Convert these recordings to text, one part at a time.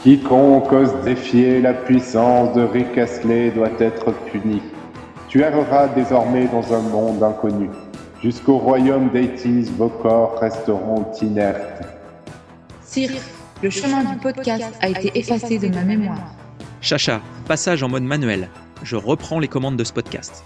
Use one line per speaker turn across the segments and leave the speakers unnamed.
Quiconque ose défier la puissance de Rick Astley doit être puni. Tu erreras désormais dans un monde inconnu. Jusqu'au royaume d'Aitis, vos corps resteront inertes.
Sire, le chemin du podcast a été effacé de ma mémoire.
Chacha, passage en mode manuel. Je reprends les commandes de ce podcast.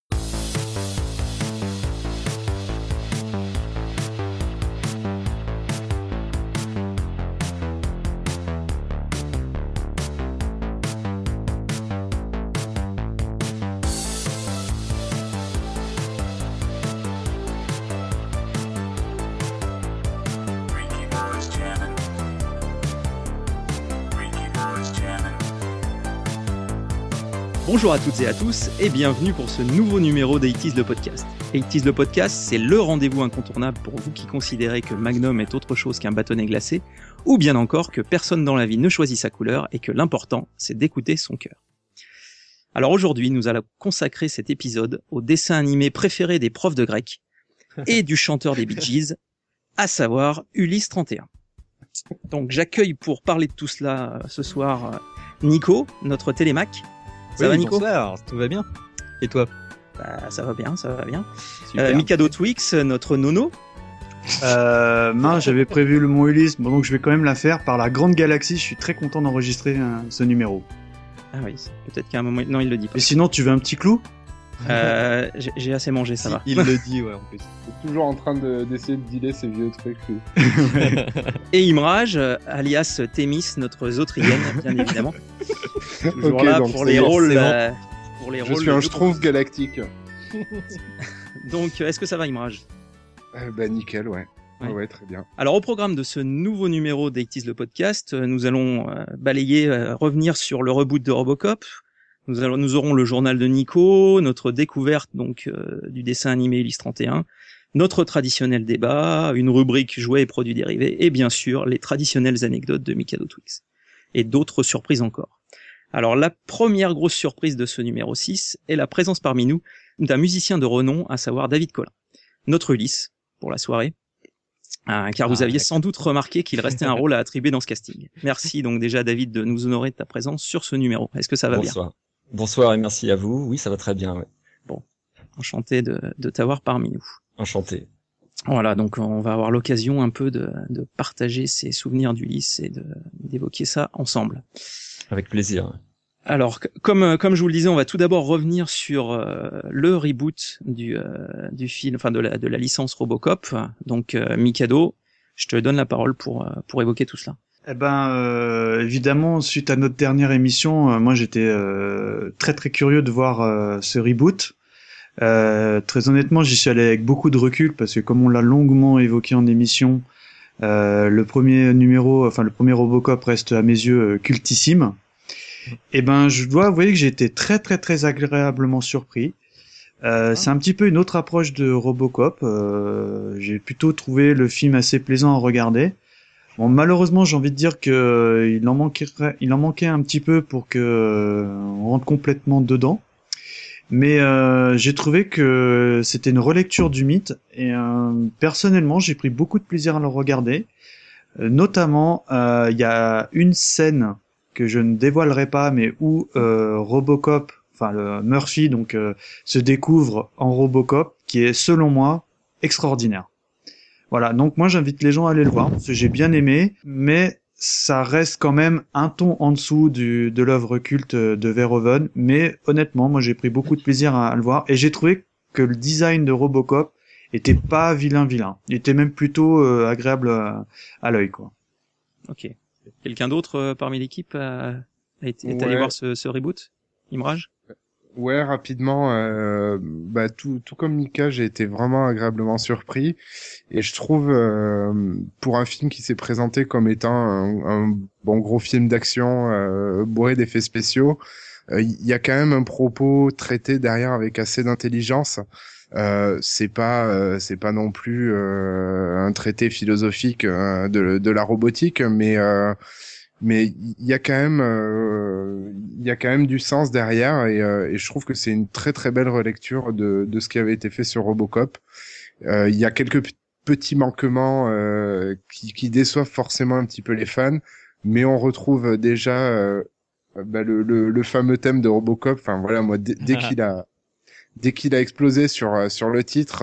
Bonjour à toutes et à tous et bienvenue pour ce nouveau numéro d'Aitis le podcast. Aitis le podcast, c'est le rendez-vous incontournable pour vous qui considérez que Magnum est autre chose qu'un bâtonnet glacé, ou bien encore que personne dans la vie ne choisit sa couleur et que l'important, c'est d'écouter son cœur. Alors aujourd'hui, nous allons consacrer cet épisode au dessin animé préféré des profs de grec et du chanteur des Bee Gees, à savoir Ulysse 31. Donc j'accueille pour parler de tout cela ce soir Nico, notre télémac. Ça va Nico ?
Bonsoir, tout va bien. Et toi ?
Ça va bien, ça va bien.
Super.
Mikado Twix, notre nono.
J'avais prévu le mot Ulysse, bon, donc je vais quand même la faire par la grande galaxie. Je suis très content d'enregistrer ce numéro.
Ah oui, peut-être qu'à un moment... Non, il le dit pas.
Et sinon, tu veux un petit clou ?
J'ai assez mangé, ça va.
Il le dit, ouais, en plus.
T'es toujours en train d'essayer de dealer ces vieux trucs.
Et Imraj, alias Thémis, notre zotrienne, bien évidemment. Toujours
Ok,
là
donc
pour
c'est
les
bon,
rôles.
c'est bon.
Pour les
Je
rôles
suis un schtroumpf galactique.
Donc, est-ce que ça va, Imraj ?
Nickel, ouais.
Ouais.
Ouais, très bien.
Alors, au programme de ce nouveau numéro d'Aitis le podcast, nous allons revenir sur le reboot de Robocop. Nous aurons le journal de Nico, notre découverte donc du dessin animé Ulysse 31, notre traditionnel débat, une rubrique jouets et produits dérivés, et bien sûr les traditionnelles anecdotes de Mikado Twix. Et d'autres surprises encore. Alors la première grosse surprise de ce numéro 6 est la présence parmi nous d'un musicien de renom, à savoir David Collin, notre Ulysse pour la soirée, car vous aviez sans doute remarqué qu'il restait un rôle à attribuer dans ce casting. Merci donc déjà David de nous honorer de ta présence sur ce numéro. Est-ce que ça va bien ?
Bonsoir et merci à vous. Oui, ça va très bien, ouais.
Bon, enchanté de t'avoir parmi nous.
Enchanté.
Voilà, donc on va avoir l'occasion un peu de partager ces souvenirs d'Ulysse et d'évoquer ça ensemble.
Avec plaisir.
Alors, comme je vous le disais, on va tout d'abord revenir sur le reboot du film, enfin de la licence Robocop. Donc Mikado, je te donne la parole pour évoquer tout cela.
Évidemment, suite à notre dernière émission, moi j'étais très très curieux de voir ce reboot. Très honnêtement, j'y suis allé avec beaucoup de recul parce que comme on l'a longuement évoqué en émission, le premier Robocop reste à mes yeux cultissime. Et je dois avouer que j'ai été très très très agréablement surpris. C'est un petit peu une autre approche de Robocop. J'ai plutôt trouvé le film assez plaisant à regarder. Bon, malheureusement, j'ai envie de dire que il en manquait un petit peu pour que on rentre complètement dedans. Mais j'ai trouvé que c'était une relecture du mythe et personnellement, j'ai pris beaucoup de plaisir à le regarder. Notamment, il y a une scène que je ne dévoilerai pas, mais où Robocop, enfin le Murphy, donc se découvre en Robocop, qui est selon moi extraordinaire. Voilà, donc moi j'invite les gens à aller le voir, parce que j'ai bien aimé, mais ça reste quand même un ton en dessous de l'œuvre culte de Verhoeven, mais honnêtement, moi j'ai pris beaucoup de plaisir à le voir, et j'ai trouvé que le design de Robocop était pas vilain, il était même plutôt agréable à l'œil, quoi.
Ok. Quelqu'un d'autre parmi l'équipe est allé voir ce reboot, Imraj ?
Ouais, rapidement, tout comme Mika, j'ai été vraiment agréablement surpris et je trouve pour un film qui s'est présenté comme étant un bon gros film d'action bourré d'effets spéciaux, il y a quand même un propos traité derrière avec assez d'intelligence. C'est pas non plus un traité philosophique de la robotique, mais il y a quand même du sens derrière et je trouve que c'est une très très belle relecture de ce qui avait été fait sur Robocop. Il y a quelques petits manquements qui déçoivent forcément un petit peu les fans, mais on retrouve déjà le fameux thème de Robocop. Enfin voilà, moi dès qu'il a explosé sur le titre,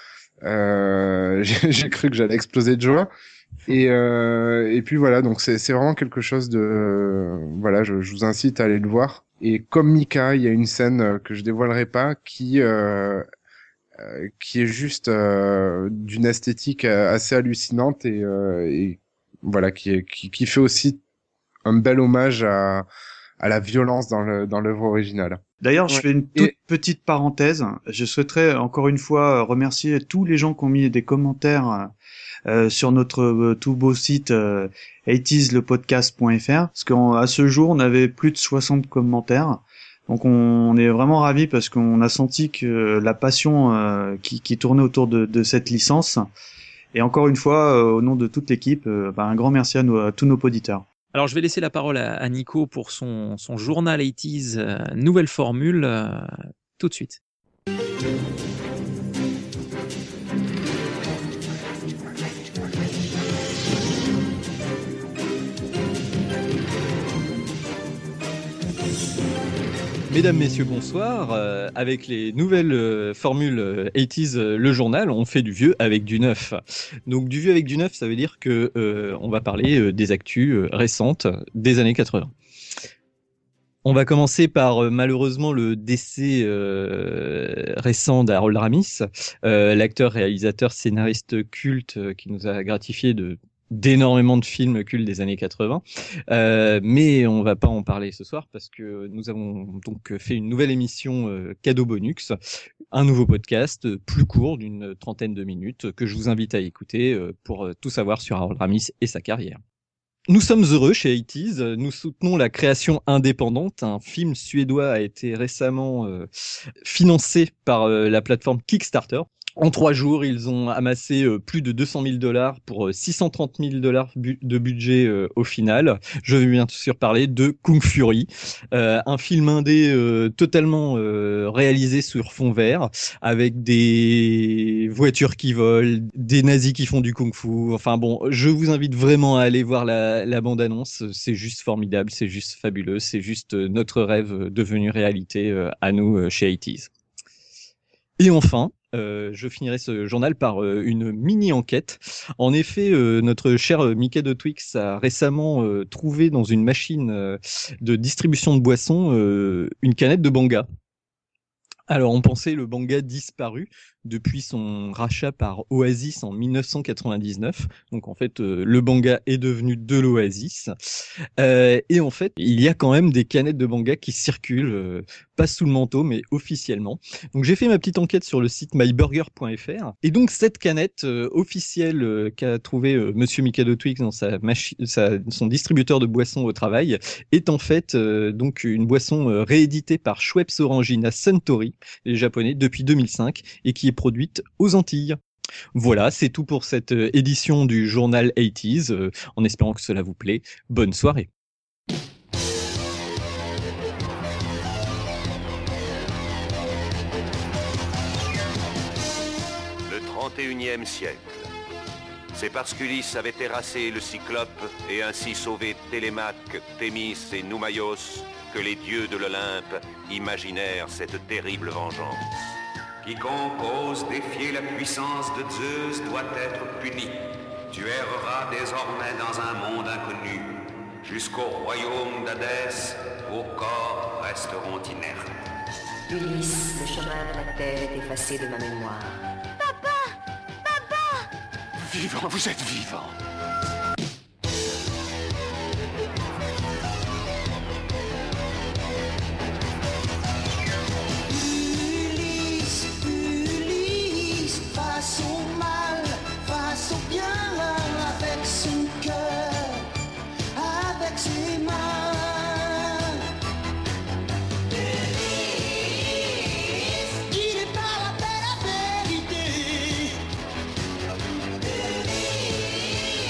j'ai cru que j'allais exploser de joie. Et puis voilà, donc c'est vraiment quelque chose de voilà, je vous incite à aller le voir. Et comme Mika, il y a une scène que je dévoilerai pas qui est juste d'une esthétique assez hallucinante et voilà qui fait aussi un bel hommage à la violence dans l'œuvre originale.
D'ailleurs, je
Ouais.
fais une toute petite parenthèse. Je souhaiterais encore une fois remercier tous les gens qui ont mis des commentaires sur notre tout beau site 80slepodcast.fr, parce qu'à ce jour, on avait plus de 60 commentaires. Donc on est vraiment ravis parce qu'on a senti que la passion qui tournait autour de cette licence. Et encore une fois, au nom de toute l'équipe, un grand merci à tous nos auditeurs.
Alors, je vais laisser la parole à Nico pour son journal 80s, nouvelle formule, tout de suite.
Mesdames, messieurs, bonsoir. Avec les nouvelles formules 80s, le journal, on fait du vieux avec du neuf. Donc du vieux avec du neuf, ça veut dire que on va parler des actus récentes des années 80. On va commencer par malheureusement le décès récent d'Harold Ramis, l'acteur, réalisateur, scénariste culte qui nous a gratifié d'énormément de films cultes des années 80, mais on va pas en parler ce soir parce que nous avons donc fait une nouvelle émission cadeau bonus, un nouveau podcast plus court d'une 30aine de minutes que je vous invite à écouter pour tout savoir sur Harold Ramis et sa carrière. Nous sommes heureux chez 80s, nous soutenons la création indépendante. Un film suédois a été récemment financé par la plateforme Kickstarter. En 3 jours, ils ont amassé plus de $200,000 pour $630,000 de budget au final. Je vais bien sûr parler de Kung Fury, un film indé totalement réalisé sur fond vert, avec des voitures qui volent, des nazis qui font du kung-fu. Enfin bon, je vous invite vraiment à aller voir la bande-annonce. C'est juste formidable, c'est juste fabuleux, c'est juste notre rêve devenu réalité à nous chez 80s. Et enfin, je finirai ce journal par une mini-enquête. En effet, notre cher Mickey de Twix a récemment trouvé dans une machine de distribution de boissons une canette de Banga. Alors, on pensait le Banga disparu depuis son rachat par Oasis en 1999. Donc, en fait, le Banga est devenu de l'Oasis. Et en fait, il y a quand même des canettes de Banga qui circulent, pas sous le manteau, mais officiellement. Donc, j'ai fait ma petite enquête sur le site myburger.fr. Et donc, cette canette officielle qu'a trouvé Monsieur Mikado Twix dans son distributeur de boissons au travail est en fait donc une boisson rééditée par Schweppes Orangina Suntory, les Japonais, depuis 2005, et qui est produite aux Antilles. Voilà, c'est tout pour cette édition du journal 80s, en espérant que cela vous plaît. Bonne soirée.
Le 31e siècle. C'est parce qu'Ulysse avait terrassé le Cyclope et ainsi sauvé Télémaque, Thémis et Noumaios que les dieux de l'Olympe imaginèrent cette terrible vengeance. Quiconque ose défier la puissance de Zeus doit être puni. Tu erreras désormais dans un monde inconnu. Jusqu'au royaume d'Hadès, vos corps resteront inertes.
Ulysse, le chemin de la terre est effacé de ma mémoire.
Vivant, vous êtes vivant.
Ulysse, face au mal, face au bien, avec son cœur, avec ses mains. Guidé par la paix, la vérité.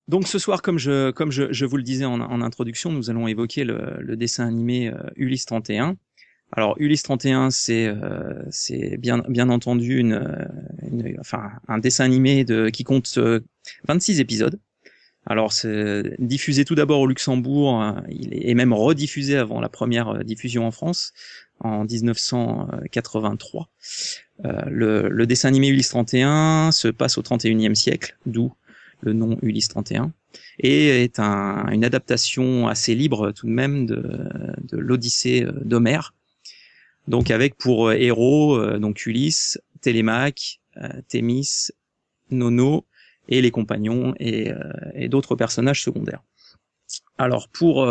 Donc ce soir, comme je vous le disais en introduction, nous allons évoquer le dessin animé Ulysse 31. Alors Ulysse 31, c'est bien entendu un dessin animé qui compte 26 épisodes. Alors c'est diffusé tout d'abord au Luxembourg, il est même rediffusé avant la première diffusion en France en 1983. Le dessin animé Ulysse 31 se passe au 31e siècle, d'où le nom Ulysse 31, et est une adaptation assez libre tout de même de l'Odyssée d'Homère. Donc avec pour héros donc Ulysse, Télémaque, Thémis, Nono et les compagnons et d'autres personnages secondaires. Alors pour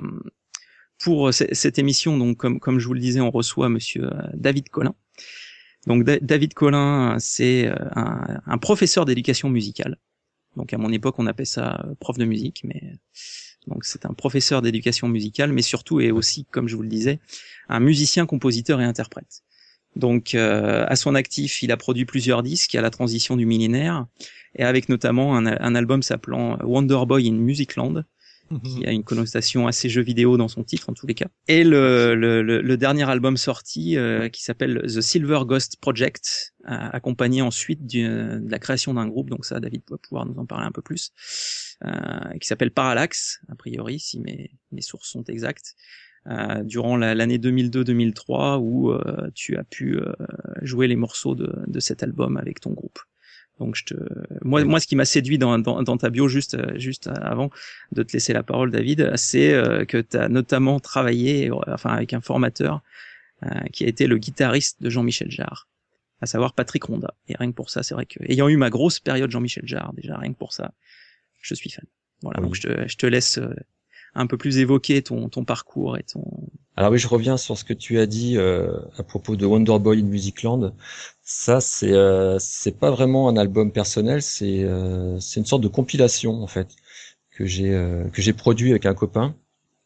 cette émission, donc comme je vous le disais, on reçoit monsieur David Collin. Donc David Collin, c'est un professeur d'éducation musicale. Donc à mon époque, on appelait ça prof de musique, mais donc c'est un professeur d'éducation musicale, mais surtout et aussi, comme je vous le disais, un musicien, compositeur et interprète. Donc à son actif, il a produit plusieurs disques à la transition du millénaire, et avec notamment un album s'appelant Wonder Boy in Musicland, qui a une connotation assez jeu vidéo dans son titre en tous les cas. Et le dernier album sorti qui s'appelle The Silver Ghost Project, accompagné ensuite de la création d'un groupe, donc ça David va pouvoir nous en parler un peu plus, qui s'appelle Parallax, a priori si mes sources sont exactes, durant l'année 2002-2003 où tu as pu jouer les morceaux de cet album avec ton groupe. Donc moi ce qui m'a séduit dans ta bio juste avant de te laisser la parole David, c'est que tu as notamment travaillé avec un formateur qui a été le guitariste de Jean-Michel Jarre, à savoir Patrick Ronda. Et rien que pour ça, c'est vrai que ayant eu ma grosse période Jean-Michel Jarre, déjà rien que pour ça, je suis fan. Voilà, oui. Donc je te laisse un peu plus évoquer ton parcours et ton...
Alors oui, je reviens sur ce que tu as dit à propos de Wonder Boy in Musicland. Ça, c'est pas vraiment un album personnel, c'est une sorte de compilation en fait que j'ai produit avec un copain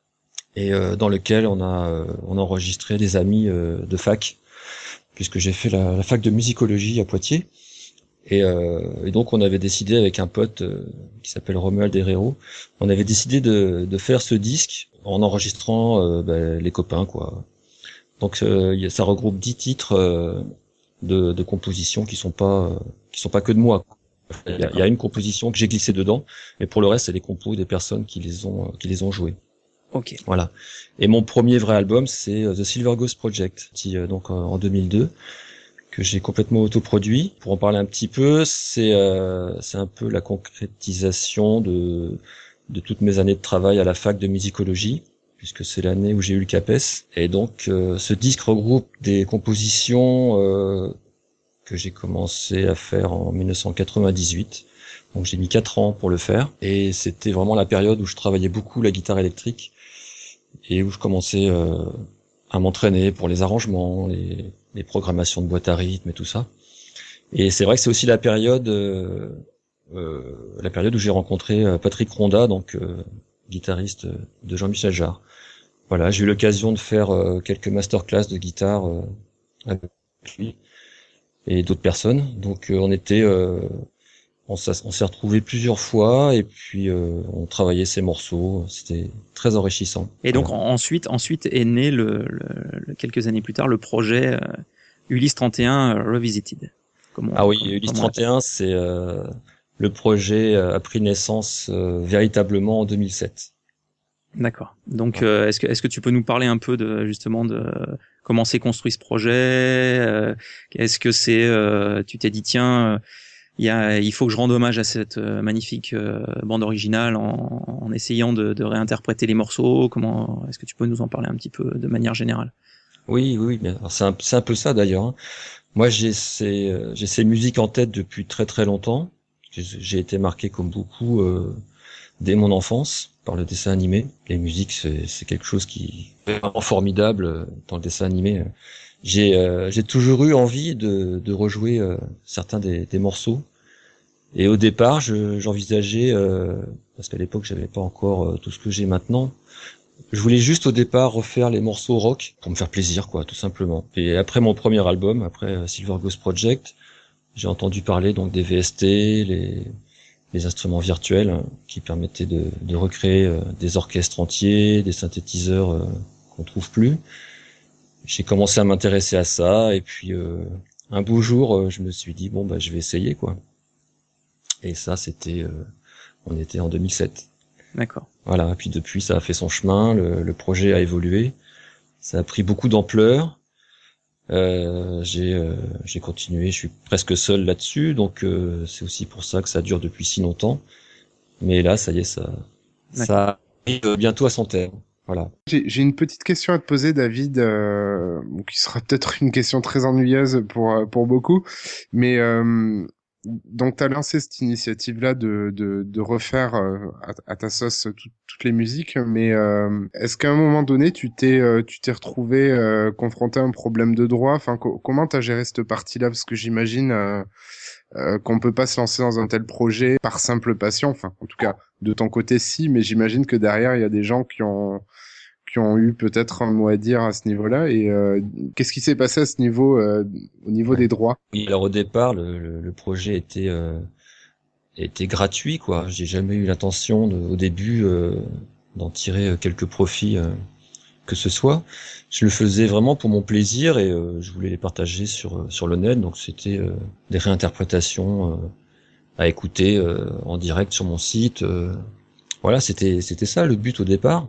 et dans lequel on a enregistré des amis de fac, puisque j'ai fait la fac de musicologie à Poitiers. Et donc on avait décidé avec un pote qui s'appelle Romuald Herrero, on avait décidé de faire ce disque en enregistrant les copains quoi. Donc ça regroupe 10 titres de compositions qui sont pas que de moi. Il y a une composition que j'ai glissée dedans, mais pour le reste c'est les compos des personnes qui les ont jouées.
Ok.
Voilà. Et mon premier vrai album c'est The Silver Ghost Project, qui donc en 2002. Que j'ai complètement autoproduit. Pour en parler un petit peu, c'est un peu la concrétisation de toutes mes années de travail à la fac de musicologie, puisque c'est l'année où j'ai eu le CAPES. Et donc, ce disque regroupe des compositions que j'ai commencé à faire en 1998. Donc, j'ai mis 4 ans pour le faire. Et c'était vraiment la période où je travaillais beaucoup la guitare électrique et où je commençais à m'entraîner pour les arrangements, les programmations de boîte à rythme et tout ça. Et c'est vrai que c'est aussi la période où j'ai rencontré Patrick Ronda, donc guitariste de Jean-Michel Jarre. Voilà, j'ai eu l'occasion de faire quelques masterclass de guitare avec lui et d'autres personnes. Donc on s'est retrouvés plusieurs fois et puis on travaillait ces morceaux. C'était très enrichissant.
Et donc ensuite est né quelques années plus tard le projet Ulysse 31 Revisited.
Ulysse 31, c'est le projet a pris naissance véritablement en tu
D'accord. Donc est-ce que tu peux nous parler un peu de comment s'est construit ce projet? Est-ce que tu t'es dit tiens il faut que je rende hommage à cette magnifique bande originale en essayant de réinterpréter les morceaux. Comment est-ce que tu peux nous en parler un petit peu de manière générale?
Oui, bien. Alors, c'est un peu ça d'ailleurs. Hein. Moi, j'ai ces musiques en tête depuis très très longtemps. J'ai été marqué comme beaucoup dès mon enfance par le dessin animé. Les musiques, c'est quelque chose qui est vraiment formidable dans le dessin animé. J'ai toujours eu envie de rejouer certains des morceaux. Et au départ, j'envisageais, parce qu'à l'époque, j'avais pas encore tout ce que j'ai maintenant. Je voulais juste au départ refaire les morceaux rock pour me faire plaisir, quoi, tout simplement. Et après mon premier album, après Silver Ghost Project, j'ai entendu parler donc des VST, les instruments virtuels qui permettaient de recréer des orchestres entiers, des synthétiseurs qu'on trouve plus. J'ai commencé à m'intéresser à ça et puis un beau jour, je me suis dit bon bah je vais essayer quoi. Et ça on était en 2007.
D'accord.
Voilà, et puis depuis ça a fait son chemin, le projet a évolué, ça a pris beaucoup d'ampleur. J'ai continué, je suis presque seul là-dessus, donc c'est aussi pour ça que ça dure depuis si longtemps. Mais là, ça y est, ça arrive bientôt à son terme. Voilà.
J'ai une petite question à te poser, David, qui sera peut-être une question très ennuyeuse pour beaucoup, mais donc t'as lancé cette initiative-là de refaire à ta sauce toutes les musiques, mais est-ce qu'à un moment donné tu t'es retrouvé confronté à un problème de droit? Enfin, comment t'as géré cette partie-là? Parce que j'imagine qu'on peut pas se lancer dans un tel projet par simple passion. Enfin, en tout cas, de ton côté, si, mais j'imagine que derrière il y a des gens qui ont eu peut-être un mot à dire à ce niveau-là. Et qu'est-ce qui s'est passé à ce niveau, au niveau des droits?
Oui, alors au départ, le projet était gratuit, quoi. J'ai jamais eu l'intention au début d'en tirer quelques profits que ce soit. Je le faisais vraiment pour mon plaisir et je voulais les partager sur le net. Donc c'était des réinterprétations à écouter en direct sur mon site. Voilà, c'était ça le but au départ.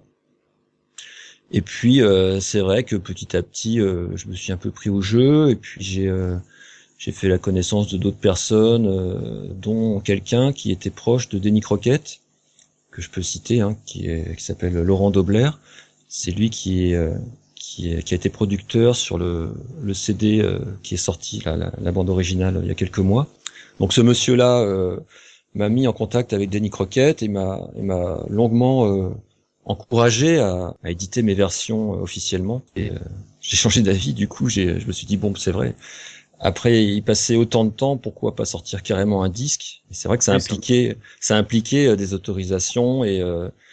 Et puis c'est vrai que petit à petit, je me suis un peu pris au jeu et puis j'ai fait la connaissance de d'autres personnes, dont quelqu'un qui était proche de Denny Crockett, que je peux citer, hein, qui s'appelle Laurent Dobler. C'est lui qui a été producteur sur le CD qui est sorti, la bande originale il y a quelques mois. Donc ce monsieur-là m'a mis en contact avec Denny Crockett et m'a longuement encouragé à éditer mes versions officiellement. Et j'ai changé d'avis, du coup, je me suis dit bon, c'est vrai. Après y passer autant de temps, pourquoi pas sortir carrément un disque? Et c'est vrai que ça impliquait des autorisations et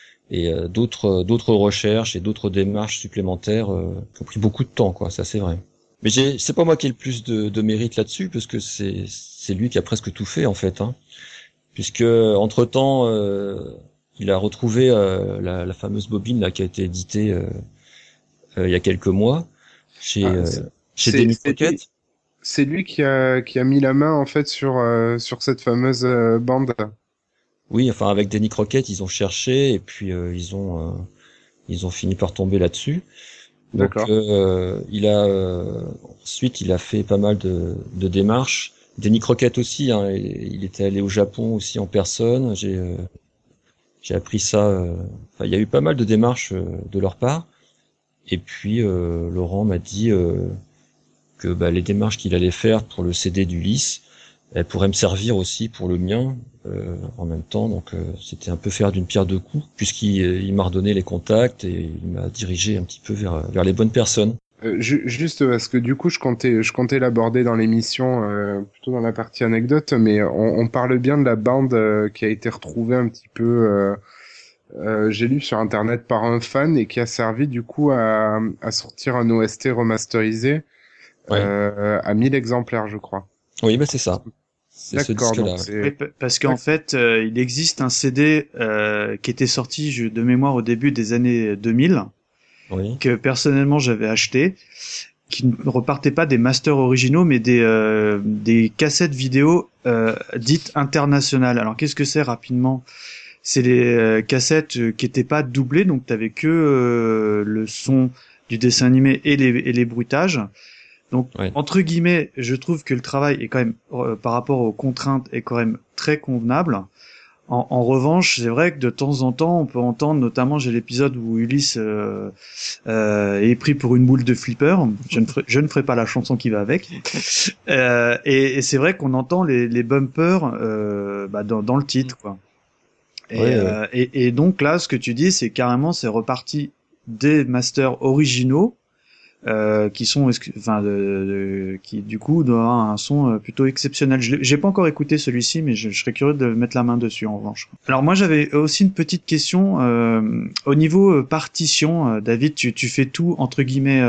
d'autres recherches et d'autres démarches supplémentaires qui ont pris beaucoup de temps, quoi. Ça, c'est vrai. Mais c'est pas moi qui ai le plus de mérite là-dessus, parce que c'est lui qui a presque tout fait en fait, hein. Puisque entre-temps, il a retrouvé la fameuse bobine là qui a été éditée il y a quelques mois chez Denny Crockett.
C'est lui qui a mis la main en fait sur cette fameuse bande.
Oui, enfin avec Denny Crockett, ils ont cherché et puis ils ont fini par tomber là-dessus. Donc ensuite il a fait pas mal de démarches. Denny Crockett aussi, hein, il était allé au Japon aussi en personne. J'ai appris ça. Il y a eu pas mal de démarches de leur part. Et puis Laurent m'a dit que les démarches qu'il allait faire pour le CD d'Ulysse, elles pourraient me servir aussi pour le mien en même temps. Donc c'était un peu faire d'une pierre deux coups, puisqu'il m'a redonné les contacts et il m'a dirigé un petit peu vers les bonnes personnes.
Juste parce que du coup je comptais l'aborder dans l'émission, plutôt dans la partie anecdote, mais on parle bien de la bande qui a été retrouvée un petit peu, j'ai lu sur internet par un fan et qui a servi du coup à sortir un OST remasterisé à 1000 exemplaires, je crois.
Oui, c'est ça. C'est ce disque-là.
Oui, parce qu'en fait, il existe un CD qui était sorti de mémoire au début des années 2000.
Oui.
Que personnellement j'avais acheté, qui ne repartait pas des masters originaux, mais des cassettes vidéo dites internationales. Alors qu'est-ce que c'est rapidement? C'est les cassettes qui étaient pas doublées, donc t'avais que le son du dessin animé et les bruitages. Donc entre guillemets, je trouve que le travail est quand même par rapport aux contraintes est quand même très convenable. En revanche, c'est vrai que de temps en temps, on peut entendre, notamment j'ai l'épisode où Ulysse est pris pour une boule de flipper. Je ne ferai pas la chanson qui va avec. Et c'est vrai qu'on entend les bumpers dans le titre, quoi. Et donc là, ce que tu dis, c'est carrément c'est reparti des masters originaux. Qui sont qui du coup doivent avoir un son plutôt exceptionnel. J'ai pas encore écouté celui-ci, mais je serais curieux de mettre la main dessus en revanche. Alors moi j'avais aussi une petite question au niveau partition. David, tu fais tout entre guillemets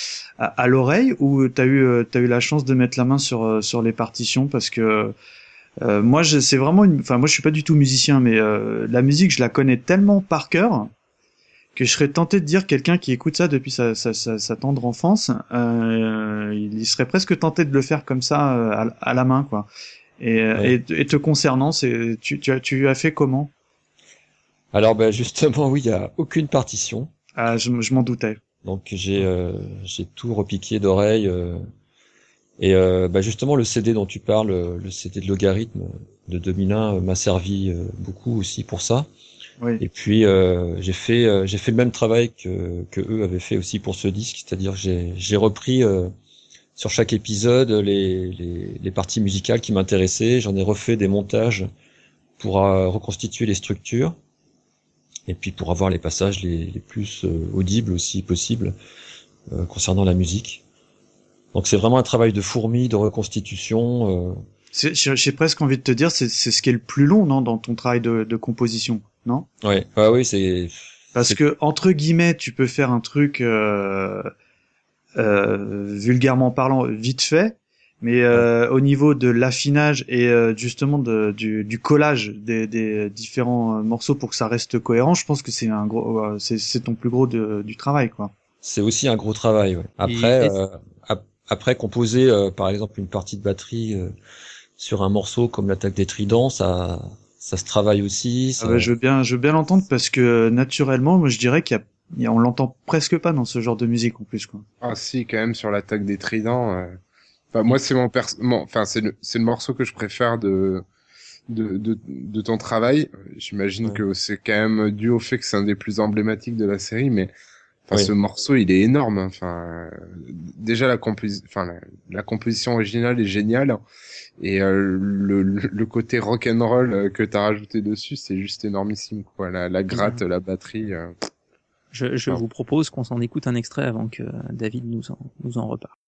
à l'oreille ou t'as eu la chance de mettre la main sur les partitions, parce que Moi, c'est vraiment enfin, moi, je suis pas du tout musicien, mais la musique, je la connais tellement par cœur que je serais tenté de dire quelqu'un qui écoute ça depuis sa tendre enfance, il serait presque tenté de le faire comme ça à la main, quoi. Et te concernant, tu as fait comment?
Alors bah justement oui, il y a aucune partition.
Ah, je m'en doutais.
Donc j'ai tout repiqué d'oreille et bah justement le CD dont tu parles, le CD de Logarithme de 2001 m'a servi beaucoup aussi pour ça.
Oui.
Et puis j'ai fait le même travail que eux avaient fait aussi pour ce disque, c'est-à-dire que j'ai repris sur chaque épisode les parties musicales qui m'intéressaient, j'en ai refait des montages pour reconstituer les structures et puis pour avoir les passages les plus audibles aussi possible concernant la musique. Donc c'est vraiment un travail de fourmi, de reconstitution.
J'ai presque envie de te dire, c'est ce qui est le plus long, non, dans ton travail de composition, non?
Ouais, ah oui, c'est
parce que entre guillemets, tu peux faire un truc vulgairement parlant vite fait, mais au niveau de l'affinage et justement du collage des différents morceaux pour que ça reste cohérent, je pense que c'est un gros, c'est ton plus gros du travail, quoi.
C'est aussi un gros travail. Ouais. Après, après composer par exemple une partie de batterie sur un morceau comme l'attaque des tridents, ça se travaille aussi. Ça...
Ah bah, je veux bien l'entendre parce que naturellement, moi je dirais on l'entend presque pas dans ce genre de musique en plus, quoi.
Ah si, quand même sur l'attaque des tridents. Enfin moi c'est enfin c'est le morceau que je préfère de ton travail. J'imagine que c'est quand même dû au fait que c'est un des plus emblématiques de la série, mais enfin ce morceau il est énorme. Enfin déjà la composition originale est géniale. Et le côté rock and roll que t'as rajouté dessus, c'est juste énormissime, quoi. La gratte, la batterie.
Je vous propose qu'on s'en écoute un extrait avant que David nous en reparle.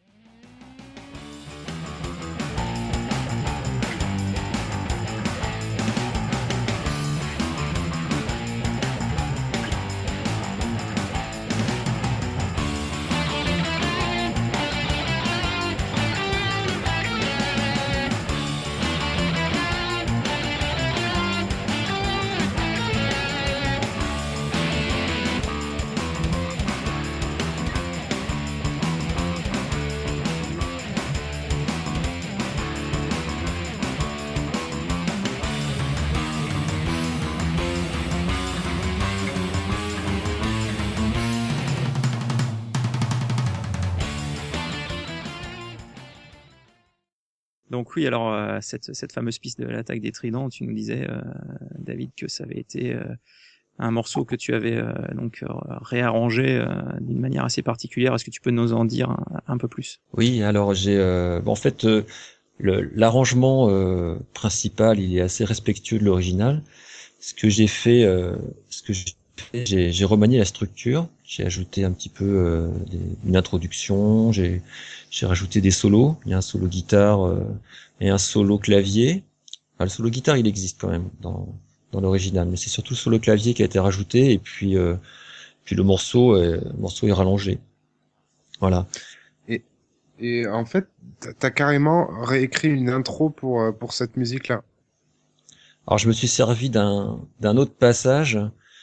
Donc oui, alors cette fameuse piste de l'attaque des tridents, tu nous disais, David, que ça avait été un morceau que tu avais réarrangé d'une manière assez particulière. Est-ce que tu peux nous en dire un peu plus?
Oui, alors j'ai en fait l'arrangement principal, il est assez respectueux de l'original. Ce que j'ai fait, j'ai remanié la structure, j'ai ajouté un petit peu une introduction, j'ai rajouté des solos, il y a un solo guitare et un solo clavier. Enfin, le solo guitare, il existe quand même dans l'original, mais c'est surtout le solo clavier qui a été rajouté et puis le morceau est rallongé. Voilà.
Et en fait, t'as carrément réécrit une intro pour cette musique-là.
Alors je me suis servi d'un autre passage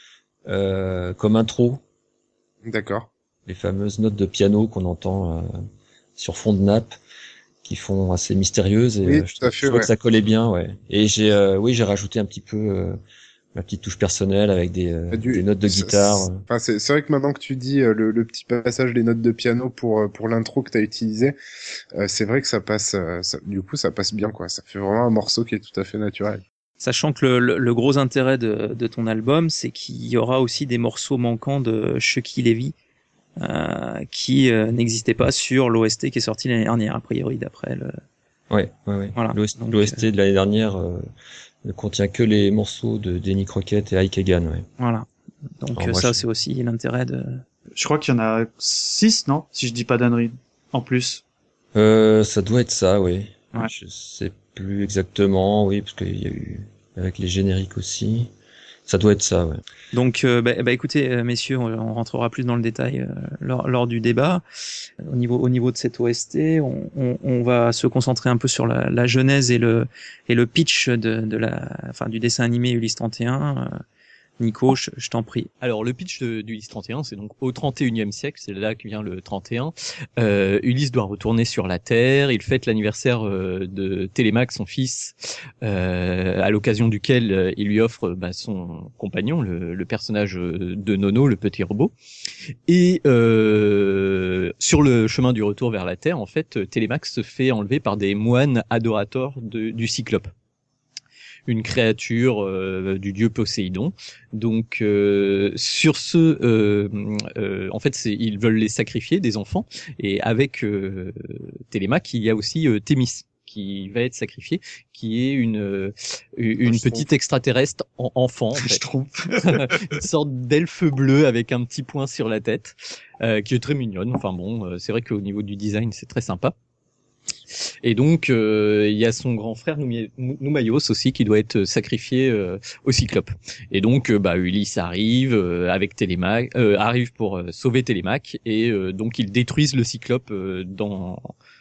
comme intro.
D'accord.
Les fameuses notes de piano qu'on entend sur fond de nappe, qui font assez mystérieuses. Et
oui, tout à fait,
je trouvais que ça collait bien, ouais. Et j'ai rajouté un petit peu ma petite touche personnelle avec des notes de guitare.
Enfin, c'est vrai que maintenant que tu dis le petit passage des notes de piano pour l'intro que t'as utilisé, c'est vrai que ça passe. Du coup, ça passe bien, quoi. Ça fait vraiment un morceau qui est tout à fait naturel.
Sachant que le gros intérêt de ton album, c'est qu'il y aura aussi des morceaux manquants de Chucky Levy qui n'existaient pas sur l'OST qui est sorti l'année dernière, a priori, d'après le...
Ouais. Voilà. L'OST de l'année dernière ne contient que les morceaux de Denny Crockett et Ike Hagan, ouais.
Voilà. Donc c'est aussi l'intérêt de...
Je crois qu'il y en a 6, non? Si je dis pas d'ânerie, en plus.
Ça doit être ça, oui.
Ouais.
Je sais plus exactement, oui, parce qu'il y a eu avec les génériques aussi. Ça doit être ça, ouais.
Donc, écoutez, messieurs, on rentrera plus dans le détail lors du débat. Au niveau de cette OST, on va se concentrer un peu sur la genèse et le pitch du dessin animé Ulysse 31. Nico, je t'en prie.
Alors, le pitch d'Ulysse 31, c'est donc au 31e siècle, c'est là que vient le 31. Ulysse doit retourner sur la Terre, il fête l'anniversaire de Télémaque, son fils, à l'occasion duquel il lui offre son compagnon, le personnage de Nono, le petit robot. Et sur le chemin du retour vers la Terre, en fait, Télémaque se fait enlever par des moines adorateurs du Cyclope, une créature du dieu Poséidon. Donc sur ce, en fait, ils veulent les sacrifier, des enfants, et avec Télémaque, il y a aussi Thémis qui va être sacrifié, qui est une petite extraterrestre enfant, en fait. Une sorte d'elfe bleu avec un petit point sur la tête, qui est très mignonne. Enfin bon, c'est vrai qu'au niveau du design, c'est très sympa. Et donc il y a son grand frère Noumayos aussi qui doit être sacrifié au Cyclope. Et donc Ulysse arrive avec Télémaque, arrive pour sauver Télémaque, et donc ils détruisent le Cyclope dans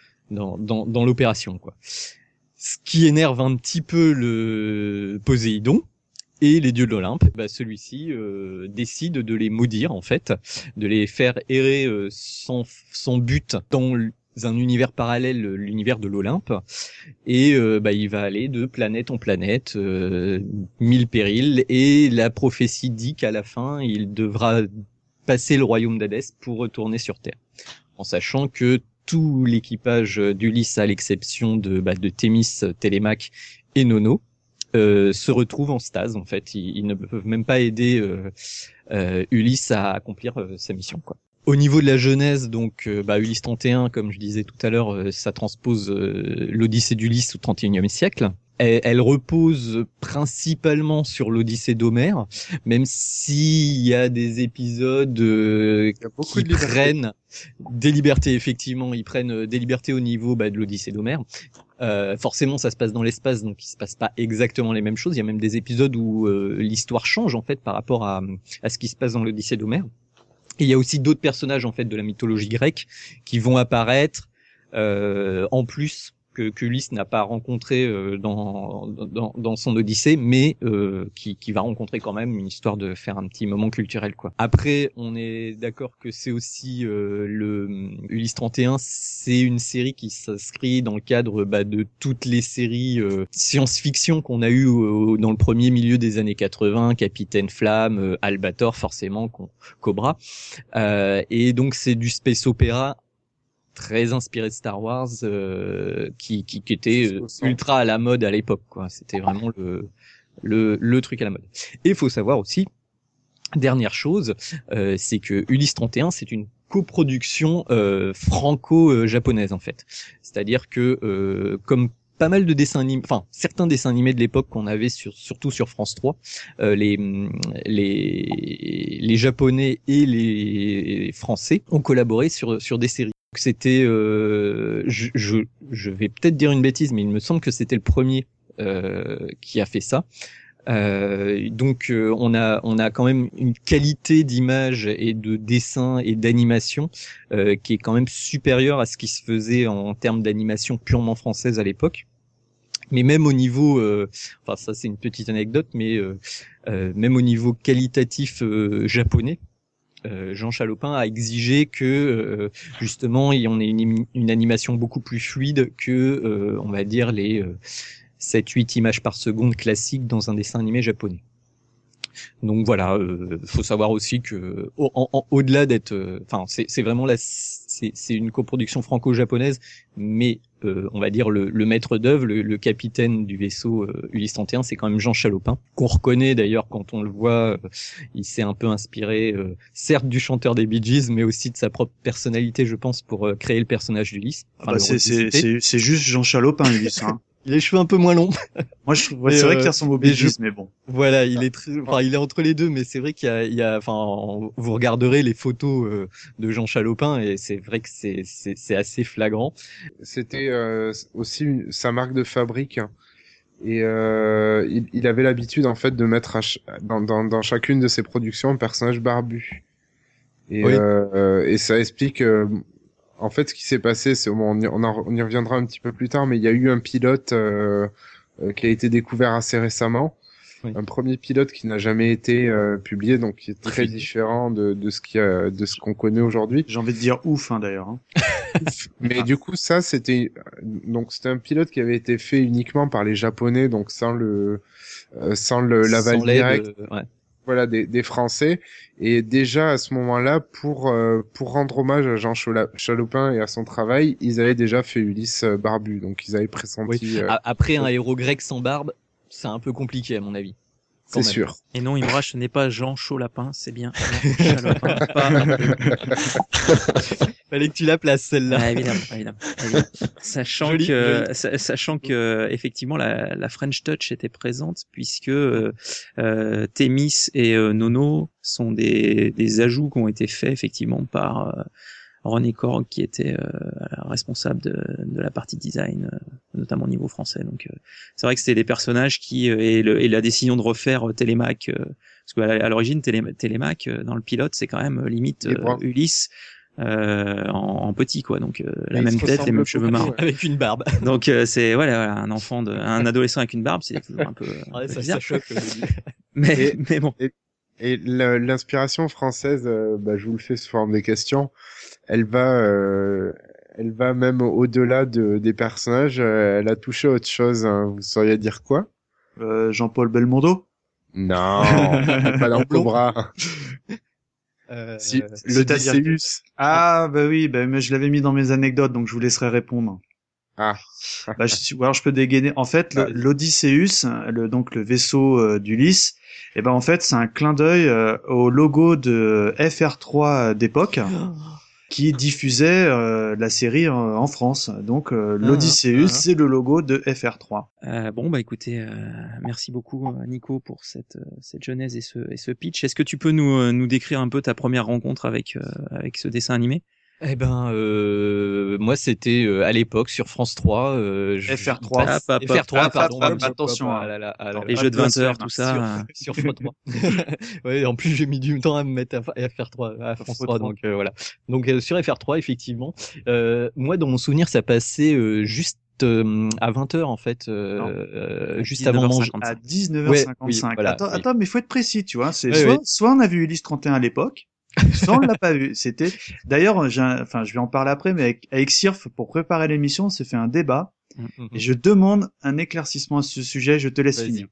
l'opération, quoi. Ce qui énerve un petit peu le Poséidon et les dieux de l'Olympe. Celui-ci décide de les maudire, en fait, de les faire errer sans but dans un univers parallèle, l'univers de l'Olympe, et il va aller de planète en planète, mille périls, et la prophétie dit qu'à la fin il devra passer le royaume d'Hadès pour retourner sur Terre, en sachant que tout l'équipage d'Ulysse, à l'exception de Thémis, Télémaque et Nono, se retrouvent en stase. En fait, ils ne peuvent même pas aider Ulysse à accomplir sa mission, quoi. Au niveau de la genèse, donc Ulysse 31, comme je disais tout à l'heure, ça transpose l'Odyssée d'Ulysse au 31e siècle. Elle repose principalement sur l'Odyssée d'Homère, même s'il y a des épisodes qui prennent des libertés. Effectivement, ils prennent des libertés au niveau de l'Odyssée d'Homère. Forcément, ça se passe dans l'espace, donc il se passe pas exactement les mêmes choses. Il y a même des épisodes où l'histoire change, en fait, par rapport à ce qui se passe dans l'Odyssée d'Homère. Et il y a aussi d'autres personnages, en fait, de la mythologie grecque qui vont apparaître en plus que Ulysse n'a pas rencontré dans son Odyssée, mais qui va rencontrer quand même, une histoire de faire un petit moment culturel, quoi. Après, on est d'accord que c'est aussi le Ulysse 31, c'est une série qui s'inscrit dans le cadre de toutes les séries science-fiction qu'on a eu dans le premier milieu des années 80, Capitaine Flamme, Albator, forcément, Cobra, et donc c'est du space opéra très inspiré de Star Wars, qui était ultra à la mode à l'époque, quoi. C'était vraiment le truc à la mode. Et il faut savoir aussi, dernière chose, c'est que Ulysse 31, c'est une coproduction franco-japonaise, en fait. C'est-à-dire que comme pas mal de dessins animés, enfin certains dessins animés de l'époque qu'on avait surtout sur France 3, les Japonais et les Français ont collaboré sur des séries. C'était, je vais peut-être dire une bêtise, mais il me semble que c'était le premier qui a fait ça. Donc on a quand même une qualité d'image et de dessin et d'animation qui est quand même supérieure à ce qui se faisait en termes d'animation purement française à l'époque. Mais même au niveau, enfin ça c'est une petite anecdote, mais même au niveau qualitatif japonais, Jean Chalopin a exigé que justement on ait une animation beaucoup plus fluide que on va dire les 7-8 images par seconde classiques dans un dessin animé japonais. Donc voilà, faut savoir aussi que au-delà d'être, enfin c'est vraiment c'est une coproduction franco-japonaise, mais on va dire le maître d'œuvre, le capitaine du vaisseau Ulysse 31, c'est quand même Jean Chalopin, qu'on reconnaît d'ailleurs quand on le voit. Il s'est un peu inspiré, certes du chanteur des Bee Gees, mais aussi de sa propre personnalité, je pense, pour créer le personnage d'Ulysse. Enfin,
c'est juste Jean Chalopin, Ulysse. Hein.
Il a les cheveux un peu moins longs.
Moi, c'est vrai qu'il ressemble au Bee Gees, mais bon.
Voilà, il est il est entre les deux, mais c'est vrai qu'il y a, enfin, vous regarderez les photos de Jean Chalopin et c'est vrai que c'est assez flagrant.
C'était aussi sa marque de fabrique. Et il avait l'habitude en fait de mettre dans chacune de ses productions un personnage barbu. Et,
Oui.
et ça explique en fait ce qui s'est passé. C'est on y reviendra un petit peu plus tard, mais il y a eu un pilote qui a été découvert assez récemment.
Oui.
Un premier pilote qui n'a jamais été publié, donc qui est très
Diffusé.
différent de ce qu'on connaît aujourd'hui.
J'ai envie de dire ouf, hein, d'ailleurs. Hein.
Mais du coup, ça, c'était un pilote qui avait été fait uniquement par les Japonais, donc sans l'aval
Sans l'aide,
direct,
ouais.
voilà, des Français. Et déjà à ce moment-là, pour rendre hommage à Jean Chalopin et à son travail, ils avaient déjà fait Ulysse barbu, donc ils avaient pressenti.
Après, un héros grec sans barbe, c'est un peu compliqué à mon avis.
C'est sûr.
Et non, Imrach, ce n'est pas Jean Chaud-Lapin, c'est bien Jean Chalopin.
Fallait que tu la places celle-là.
Ah, évidemment. Sachant
Joli,
que, sachant que, effectivement, la French Touch était présente puisque Thémis et Nono sont des ajouts qui ont été faits effectivement par René Korg qui était responsable de la partie design, notamment au niveau français. Donc c'est vrai que c'était des personnages qui et la décision de refaire Télémaque, parce qu'à l'origine Télémaque dans le pilote c'est quand même limite Ulysse en petit quoi, donc la même tête, les mêmes cheveux marrons
avec une barbe.
Donc c'est voilà, un adolescent avec une barbe, c'est toujours un peu
Ouais, ça
bizarre.
choque au début.
Mais bon.
Et l'inspiration française, je vous le fais sous forme des questions. Elle va même au-delà des personnages. Elle a touché à autre chose. Hein. Vous sauriez dire quoi?
Jean-Paul Belmondo.
Non, pas dans Cobra. L'Odysseus.
Ah bah oui, mais je l'avais mis dans mes anecdotes, donc je vous laisserai répondre.
Ah.
Ou alors je peux dégainer. En fait, l'Odysseus, donc le vaisseau d'Ulysse, et ben en fait c'est un clin d'œil au logo de FR3 d'époque. Qui diffusait la série en France. Donc l'Odysseus, c'est le logo de FR3.
Bon bah écoutez, merci beaucoup Nico pour cette genèse et ce pitch. Est-ce que tu peux nous décrire un peu ta première rencontre avec ce dessin animé?
Eh ben, moi c'était à l'époque sur France 3.
FR3.
FR3, pardon.
Attention.
Les jeux de 20 heures, tout ça.
Sur France 3. Ouais, en plus j'ai mis du temps à me mettre à FR3, à France 3, donc voilà. Donc sur FR3, effectivement. Moi, dans mon souvenir, ça passait juste à 20h en fait, juste avant manger.
À 19h55.
Ouais, oui, voilà,
attends, mais faut être précis, tu vois. C'est
ouais,
soit on a vu Ulysse 31 à l'époque, soit on l'a pas vu. C'était, d'ailleurs, je vais en parler après, mais avec Sirf, pour préparer l'émission, on s'est fait un débat, et je demande un éclaircissement à ce sujet, je te laisse finir.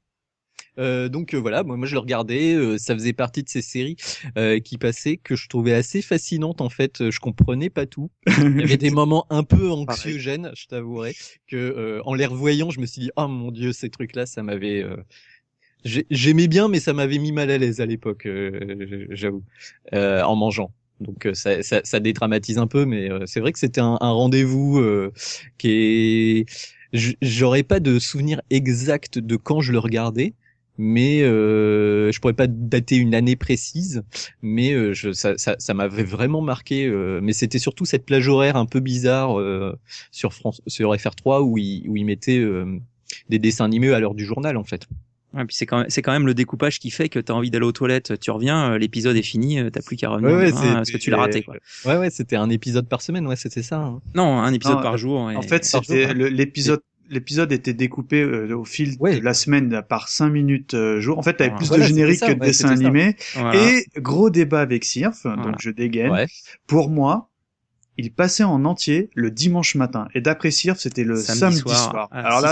Donc voilà, moi je le regardais, ça faisait partie de ces séries qui passaient que je trouvais assez fascinantes en fait. Je comprenais pas tout. Il y avait des moments un peu anxiogènes, je t'avouerai, que en les revoyant, je me suis dit oh mon dieu, ces trucs-là, ça m'avait j'aimais bien, mais ça m'avait mis mal à l'aise à l'époque, j'avoue, en mangeant. Donc ça dédramatise un peu, mais c'est vrai que c'était un rendez-vous qui est. J'aurais pas de souvenir exact de quand je le regardais, mais je pourrais pas dater une année précise, mais ça m'avait vraiment marqué. Mais c'était surtout cette plage horaire un peu bizarre sur FR3 où il mettait des dessins animés à l'heure du journal en fait.
Ouais, puis c'est quand même le découpage qui fait que t'as envie d'aller aux toilettes, tu reviens, l'épisode est fini, t'as plus qu'à revenir parce que tu l'as raté quoi.
Ouais, c'était un épisode par semaine, ouais, c'était ça. Hein.
Non, un épisode par jour.
En fait, c'était l'épisode était découpé au fil de la semaine par 5 minutes jour. En fait, t'avais plus de générique que de dessins animés. Voilà. Et gros débat avec Sirf, donc je dégaine. Ouais. Pour moi, il passait en entier le dimanche matin. Et d'après Sirf, c'était le samedi soir. Alors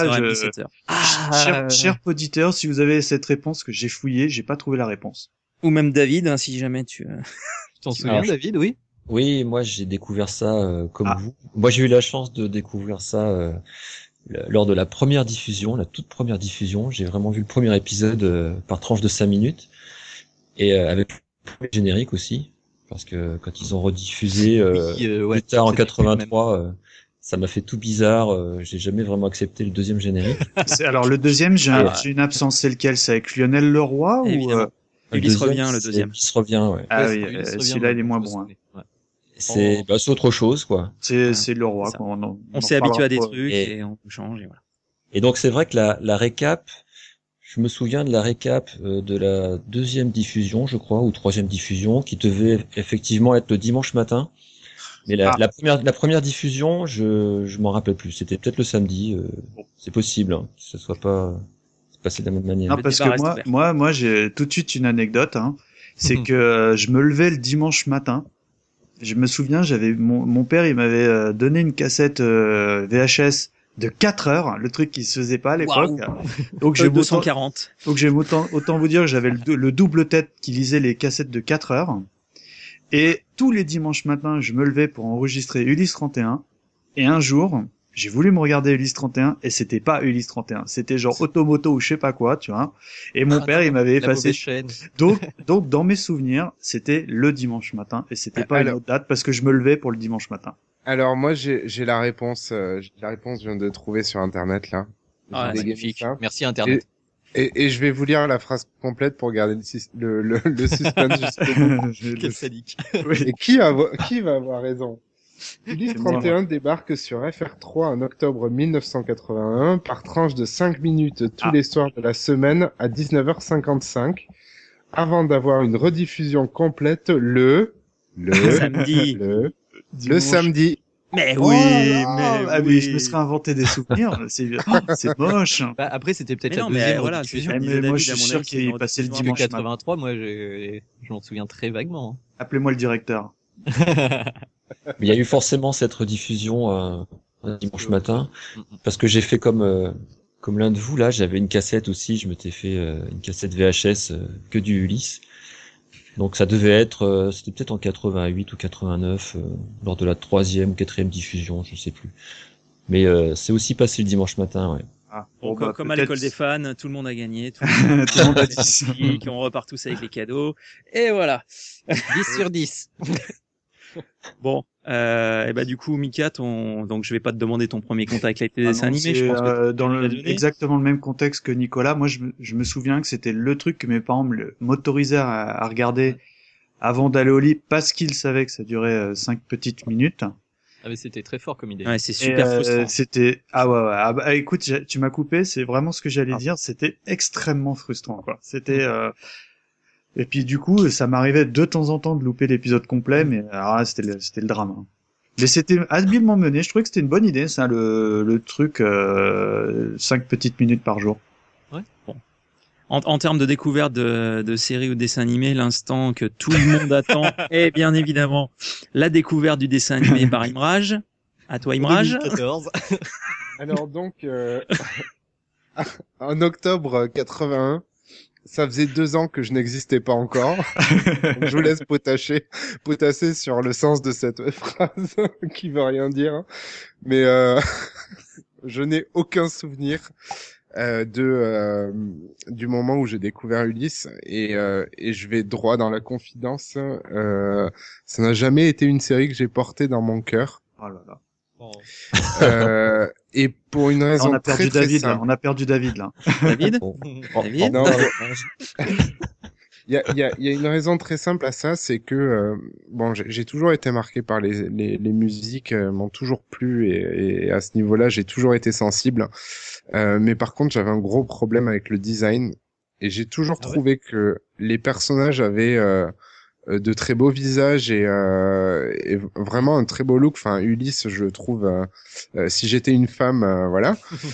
là, cher auditeur, si vous avez cette réponse que j'ai fouillée, j'ai pas trouvé la réponse.
Ou même David, hein, si jamais tu
t'en souviens, David, oui.
Oui, moi j'ai découvert ça comme vous. Moi j'ai eu la chance de découvrir ça lors de la première diffusion, la toute première diffusion. J'ai vraiment vu le premier épisode par tranche de 5 minutes. Et avec le générique aussi. Parce que quand ils ont rediffusé plus tard en 83, ça m'a fait tout bizarre. J'ai jamais vraiment accepté le deuxième générique.
Alors le deuxième, j'ai une absence. C'est lequel? C'est avec Lionel Leroy ou
Ulysse revient le deuxième.
Ulysse revient, ouais.
Ah oui, celui-là il est moins bon. Hein.
C'est autre chose quoi.
C'est Leroy.
On s'est habitué à des trucs et on change et voilà.
Et donc c'est vrai que la récap, je me souviens de la récap de la deuxième diffusion, je crois, ou troisième diffusion, qui devait effectivement être le dimanche matin. Mais la première diffusion, je m'en rappelle plus. C'était peut-être le samedi. C'est possible hein, que ça soit pas passé de la même manière.
Non, parce que moi, j'ai tout de suite une anecdote. Hein. C'est que je me levais le dimanche matin. Je me souviens, j'avais mon père, il m'avait donné une cassette VHS de 4 heures, le truc qui se faisait pas à l'époque. Donc j'ai
240.
Donc j'ai autant vous dire que j'avais le double tête qui lisait les cassettes de 4 heures. Et tous les dimanches matins, je me levais pour enregistrer Ulysse 31. Et un jour, j'ai voulu me regarder Ulysse 31 et c'était pas Ulysse 31. C'était genre Automoto ou je sais pas quoi, tu vois. Et mon père, il m'avait effacé. Donc, dans mes souvenirs, c'était le dimanche matin et c'était pas une autre date parce que je me levais pour le dimanche matin.
Alors moi j'ai la réponse, je viens de trouver sur internet là.
Ah, magnifique. Merci internet.
Et je vais vous lire la phrase complète pour garder le suspense jusqu'au bout.
Quel sadique.
Et qui va avoir raison? Ulysse 31 débarque sur FR3 en octobre 1981 par tranche de 5 minutes tous les soirs de la semaine à 19h55 avant d'avoir une rediffusion complète le
samedi.
Le samedi.
Mais oui,
mais je me serais inventé des souvenirs. C'est moche.
Bah, après, c'était peut-être la
deuxième
deuxième
voilà,
rediffusion.
Mais moi, je suis sûr qu'il est passé le dimanche
83. Moi, je m'en souviens très vaguement.
Appelez-moi le directeur.
Il y a eu forcément cette rediffusion un dimanche matin, parce que j'ai fait comme l'un de vous là, j'avais une cassette aussi, je m'étais fait une cassette VHS que du Ulysse. Donc ça devait être, c'était peut-être en 88 ou 89, lors de la troisième ou quatrième diffusion, je sais plus. Mais c'est aussi passé le dimanche matin, ouais.
Comme à l'école des fans, tout le monde a gagné, tout le monde a dit, on repart tous avec les cadeaux, et voilà.
10 sur 10.
Bon, et bah du coup, Mika, donc je vais pas te demander ton premier contact avec les dessins animés, je pense que
dans exactement le même contexte que Nicolas. Moi, je me souviens que c'était le truc que mes parents m'autorisaient à regarder avant d'aller au lit parce qu'ils savaient que ça durait 5 petites minutes.
Ah mais c'était très fort comme idée.
Ouais, c'est super frustrant.
C'était écoute, tu m'as coupé, c'est vraiment ce que j'allais dire, c'était extrêmement frustrant quoi. C'était et puis du coup, ça m'arrivait de temps en temps de louper l'épisode complet, mais alors là, c'était le drame. Hein. Mais c'était habilement mené. Je trouvais que c'était une bonne idée, ça, le truc 5 petites minutes par jour.
Ouais. Bon. En termes de découverte de séries ou de dessins animés, l'instant que tout le monde attend est bien évidemment la découverte du dessin animé par Imraj. À toi, Imraj.
2014.
Alors donc, en octobre 81. Ça faisait 2 ans que je n'existais pas encore. Donc je vous laisse potasser sur le sens de cette phrase qui veut rien dire. Mais je n'ai aucun souvenir du moment où j'ai découvert Ulysse et je vais droit dans la confidence. Ça n'a jamais été une série que j'ai portée dans mon cœur.
Oh là là.
Oh.
Et pour une raison
on a perdu
très
David
simple.
là. On a perdu David là.
David.
David. Non, il y a une raison très simple à ça, c'est que bon, j'ai toujours été marqué par les musiques, m'ont toujours plu et à ce niveau-là, j'ai toujours été sensible. Mais par contre, j'avais un gros problème avec le design et j'ai toujours trouvé que les personnages avaient de très beaux visages et vraiment un très beau look. Enfin, Ulysse, je trouve, si j'étais une femme, voilà.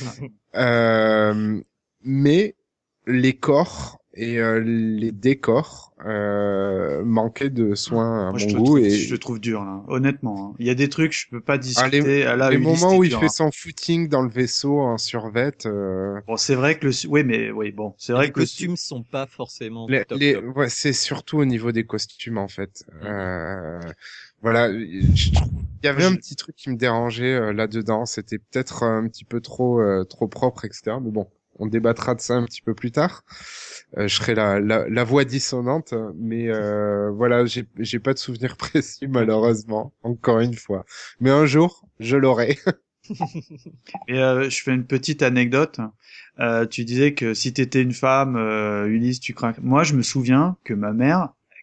Mais les corps et les décors manquaient de soins à mon goût.
Je le trouve dur là, honnêtement. Hein. Il y a des trucs je peux pas discuter.
Les moments où il fait son footing dans le vaisseau en survêt.
Bon, c'est vrai que c'est vrai
les
que
costumes sont pas forcément.
Ouais, c'est surtout au niveau des costumes en fait. Voilà, il y avait un petit truc qui me dérangeait là-dedans. C'était peut-être un petit peu trop propre, etc. Mais bon, on débattra de ça un petit peu plus tard. Je serai la voix dissonante, mais voilà, j'ai pas de souvenir précis malheureusement, encore une fois. Mais un jour, je l'aurai.
Et je fais une petite anecdote. Tu disais que si t'étais une femme, Ulysse, tu crains. Moi, je me souviens que ma mère,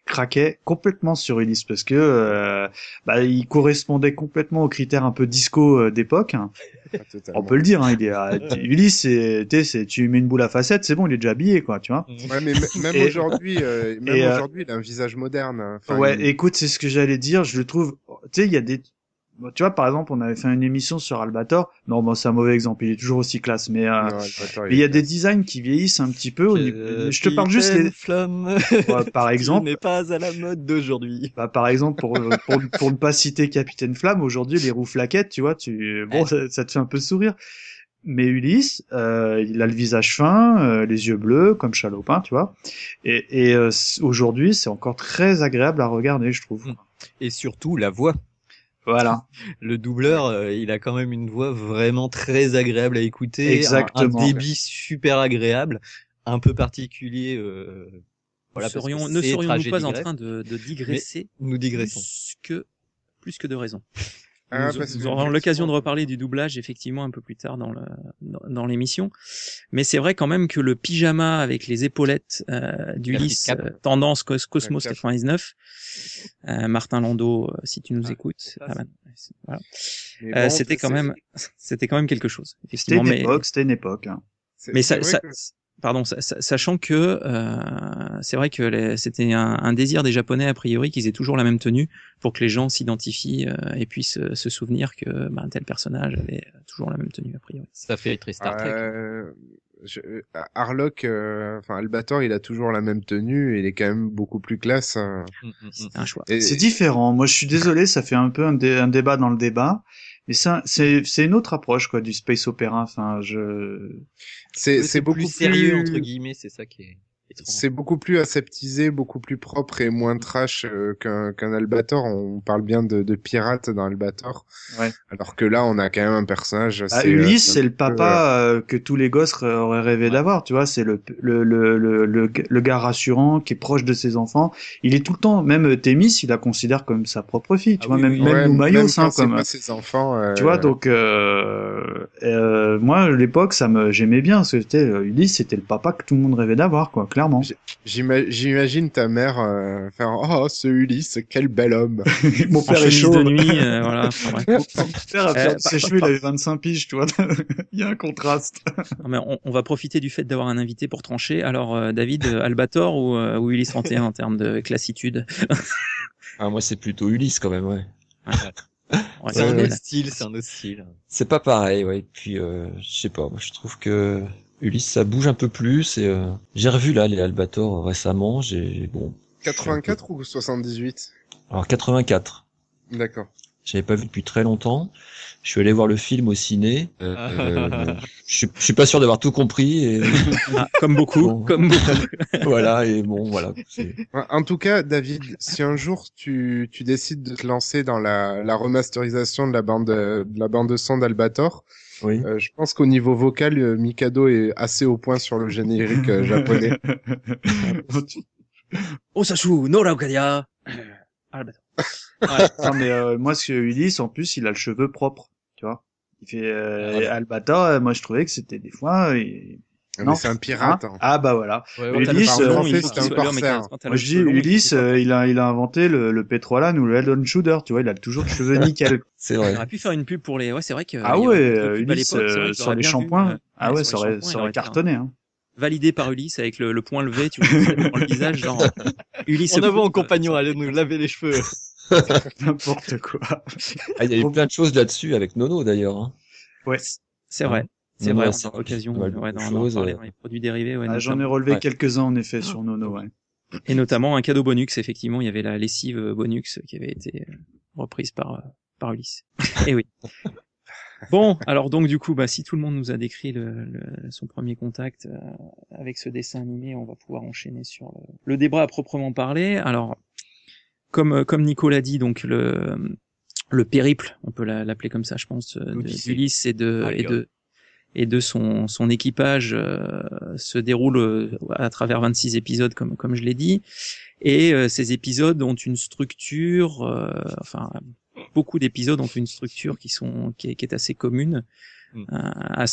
craquais complètement sur Ulysse parce que il correspondait complètement aux critères un peu disco d'époque. Hein. On peut le dire, hein, Ulysse, tu lui mets une boule à facettes, c'est bon, il est déjà habillé, quoi, tu vois.
Ouais, mais même aujourd'hui, il a un visage moderne. Hein. Enfin,
ouais, écoute, c'est ce que j'allais dire, je le trouve, tu sais, il y a des, tu vois, par exemple, on avait fait une émission sur Albator. Non, bon, c'est un mauvais exemple, il est toujours aussi classe, mais il y a des designs qui vieillissent un petit peu. Je te parle juste les
flammes.
Ouais, par exemple.
Qui n'est pas à la mode d'aujourd'hui.
Bah, par exemple, pour ne pas citer Capitaine Flamme, aujourd'hui, les roues flaquettes, tu vois, ça te fait un peu sourire. Mais Ulysse, il a le visage fin, les yeux bleus, comme Chalopin, tu vois. Et aujourd'hui, c'est encore très agréable à regarder, je trouve.
Et surtout, la voix.
Voilà.
Le doubleur, il a quand même une voix vraiment très agréable à écouter.
Exactement.
Un débit super agréable, un peu particulier.
Voilà, ne serions-nous pas en train de digresser?
Nous digressons.
Plus que de raison.
Nous
aurons l'occasion de reparler du doublage effectivement un peu plus tard dans l'émission. Mais c'est vrai quand même que le pyjama avec les épaulettes d'Ulysse, tendance Cosmos 99, Martin Landau, si tu nous écoutes, voilà. C'était quand même quelque chose.
C'était une époque. Hein.
Mais sachant que c'est vrai que c'était un désir des Japonais a priori qu'ils aient toujours la même tenue pour que les gens s'identifient et puissent se souvenir que tel personnage avait toujours la même tenue a priori.
Ça fait très Star Trek.
Harlock, Albator, il a toujours la même tenue et il est quand même beaucoup plus classe.
C'est un choix.
C'est différent. Moi, je suis désolé, ça fait un peu un débat dans le débat. Mais ça, c'est une autre approche, quoi, du space opéra. Enfin,
c'est beaucoup
plus sérieux, entre guillemets, c'est ça qui est étrange.
C'est beaucoup plus aseptisé, beaucoup plus propre et moins trash qu'un Albator. On parle bien de pirate dans Albator.
Ouais.
Alors que là, on a quand même un personnage assez...
Ulysse, c'est le papa que tous les gosses auraient rêvé d'avoir, tu vois. C'est le gars rassurant qui est proche de ses enfants. Il est tout le temps, même Thémis, il la considère comme sa propre fille, tu vois. Même Noumayos, hein, comme
ses enfants.
Tu vois, donc moi, à l'époque, j'aimais bien parce que Ulysse, c'était le papa que tout le monde rêvait d'avoir, quoi, clairement.
J'imagine ta mère faire oh ce Ulysse, quel bel homme.
Mon père est chaud
de nuit, voilà.
Mon père a perdu ses cheveux, il avait 25 piges, tu vois. Il y a un contraste.
Non, mais on va profiter du fait d'avoir un invité pour trancher. Alors David, Albator ou Ulysse 31 en termes de classitude?
Moi c'est plutôt Ulysse quand même, ouais.
C'est un autre style.
C'est pas pareil, ouais. Et puis je sais pas, moi je trouve que Ulysse, ça bouge un peu plus et j'ai revu là les Albator récemment,
84 ou 78?
Alors 84.
D'accord.
J'avais pas vu depuis très longtemps. Je suis allé voir le film au ciné. Je suis pas sûr d'avoir tout compris.
Comme beaucoup.
Voilà, et bon, voilà.
En tout cas, David, si un jour tu décides de te lancer dans la remasterisation de la bande son d'Albator,
oui.
Je pense qu'au niveau vocal, Mikado est assez au point sur le générique japonais.
Osasu no Raukadia. Albator.
Ouais. Non mais moi ce que Ulysse en plus il a le cheveu propre, tu vois. Il fait Albator, moi je trouvais que c'était des fois
mais c'est un pirate. Hein.
Ah bah voilà.
Ouais,
Ulysse
c'est un corsaire.
Moi je dis Ulysse il a inventé le pétrolan ou le head on shoulder, tu vois, il a toujours le cheveu nickel.
C'est vrai.
On aurait pu faire une pub pour les c'est vrai que
Ulysse sur les shampoings. Ah ouais, ça aurait cartonné hein.
Validé par Ulysse avec le point levé, tu vois, dans le visage, genre Ulysse.
En avant en compagnon, allez nous laver les cheveux.
N'importe quoi.
Il y a eu plein de choses là-dessus avec Nono d'ailleurs. Hein.
Ouais.
C'est vrai. C'est vrai, on a l'occasion d'en parler dans les produits dérivés. Ouais,
j'en ai relevé quelques-uns en effet sur Nono, ouais.
Et notamment un cadeau Bonux, effectivement, il y avait la lessive Bonux qui avait été reprise par Ulysse. Et oui. Bon, alors donc du coup, si tout le monde nous a décrit son premier contact avec ce dessin animé, on va pouvoir enchaîner sur le débat à proprement parler. Alors, comme Nico l'a dit, donc le périple, on peut l'appeler comme ça, je pense, d'Ulysse et de son équipage se déroule à travers 26 épisodes, comme je l'ai dit, et ces épisodes ont une structure, beaucoup d'épisodes ont une structure qui est assez commune, à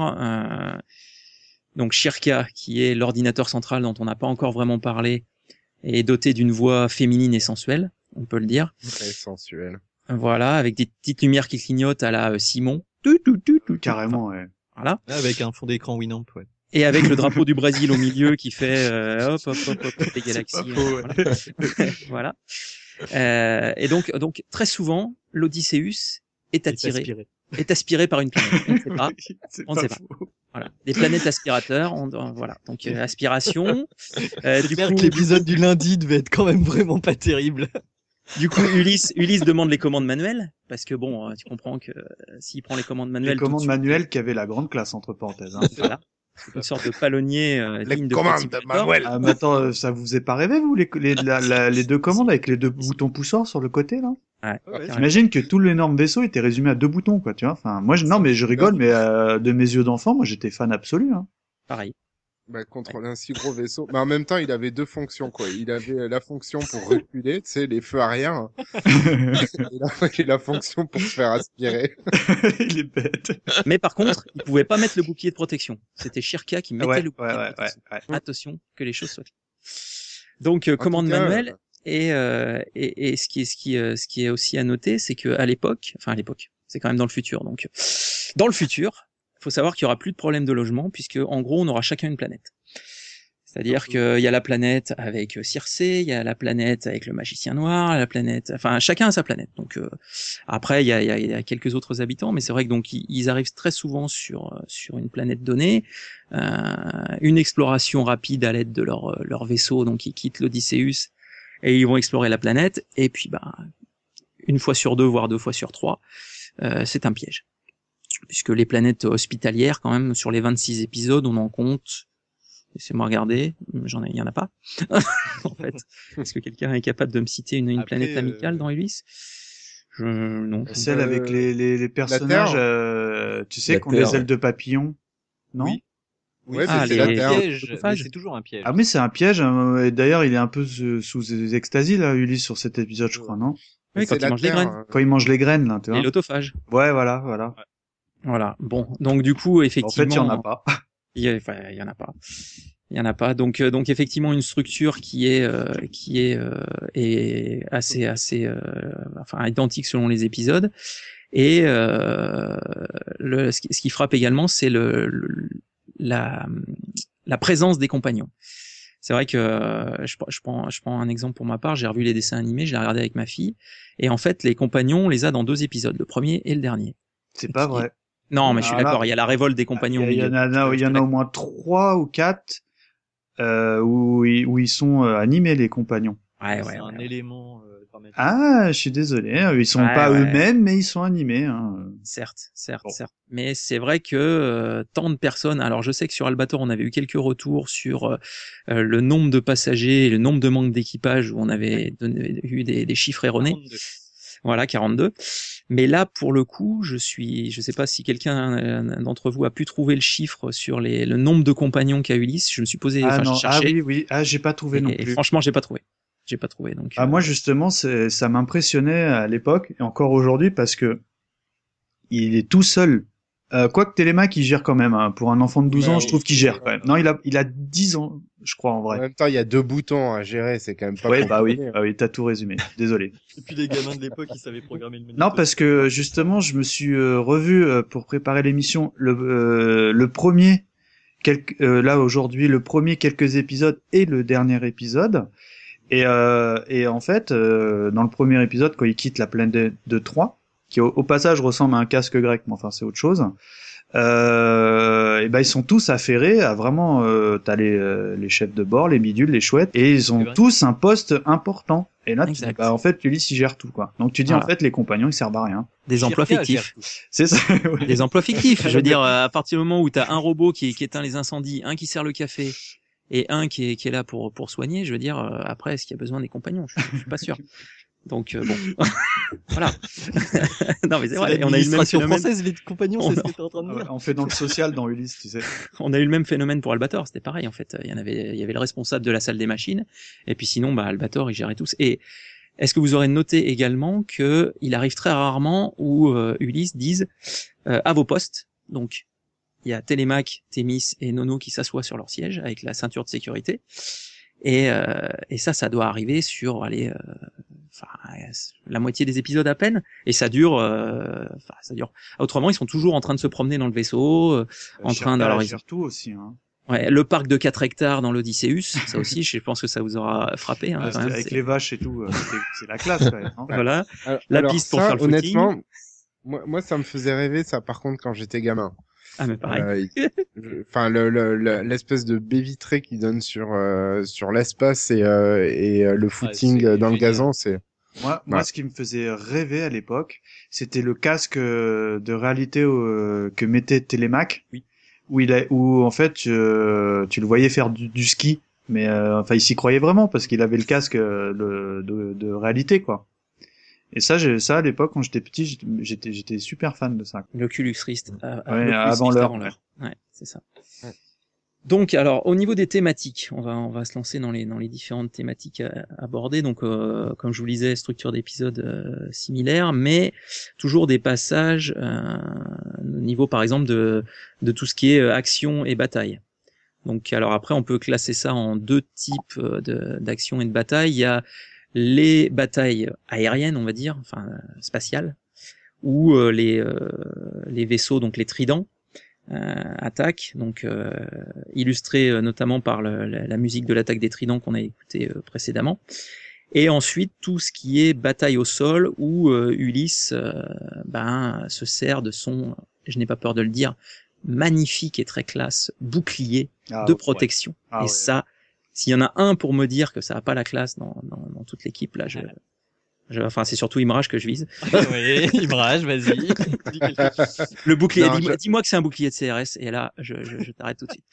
savoir donc Shirka, qui est l'ordinateur central dont on n'a pas encore vraiment parlé, et doté d'une voix féminine et sensuelle, on peut le dire.
Très sensuel.
Voilà, avec des petites lumières qui clignotent à la Simon.
Carrément, ouais.
Voilà.
Avec un fond d'écran Winamp, ouais.
Et avec le drapeau du Brésil au milieu qui fait hop hop hop hop les galaxies.
Faux, ouais.
Voilà. Et donc très souvent l'Odysseus est aspiré par une planète. On ne sait pas. On ne sait pas. Voilà. Des planètes aspirateurs. Voilà. Donc aspiration.
J'espère que l'épisode du lundi devait être quand même vraiment pas terrible.
Du coup, Ulysse demande les commandes manuelles parce que bon, tu comprends que s'il prend les commandes manuelles,
les commandes manuelles qui avaient la grande classe entre parenthèses. Hein.
Voilà. Une sorte de palonnier digne de
commandes manuelles.
Ah, mais attends, ça vous est pas rêvé vous les deux commandes avec les deux boutons poussants sur le côté là?
Ouais.
J'imagine que tout l'énorme vaisseau était résumé à deux boutons quoi, tu vois. Enfin, moi non mais je rigole mais de mes yeux d'enfant, moi j'étais fan absolu hein.
Pareil.
Bah, contrôler un si gros vaisseau. Mais en même temps, il avait deux fonctions, quoi. Il avait la fonction pour reculer, tu sais, les feux arrière. Et la fonction pour se faire aspirer.
Il est bête.
Mais par contre, il pouvait pas mettre le bouclier de protection. C'était Shirka qui mettait le bouclier de protection.
Ouais.
Attention, que les choses soient claires. Donc, commande manuelle. Et ce qui est aussi à noter, c'est que à l'époque, c'est quand même dans le futur. Donc, dans le futur, il faut savoir qu'il y aura plus de problème de logement puisque en gros on aura chacun une planète. C'est-à-dire qu'il y a la planète avec Circé, il y a la planète avec le magicien noir, la planète, enfin chacun a sa planète. Donc après il y a quelques autres habitants, mais c'est vrai que donc ils arrivent très souvent sur une planète donnée, une exploration rapide à l'aide de leur vaisseau, donc ils quittent l'Odysseus et ils vont explorer la planète et puis une fois sur deux voire deux fois sur trois, c'est un piège. Puisque les planètes hospitalières, quand même, sur les 26 épisodes, on en compte, laissez-moi regarder, il y en a pas, en fait. Est-ce que quelqu'un est capable de me citer une planète amicale dans Ulysse? Non.
Celle avec les personnages, tu sais, qui ont des ailes de papillon, non?
Oui.
Ouais,
c'est
la
un
Terre.
piège. C'est toujours un piège.
Ah mais c'est un piège, et d'ailleurs il est un peu sous extasie, là, Ulysse, sur cet épisode, je crois, non?
Oui, quand il mange les graines.
Quand il mange les graines, là, tu vois.
Et l'autophage.
Ouais, voilà.
Ouais. Voilà. Bon. Donc, du coup, effectivement.
En fait, il y en a pas.
Il y en a pas. Donc effectivement, une structure qui est assez identique selon les épisodes. Et, ce qui frappe également, c'est la présence des compagnons. C'est vrai que je prends un exemple pour ma part. J'ai revu les dessins animés, je l'ai regardé avec ma fille, et en fait, les compagnons, on les a dans deux épisodes, le premier et le dernier.
C'est pas vrai.
Non, mais je suis d'accord. Il y a la révolte des compagnons.
Il y en a au moins 3 ou 4 où ils sont animés les compagnons.
Ouais.
C'est un élément dramatique.
Ah, je suis désolé. Ils sont pas eux-mêmes, mais ils sont animés. Hein.
Certes. Mais c'est vrai que tant de personnes. Alors, je sais que sur Albator, on avait eu quelques retours sur le nombre de passagers et le nombre de membres d'équipage où on avait eu des chiffres erronés.
42.
Voilà, 42. Mais là, pour le coup, je sais pas si quelqu'un d'entre vous a pu trouver le chiffre sur le nombre de compagnons qu'a Ulysse. Je me suis posé, j'ai cherché.
Oui. Ah, j'ai pas trouvé non plus.
Et franchement, j'ai pas trouvé. Donc.
Moi, justement, ça m'impressionnait à l'époque et encore aujourd'hui parce que il est tout seul. Quoique Télémaque, il gère quand même. Hein. Pour un enfant de 12 ans, je trouve qu'il gère quand même. Non, il a 10 ans, je crois, en vrai.
En même temps, il y a 2 boutons à gérer, c'est quand même pas
compliqué. Oui, t'as tout résumé. Désolé.
Et puis les gamins de l'époque, ils savaient programmer le menu.
Non, parce que justement, je me suis revu pour préparer l'émission le premier, là aujourd'hui, le premier quelques épisodes et le dernier épisode. Et en fait, dans le premier épisode, quand il quitte la planète de Troie, qui au passage ressemble à un casque grec, mais enfin c'est autre chose. Et ils sont tous affairés à vraiment t'as les chefs de bord, les bidules, les chouettes, et ils ont tous un poste important. Et là tu dis en fait Ulysse il gère tout quoi. Donc tu dis en fait les compagnons ils servent à rien.
Des emplois fictifs.
C'est ça. Oui.
Des emplois fictifs. Je veux dire à partir du moment où t'as un robot qui éteint les incendies, un qui sert le café et un qui est là pour soigner, je veux dire après est-ce qu'il y a besoin des compagnons? Je suis pas sûr. Donc bon, voilà. Non mais c'est vrai.
On a eu le même phénomène française, les compagnons, c'est ce que t'es en train de dire.
On fait dans le social dans Ulysse, tu sais.
On a eu le même phénomène pour Albator, c'était pareil en fait. Il y avait le responsable de la salle des machines, et puis sinon Albator il gérait tous. Et est-ce que vous aurez noté également que il arrive très rarement où Ulysse dise à vos postes. Donc il y a Télémaque, Thémis et Nono qui s'assoient sur leur siège avec la ceinture de sécurité. Et ça doit arriver sur la moitié des épisodes à peine, et ça dure. Autrement, ils sont toujours en train de se promener dans le vaisseau, en train d'aller.
Surtout aussi. Hein.
Ouais, le parc de 4 hectares dans l'Odysseus, ça aussi, je pense que ça vous aura frappé. Hein, quand même,
avec les vaches et tout, c'est la classe. Quand même, hein.
Voilà,
alors
piste pour
ça,
faire le footing.
honnêtement, moi, ça me faisait rêver ça. Par contre, quand j'étais gamin.
Ah mais pareil.
Enfin, l'espèce de baie vitrée qui donne sur l'espace et le footing dans le gazon, c'est.
Moi, ce qui me faisait rêver à l'époque, c'était le casque de réalité que mettait Télémac.
Oui.
Où en fait tu le voyais faire du ski, mais enfin il s'y croyait vraiment parce qu'il avait le casque de réalité quoi. Et ça à l'époque quand j'étais petit, j'étais super fan de ça.
L'Oculus Rift
avant l'heure.
Ouais, c'est ça. Ouais. Donc alors au niveau des thématiques, on va se lancer dans les différentes thématiques abordées. Donc comme je vous le disais, structure d'épisodes similaire, mais toujours des passages au niveau par exemple de tout ce qui est action et bataille. Donc alors après on peut classer ça en deux types d'action et de bataille. Il y a les batailles aériennes, on va dire, enfin spatiales, où les vaisseaux, donc les tridents, attaque, donc illustré notamment par la musique de l'attaque des tridents qu'on a écouté précédemment, et ensuite tout ce qui est bataille au sol où Ulysse se sert de son, je n'ai pas peur de le dire, magnifique et très classe bouclier de protection. Ouais. Ça, s'il y en a un pour me dire que ça a pas la classe dans toute l'équipe, là enfin, c'est surtout Imrage que je vise.
Oui, Imrage, vas-y.
Le bouclier. Dis-moi que c'est un bouclier de CRS, et là, je t'arrête tout de suite.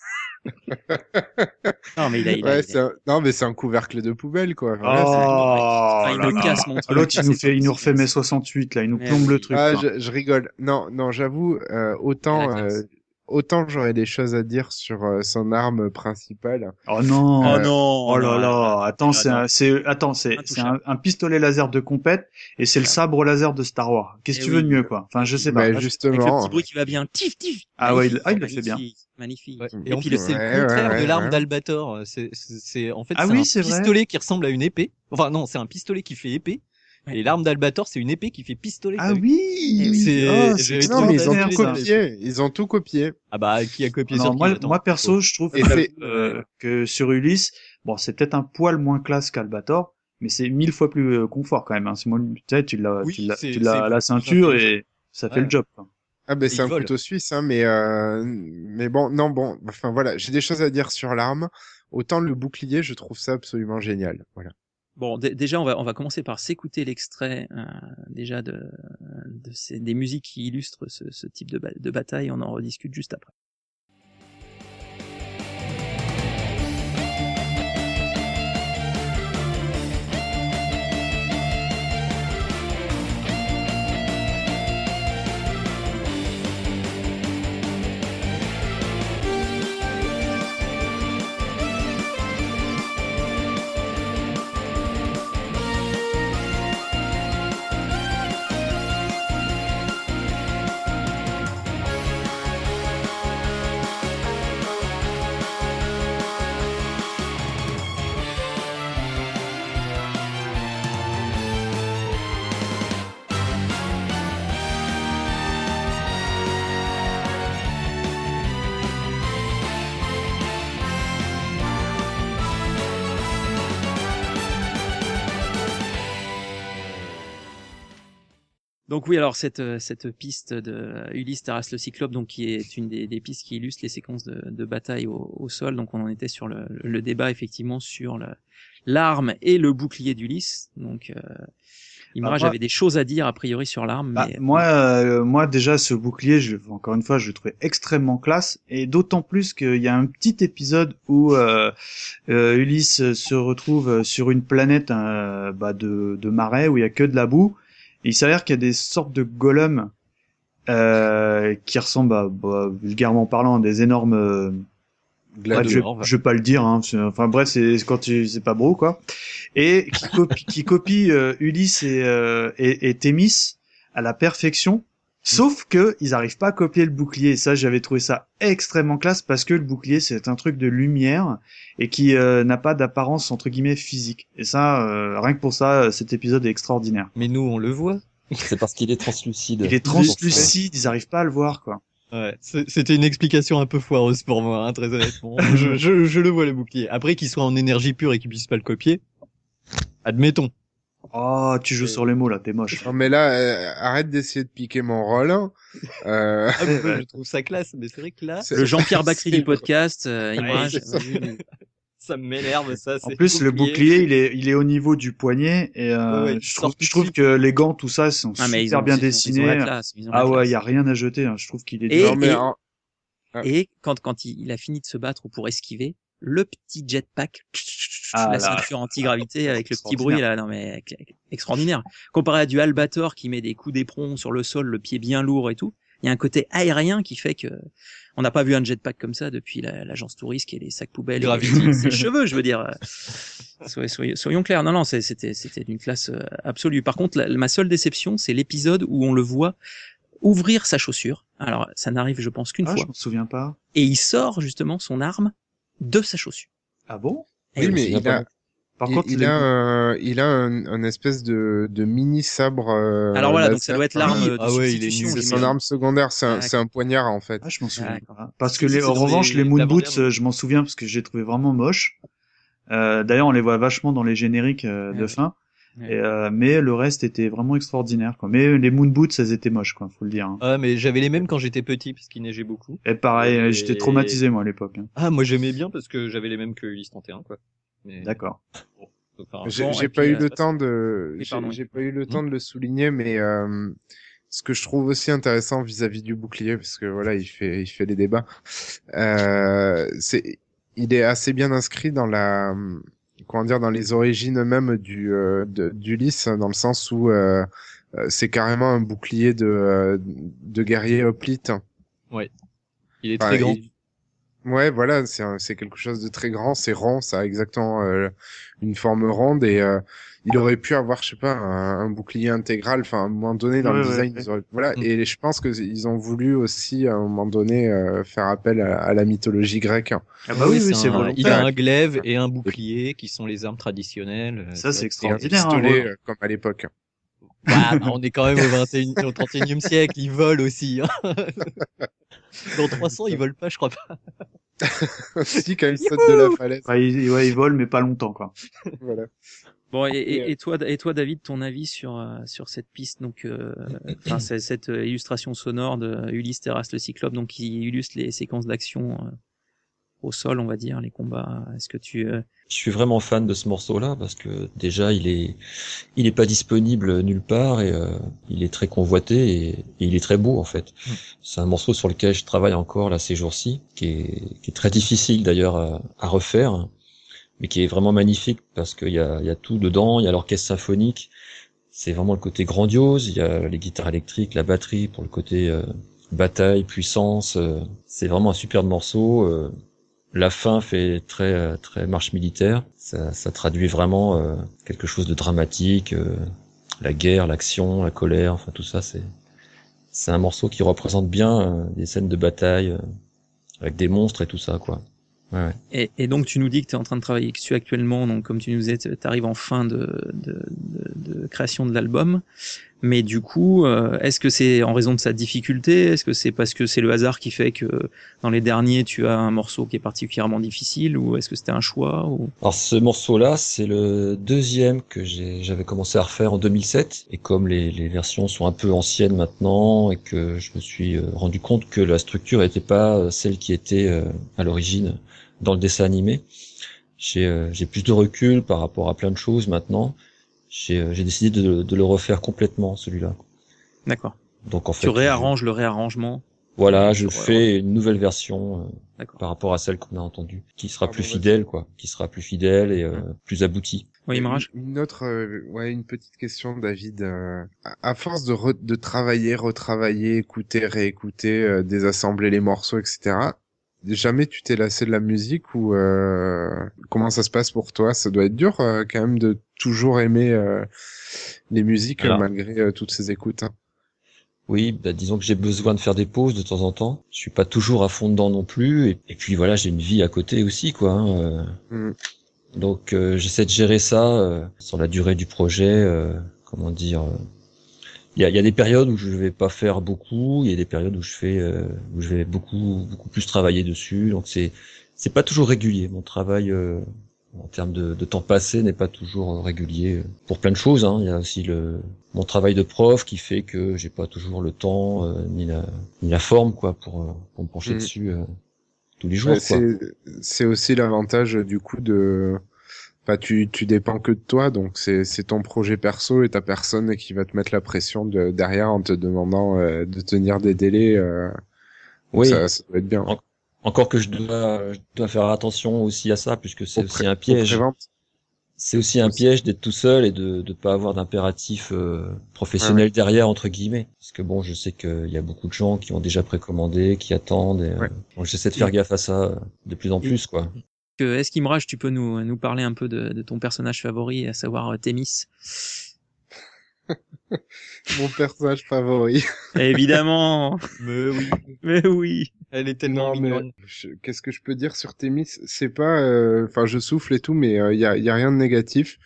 Non, mais
non, mais c'est un couvercle de poubelle, quoi.
Voilà, il me casse mon truc.
L'autre, il nous refait mai 68, là, il nous plombe le truc.
Je rigole. Non, j'avoue, autant j'aurais des choses à dire sur son arme principale.
Oh non.
Oh
là là. Attends, c'est un pistolet laser de compète et c'est le sabre laser de Star Wars. Qu'est-ce que tu veux de mieux, quoi? Enfin, je sais pas.
Justement.
Avec le petit bruit qui va bien. Tif, tif.
Ah ouais, il le fait bien.
Magnifique.
Ouais. Et en plus, c'est le contraire de l'arme d'Albator. C'est en fait, c'est un pistolet qui ressemble à une épée. Enfin, non, c'est un pistolet qui fait épée. Et l'arme d'Albator, c'est une épée qui fait pistolet.
Ah oui!
Non, mais ils ont tout copié. Ils ont tout copié.
Ah bah, qui a copié
sur qui? Moi, perso, je trouve que sur Ulysse, bon, c'est peut-être un poil moins classe qu'Albator, mais c'est 1000 fois plus confort quand même, hein. Tu l'as à la ceinture et ça fait le job, quoi.
Ah ben c'est un couteau suisse, hein, mais bon, enfin voilà, j'ai des choses à dire sur l'arme. Autant le bouclier, je trouve ça absolument génial. Voilà.
Bon, déjà, on va commencer par s'écouter l'extrait déjà des musiques qui illustrent ce type de bataille. On en rediscute juste après. Donc oui, alors cette piste de Ulysse terrasse le Cyclope, donc qui est une des pistes qui illustre les séquences de bataille au sol. Donc on en était sur le débat effectivement sur l'arme et le bouclier d'Ulysse. Donc Imrage avait des choses à dire a priori sur l'arme. Mais
moi déjà ce bouclier, encore une fois, je le trouvais extrêmement classe, et d'autant plus qu'il y a un petit épisode où Ulysse se retrouve sur une planète de marais où il y a que de la boue. Et il s'avère qu'il y a des sortes de golems qui ressemblent à, vulgairement parlant, à des énormes bref, je vais pas le dire, hein, enfin bref, c'est pas beau, quoi, et qui copie Ulysse et Thémis à la perfection. Sauf que ils arrivent pas à copier le bouclier. Et ça, j'avais trouvé ça extrêmement classe parce que le bouclier, c'est un truc de lumière et qui n'a pas d'apparence entre guillemets physique. Et ça, rien que pour ça, cet épisode est extraordinaire.
Mais nous, on le voit.
C'est parce qu'il est translucide.
Il est translucide, ils arrivent pas à le voir, quoi.
Ouais, c'était une explication un peu foireuse pour moi, hein, très honnêtement. je le vois, le bouclier. Après qu'il soit en énergie pure et qu'il puisse pas le copier, admettons.
Oh, tu joues sur les mots là, t'es moche.
Non mais là, arrête d'essayer de piquer mon rôle.
Je trouve ça classe, mais c'est vrai que là,
Le Jean-Pierre Bacry du podcast, image.
ça m'énerve, ça.
En plus, le bouclier, il est au niveau du poignet et
Ouais,
je trouve que les gants, tout ça, sont super bien dessinés.
Ils ont la classe, ils ont la
Ah ouais,
classe.
il y a rien à jeter. Hein. Je trouve qu'il est.
Et-
Non mais
Et quand il a fini de se battre pour esquiver, le petit jetpack,
Ah
la
là.
ceinture anti-gravité avec le petit bruit là, non mais extraordinaire. Comparé à du Albator qui met des coups d'éperon sur le sol, le pied bien lourd et tout, il y a un côté aérien qui fait que on n'a pas vu un jetpack comme ça depuis l'agence touriste et les sacs poubelles et
Gravity.
ses cheveux, je veux dire. Soyons clairs. Non, c'était d'une classe absolue. Par contre, ma seule déception, c'est l'épisode où on le voit ouvrir sa chaussure. Alors, ça n'arrive, je pense, qu'une
Ah,
fois.
je me souviens pas.
Et il sort justement son arme de sa chaussure.
Ah bon?
oui, mais il a,
Par contre,
il a un espèce de mini sabre.
Alors voilà, donc
laser.
ça doit être l'arme de
Ah ouais, il est
substitution.
nul.
C'est
j'imagine.
son arme secondaire,
D'accord.
c'est un poignard en fait.
Ah, je m'en souviens
D'accord.
pas. Parce
Si,
que
si, c'est
en
dans
revanche,
les
les Moon Boots,
avant-derniers.
je m'en souviens parce que j'ai trouvé vraiment moche. D'ailleurs, on les voit vachement dans les génériques de
Ouais.
fin.
Ouais.
Et, mais le reste était vraiment extraordinaire, quoi. Mais les Moon Boots, elles étaient moches, quoi, faut le dire. Hein.
Ah, mais j'avais les mêmes quand j'étais petit, parce qu'il neigeait beaucoup.
Et pareil,
Et-
j'étais traumatisé, moi, à l'époque. Hein.
Ah, moi j'aimais bien parce que j'avais les mêmes que Ulysse 31, quoi. Mais...
D'accord.
Enfin,
J'ai
Bon,
j'ai
et
pas
puis,
eu le temps de,
oui, pardon,
j'ai pas eu le temps de le souligner, mais ce que je trouve aussi intéressant vis-à-vis du bouclier, parce que voilà, il fait les débats, il est assez bien inscrit dans comment dire, dans les origines même d'Ulysse, dans le sens où c'est carrément un bouclier de guerrier hoplite.
il est très grand.
Ouais, voilà, c'est quelque chose de très grand, c'est rond, ça a exactement une forme ronde et il aurait pu avoir, je sais pas, un bouclier intégral. Enfin, à un moment donné dans le
Ouais,
design,
ouais.
ils auraient- voilà.
Mm.
Et je pense que ils ont voulu aussi à un moment donné faire appel à la mythologie grecque.
Ah bah oui, c'est
il a
volontaire.
un glaive et un bouclier qui sont les armes traditionnelles.
Ça, c'est
Et un
extraordinaire. Hein,
pistolet
voilà.
comme à l'époque.
Bah, on est quand même au 31e siècle, ils volent aussi. Hein. Dans 300, ils volent pas, je crois pas.
Si, quand il saute de la falaise.
Enfin, il vole, mais pas longtemps, quoi.
Voilà.
Bon,
Et,
et toi, David, ton avis sur cette piste, donc, enfin, cette illustration sonore de Ulysse Terrasse le Cyclope, donc qui illustre les séquences d'action au sol, on va dire, les combats. Est-ce que tu
Je suis vraiment fan de ce morceau-là parce que déjà il est pas disponible nulle part et il est très convoité et il est très beau en fait. C'est un morceau sur lequel je travaille encore là ces jours-ci, qui est très difficile d'ailleurs à refaire, mais qui est vraiment magnifique parce qu'il y a tout dedans. Il y a l'orchestre symphonique, c'est vraiment le côté grandiose. Il y a les guitares électriques, la batterie pour le côté bataille, puissance. C'est vraiment un superbe morceau. La fin fait très très marche militaire. Ça traduit vraiment quelque chose de dramatique, la guerre, l'action, la colère, enfin tout ça. C'est un morceau qui représente bien des scènes de bataille avec des monstres et tout ça, quoi. Ouais.
et donc tu nous dis que tu es en train de travailler dessus actuellement, donc comme tu nous disais, tu arrives en fin de création de l'album, mais du coup, est-ce que c'est en raison de sa difficulté, est-ce que c'est parce que c'est le hasard qui fait que dans les derniers tu as un morceau qui est particulièrement difficile, ou est-ce que c'était un choix ou...
Alors ce morceau-là, c'est le deuxième que j'avais commencé à refaire en 2007, et comme les versions sont un peu anciennes maintenant et que je me suis rendu compte que la structure n'était pas celle qui était à l'origine dans le dessin animé, j'ai plus de recul par rapport à plein de choses maintenant. J'ai décidé de le refaire complètement, celui-là.
D'accord.
Donc en fait,
Tu réarranges le réarrangement.
voilà, je
Ouais,
fais une nouvelle version
D'accord.
par rapport à celle qu'on a entendue, qui sera
Ah,
plus
bon,
fidèle, quoi, qui sera plus fidèle et plus aboutie.
Oui, Mirage.
Une autre, une petite question, David. À force de travailler, retravailler, écouter, réécouter, désassembler les morceaux, etc. Jamais tu t'es lassé de la musique ou comment ça se passe pour toi? Ça doit être dur quand même de toujours aimer les musiques
Alors.
malgré toutes ces écoutes. Hein.
Oui, bah, disons que j'ai besoin de faire des pauses de temps en temps. Je suis pas toujours à fond dedans non plus. Et puis voilà, j'ai une vie à côté aussi, quoi. Donc j'essaie de gérer ça sur la durée du projet. Comment dire il y a des périodes où je vais pas faire beaucoup. Il y a des périodes où où je vais beaucoup plus travailler dessus. Donc c'est pas toujours régulier. Mon travail en termes de temps passé n'est pas toujours régulier pour plein de choses. Hein. Il y a aussi mon travail de prof qui fait que j'ai pas toujours le temps ni la forme quoi pour me pencher dessus tous les jours.
Ouais,
Quoi.
c'est aussi l'avantage du coup de. Enfin, tu dépends que de toi, donc c'est ton projet perso et ta personne qui va te mettre la pression derrière en te demandant de tenir des délais.
Oui.
Ça doit être bien.
Encore que je dois faire attention aussi à ça, puisque c'est aussi un piège. C'est aussi un piège d'être tout seul et de pas avoir d'impératif professionnel derrière entre guillemets. Parce que bon, je sais qu'il y a beaucoup de gens qui ont déjà précommandé, qui attendent. Et, donc j'essaie de faire gaffe à ça de plus en plus, quoi.
Esquimrage, tu peux nous parler un peu de ton personnage favori, à savoir Thémis.
Mon personnage favori.
Évidemment. Mais oui.
Elle est tellement mignonne.
Qu'est-ce que je peux dire sur Thémis? C'est pas, enfin, je souffle et tout, mais y a rien de négatif.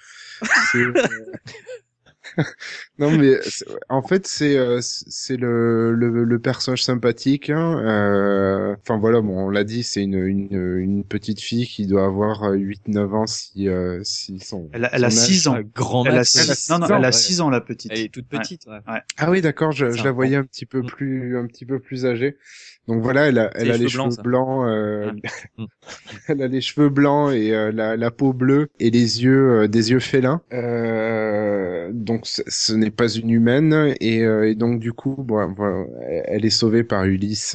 Non, mais en fait, c'est le personnage sympathique. Hein. Enfin voilà, bon, on l'a dit, c'est une petite fille qui doit avoir 8-9 ans si son.
Elle a 6 ans. Elle a 6 ans la petite.
Elle est toute petite. Ouais.
Ah oui, d'accord, je la voyais un petit peu plus âgée. Donc voilà, elle a les cheveux blancs, elle a les cheveux blancs et la peau bleue et les yeux des yeux félins. Donc ce n'est pas une humaine et donc du coup, bon, voilà, elle est sauvée par Ulysse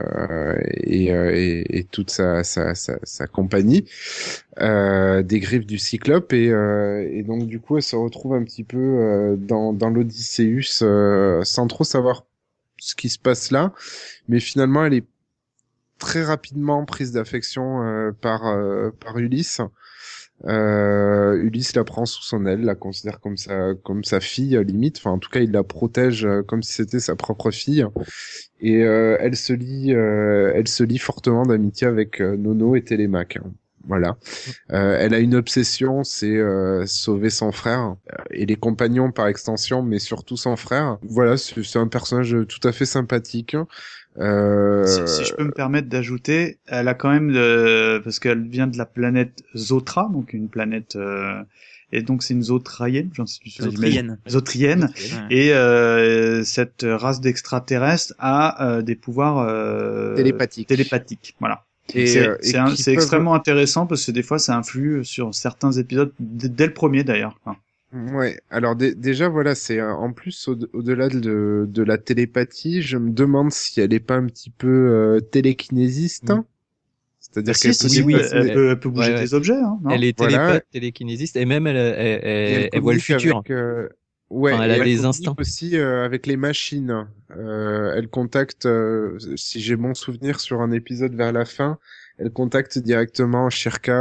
et toute sa compagnie des griffes du Cyclope et donc du coup elle se retrouve un petit peu dans l'Odysseus sans trop savoir ce qui se passe là, mais finalement elle est très rapidement prise d'affection par Ulysse. Ulysse la prend sous son aile, la considère comme sa fille limite, enfin en tout cas il la protège comme si c'était sa propre fille et elle se lie fortement d'amitié avec Nono et Télémaque. Voilà. Elle a une obsession, c'est sauver son frère et les compagnons par extension, mais surtout son frère. Voilà, c'est un personnage tout à fait sympathique.
Si je peux me permettre d'ajouter, elle a quand même parce qu'elle vient de la planète Zotra, donc une planète et donc c'est une Zotrienne, j'en sais plus. Zotrienne. Et cette race d'extraterrestres a des pouvoirs télépathiques. Voilà. Et c'est extrêmement intéressant parce que des fois ça influe sur certains épisodes dès le premier d'ailleurs. Enfin.
Ouais, alors déjà voilà, c'est en plus au-delà de la télépathie, je me demande si elle est pas un petit peu télékinésiste. C'est-à-dire
qu'elle peut bouger des objets. Hein, non
elle est télépathe, télékinésiste et même elle voit le futur.
Ouais,
enfin, elle a des instincts
aussi avec les machines. Elle contacte, si j'ai bon souvenir, sur un épisode vers la fin, elle contacte directement Shirka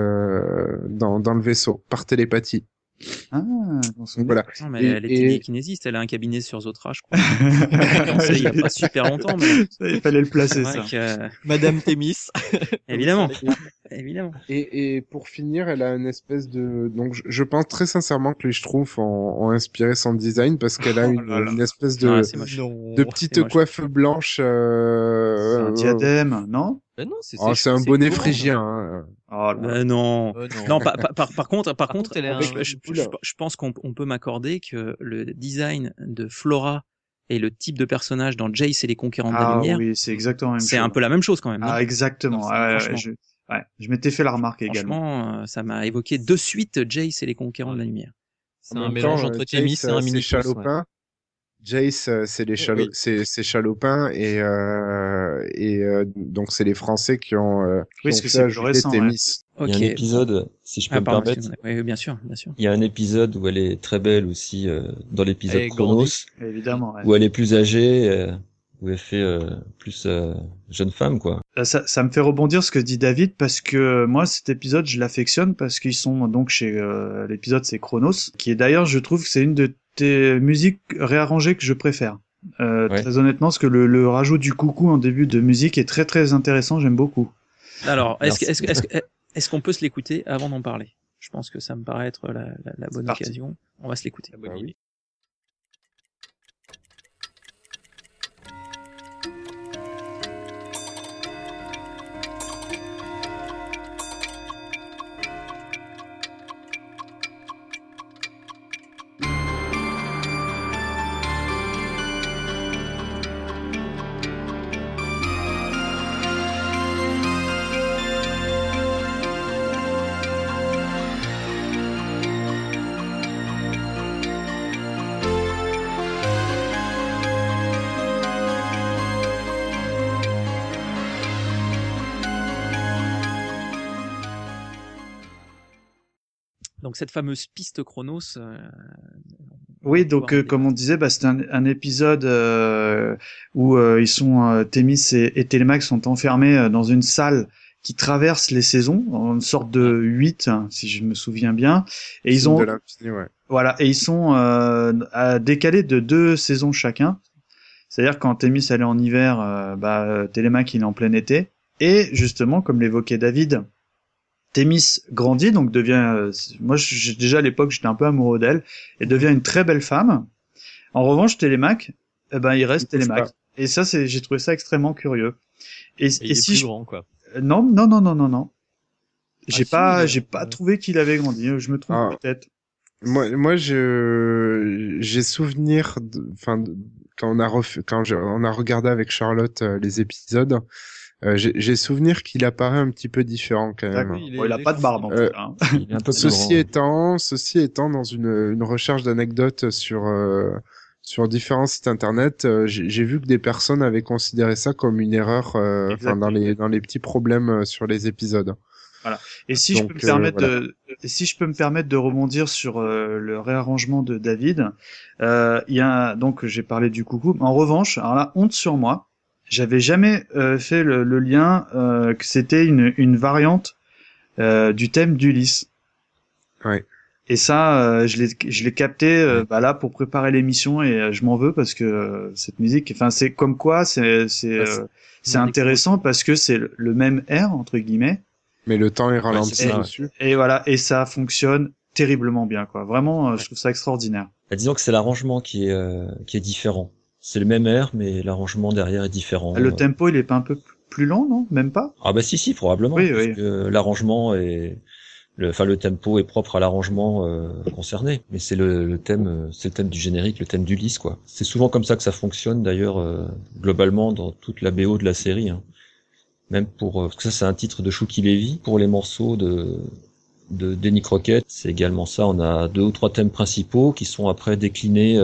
dans le vaisseau par télépathie.
Ah,
voilà.
Non, mais elle est télékinésiste, elle a un cabinet sur Zotra, je crois. Il y a pas super longtemps, mais
il fallait le placer ça.
Madame Thémis.
Évidemment. Évidemment.
Et pour finir, elle a une espèce de, donc je pense très sincèrement que les Schtroumpfs ont inspiré son design parce qu'elle a une espèce de petite coiffe blanche.
C'est un diadème, non?
Ben non, c'est un bonnet phrygien. Hein.
Oh là. Non. Non, par contre, je pense qu'on peut m'accorder que le design de Flora et le type de personnage dans Jace et les Conquérants de la Lumière,
oui, c'est exactement la même chose.
C'est un peu la même chose quand même.
Ah, exactement. Je m'étais fait la remarque également.
Franchement, ça m'a évoqué de suite Jace et les Conquérants de la Lumière.
C'est un mélange entre Thémis et un mini
Chalopin. Jace, c'est Chalopin et donc c'est les Français qui ont fait ajouter Thémis.
Il y a un épisode, si je peux me permettre.
Oui, bien sûr.
Il y a un épisode où elle est très belle aussi, dans l'épisode Chronos.
Évidemment.
Où elle est plus âgée, où elle fait plus jeune femme, quoi.
Ça me fait rebondir ce que dit David parce que moi cet épisode je l'affectionne parce qu'ils sont donc chez l'épisode c'est Chronos qui est d'ailleurs je trouve que c'est une de tes musiques réarrangées que je préfère. Très honnêtement, parce que le rajout du coucou en début de musique est très très intéressant, j'aime beaucoup.
Alors,
Merci.
est-ce qu'on peut se l'écouter avant d'en parler? Je pense que ça me paraît être la bonne
parti.
occasion. On va se l'écouter.
La bonne
Ah oui.
idée.
Donc cette fameuse piste Chronos.
Oui, donc comme on disait, c'est un épisode où ils sont Thémis et Télémaque sont enfermés dans une salle qui traverse les saisons, en une sorte de 8, hein, si je me souviens bien, et ils ont
de l'infini, ouais.
voilà, et ils sont décalés de 2 saisons chacun. C'est-à-dire quand Thémis elle est en hiver, Télémaque il est en plein été, et justement comme l'évoquait David, Thémis grandit, donc devient, moi déjà à l'époque j'étais un peu amoureux d'elle, et devient une très belle femme. En revanche, Télémaque, il reste
Il bouge
Télémaque.
pas.
Et ça, j'ai trouvé ça extrêmement curieux.
Et il est
si
plus
je...
grand, quoi.
Non. J'ai pas trouvé qu'il avait grandi. Je me trompe
Ah.
peut-être.
Moi, j'ai souvenir, quand on a regardé avec Charlotte les épisodes, j'ai souvenir qu'il apparaît un petit peu différent quand même.
D'accord. Il a pas de barbe en tout cas. Hein.
Il est un peu plus grand.
Ceci étant, dans une recherche d'anecdotes sur différents sites internet, j'ai vu que des personnes avaient considéré ça comme une erreur, dans les petits problèmes sur les épisodes.
Voilà. Et si
Donc,
je peux me permettre
voilà.
si je peux me permettre de rebondir sur le réarrangement de David, il y a donc j'ai parlé du coucou. En revanche, alors là, honte sur moi, j'avais jamais fait le lien que c'était une variante du thème d'Ulysse.
Ouais.
Et ça, je l'ai capté là pour préparer l'émission et je m'en veux parce que cette musique, enfin c'est comme quoi c'est intéressant parce que c'est le même air entre guillemets.
Mais le temps est ralenti
c'est ça,
dessus.
Et voilà, et ça fonctionne terriblement bien, quoi. Vraiment, je trouve ça extraordinaire.
Bah, disons que c'est l'arrangement qui est différent. C'est le même air, mais l'arrangement derrière est différent.
Le tempo, il est pas un peu plus lent, non? Même pas?
Ah bah si, probablement.
Oui,
parce
oui.
que l'arrangement est, le tempo est propre à l'arrangement concerné. Mais c'est le thème du générique, le thème d'Ulysse, quoi. C'est souvent comme ça que ça fonctionne, d'ailleurs, globalement dans toute la BO de la série. Hein. Même parce que ça c'est un titre de Shuki Levy. Pour les morceaux de Denny Crockett, c'est également ça. On a 2 ou 3 thèmes principaux qui sont après déclinés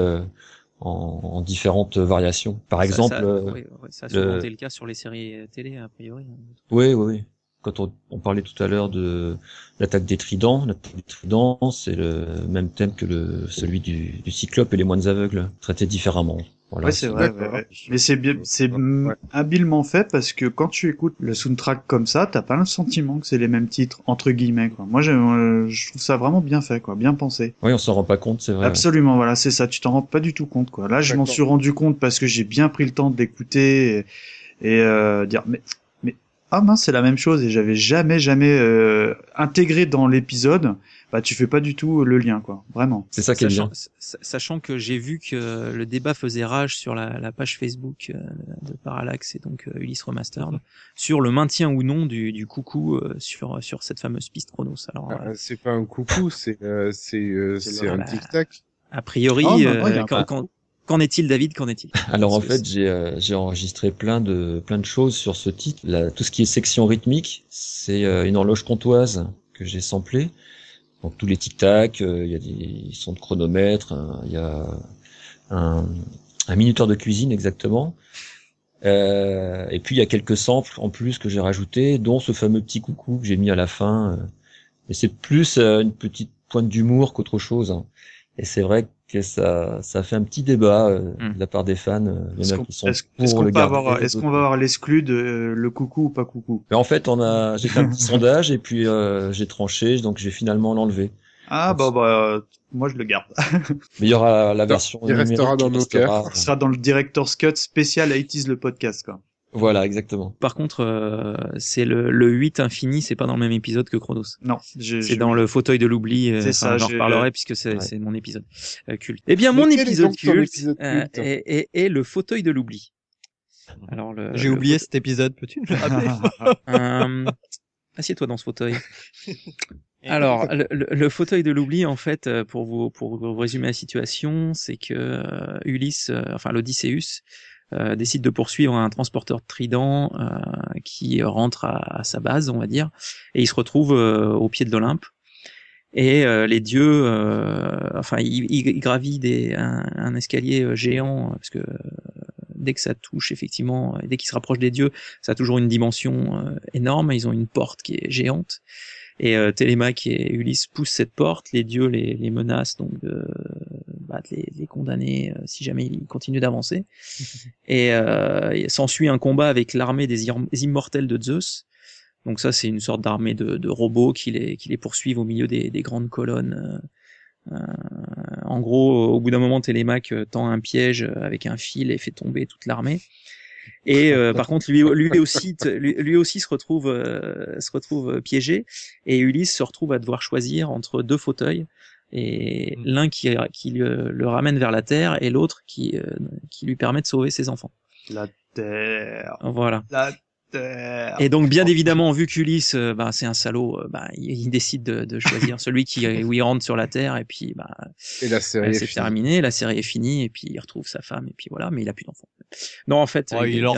en différentes variations. Par exemple,
ça a souvent été le cas sur les séries télé a priori.
Oui. Quand on parlait tout à l'heure de l'attaque des tridents, c'est le même thème que celui du Cyclope et les moines aveugles, traité différemment. Voilà,
ouais, c'est vrai. Ouais. Mais c'est bien, habilement fait parce que quand tu écoutes le soundtrack comme ça, t'as pas le sentiment que c'est les mêmes titres entre guillemets, quoi. Moi, je trouve ça vraiment bien fait, quoi, bien pensé.
Oui, on s'en rend pas compte, c'est vrai.
Absolument, voilà, c'est ça. Tu t'en rends pas du tout compte, quoi. Là, je m'en suis rendu compte parce que j'ai bien pris le temps de l'écouter et dire mais ah mince, c'est la même chose et j'avais jamais intégré dans l'épisode. Bah tu fais pas du tout le lien, quoi, vraiment.
C'est ça qui est bien.
Sachant que j'ai vu que le débat faisait rage sur la page Facebook de Parallax et donc Ulysse Remastered sur le maintien ou non du coucou sur cette fameuse piste Chronos. Alors
c'est pas un coucou, c'est un tic-tac.
A priori, qu'en est-il, David? Qu'en est-il?
Alors en fait, j'ai enregistré plein de choses sur ce titre. Tout ce qui est section rythmique, c'est une horloge comtoise que j'ai samplée. Donc tous les tic-tac, il y a des sons de chronomètre, il y a un minuteur de cuisine exactement. Et puis il y a quelques samples en plus que j'ai rajoutés, dont ce fameux petit coucou que j'ai mis à la fin. Mais c'est plus une petite pointe d'humour qu'autre chose. Hein. Et c'est vrai que ça fait un petit débat de la part des fans. Il y en a qui sont pour le garder.
Est-ce qu'on va avoir l'exclu de le coucou ou pas coucou?
Mais en fait, j'ai fait un petit sondage et puis j'ai tranché, donc j'ai finalement l'enlevé.
Ah moi je le garde.
Mais il y aura la version
il restera
numérique
dans
qui
nos
restera,
Ce sera dans le Director's Cut spécial 80s le podcast quoi.
Voilà, exactement.
Par contre, c'est le 8 infini, c'est pas dans le même épisode que Chronos.
Non,
c'est dans le fauteuil de l'oubli.
C'est ça,
j'en reparlerai puisque c'est
Ouais.
c'est mon épisode culte. Eh bien, mon
Mais quel est
épisode
donc ton
culte,
épisode culte
est le fauteuil de l'oubli. Alors
J'ai oublié cet épisode, peux-tu me le rappeler?
Assieds-toi dans ce fauteuil. Alors, le fauteuil de l'oubli, en fait, pour vous résumer la situation, c'est que Ulysse, enfin l'Odysseus, décide de poursuivre un transporteur de trident qui rentre à sa base, on va dire, et il se retrouve au pied de l'Olympe. Et les dieux, enfin, il gravit un escalier géant, parce que dès que ça touche, effectivement, dès qu'il se rapproche des dieux, ça a toujours une dimension énorme. Ils ont une porte qui est géante. Et Télémaque et Ulysse poussent cette porte, les dieux les menacent donc de les condamner si jamais ils continuent d'avancer. Et s'ensuit un combat avec l'armée des immortels de Zeus. Donc ça c'est une sorte d'armée de robots qui les poursuivent au milieu des grandes colonnes. En gros, au bout d'un moment, Télémaque tend un piège avec un fil et fait tomber toute l'armée. Et par contre, lui aussi se retrouve piégé, et Ulysse se retrouve à devoir choisir entre deux fauteuils, et l'un qui le ramène vers la terre, et l'autre qui lui permet de sauver ses enfants.
La terre.
Voilà.
La terre.
Et donc, bien évidemment, vu qu'Ulysse, c'est un salaud, il décide de choisir celui où il rentre sur la terre, et puis,
et la série
c'est terminé, la série est finie, et puis il retrouve sa femme, et puis voilà, mais il a plus d'enfants. Non, en fait,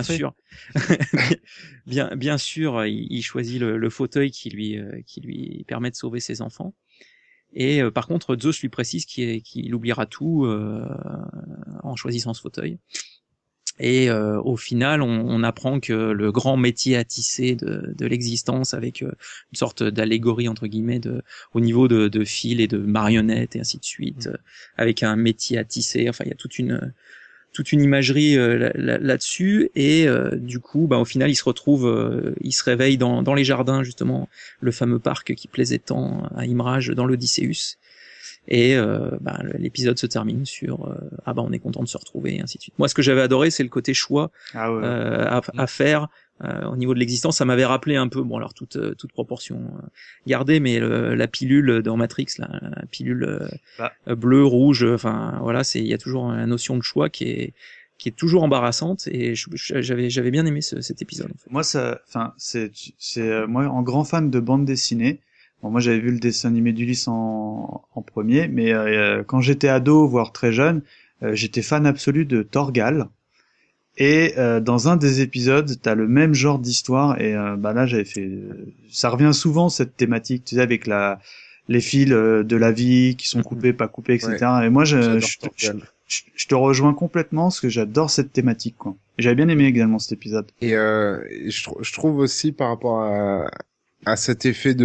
bien sûr, il choisit le fauteuil qui lui permet de sauver ses enfants. Et par contre, Zeus lui précise qu'il oubliera tout en choisissant ce fauteuil. Et au final, on apprend que le grand métier à tisser de l'existence, avec une sorte d'allégorie entre guillemets au niveau de fils et de marionnettes et ainsi de suite, avec un métier à tisser. Enfin, il y a toute une imagerie là-dessus. Et du coup, au final, il se réveille dans les jardins, justement, le fameux parc qui plaisait tant à Imrage dans l'Odysseus. Et l'épisode se termine sur on est content de se retrouver, et ainsi de suite. Moi, ce que j'avais adoré, c'est le côté choix à faire au niveau de l'existence. Ça m'avait rappelé un peu, alors toute proportion gardée, mais la pilule dans Matrix, la pilule bleue, rouge, enfin voilà, il y a toujours la notion de choix qui est toujours embarrassante, et j'avais bien aimé cet épisode. En fait.
Moi, moi, en grand fan de bande dessinée. Bon, moi, j'avais vu le dessin animé d'Ulysse en premier, mais quand j'étais ado, voire très jeune, j'étais fan absolu de Torgal. Et dans un des épisodes, t'as le même genre d'histoire, et là, j'avais fait. Ça revient souvent cette thématique, tu sais, avec les fils de la vie qui sont coupés, pas coupés, etc. Ouais. Et moi, je te rejoins complètement, parce que j'adore cette thématique, quoi. J'avais bien aimé également cet épisode.
Et je trouve aussi par rapport à cet effet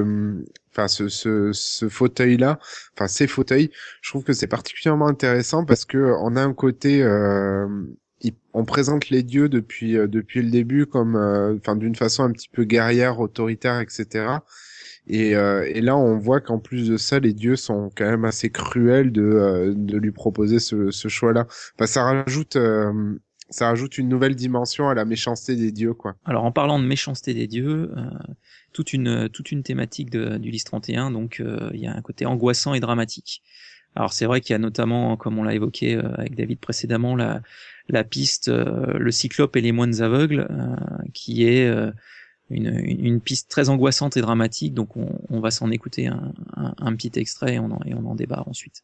ce fauteuil-là, enfin ces fauteuils, je trouve que c'est particulièrement intéressant parce que on a un côté, on présente les dieux depuis le début comme, d'une façon un petit peu guerrière, autoritaire, etc. Et là, on voit qu'en plus de ça, les dieux sont quand même assez cruels de lui proposer ce choix-là. Enfin, ça rajoute une nouvelle dimension à la méchanceté des dieux, quoi.
Alors, en parlant de méchanceté des dieux, toute une thématique d'Ulysse 31, donc il y a un côté angoissant et dramatique. Alors, c'est vrai qu'il y a notamment, comme on l'a évoqué avec David précédemment, la piste le Cyclope et les moines aveugles, qui est une piste très angoissante et dramatique. Donc, on va s'en écouter un petit extrait et on en débat ensuite.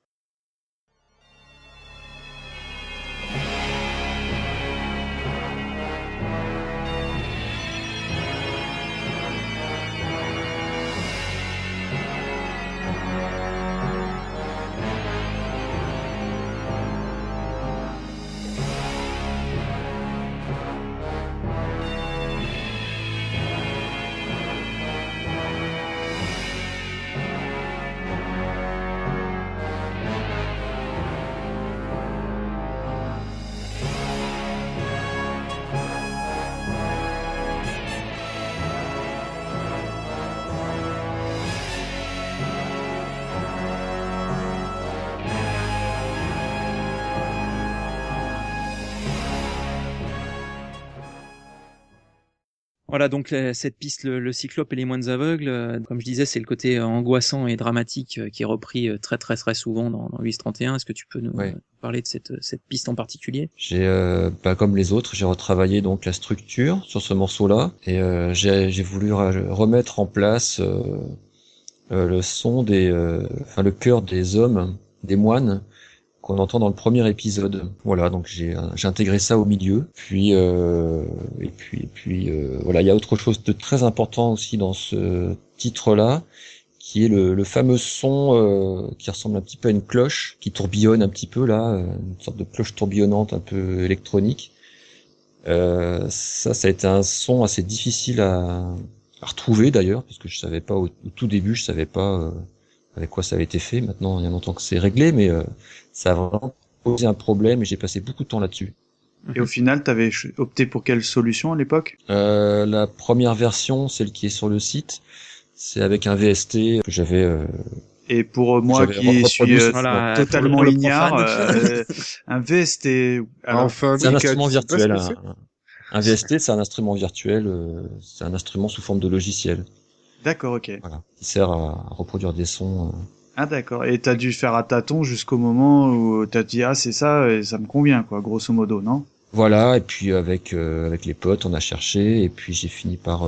Voilà, donc cette piste, le Cyclope et les moines aveugles, comme je disais, c'est le côté angoissant et dramatique qui est repris très très très souvent dans Ulysse 31. Est-ce que tu peux nous parler de cette piste en particulier?
J'ai, comme les autres, j'ai retravaillé donc la structure sur ce morceau-là et j'ai voulu remettre en place le son le chœur des hommes, des moines qu'on entend dans le premier épisode. Voilà, donc j'ai intégré ça au milieu. Puis voilà, il y a autre chose de très important aussi dans ce titre-là, qui est le fameux son qui ressemble un petit peu à une cloche qui tourbillonne un petit peu là, une sorte de cloche tourbillonnante un peu électronique. Ça a été un son assez difficile à retrouver d'ailleurs, parce que je savais pas au tout début, je savais pas avec quoi ça avait été fait. Maintenant, il y a longtemps que c'est réglé, mais ça a vraiment posé un problème et j'ai passé beaucoup de temps là-dessus.
Et au final, t'avais opté pour quelle solution à l'époque?
La première version, celle qui est sur le site, c'est avec un VST que j'avais.
Et pour moi qui suis totalement ignare, un VST.
Alors, c'est un instrument virtuel. Un VST, c'est un instrument virtuel. C'est un instrument sous forme de logiciel.
D'accord, ok.
Voilà, qui sert à reproduire des sons.
Ah d'accord. Et t'as dû faire à tâtons jusqu'au moment où t'as dit c'est ça et ça me convient quoi, grosso modo, non?
Voilà. Et puis avec les potes, on a cherché et puis j'ai fini par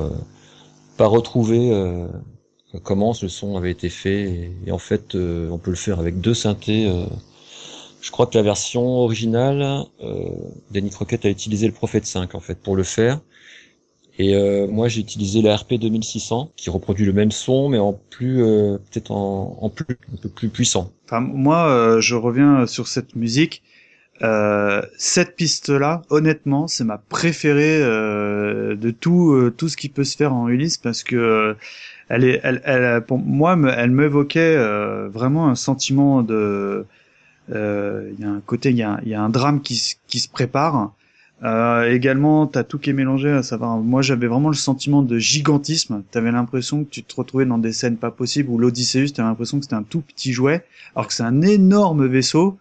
retrouver comment ce son avait été fait et en fait on peut le faire avec 2 synthés. Je crois que la version originale, Danny Crockett a utilisé le Prophet 5 en fait pour le faire. Et moi j'ai utilisé la RP 2600 qui reproduit le même son mais en plus peut-être en plus un peu plus puissant.
Enfin moi je reviens sur cette musique. Cette piste-là, honnêtement, c'est ma préférée de tout ce qui peut se faire en Ulysse parce que elle pour moi elle m'évoquait vraiment un sentiment de il y a un côté il y a un drame qui se prépare. Également, t'as tout qui est mélangé, à savoir, moi j'avais vraiment le sentiment de gigantisme. T'avais l'impression que tu te retrouvais dans des scènes pas possibles où l'Odysseus, t'avais l'impression que c'était un tout petit jouet, alors que c'est un énorme vaisseau.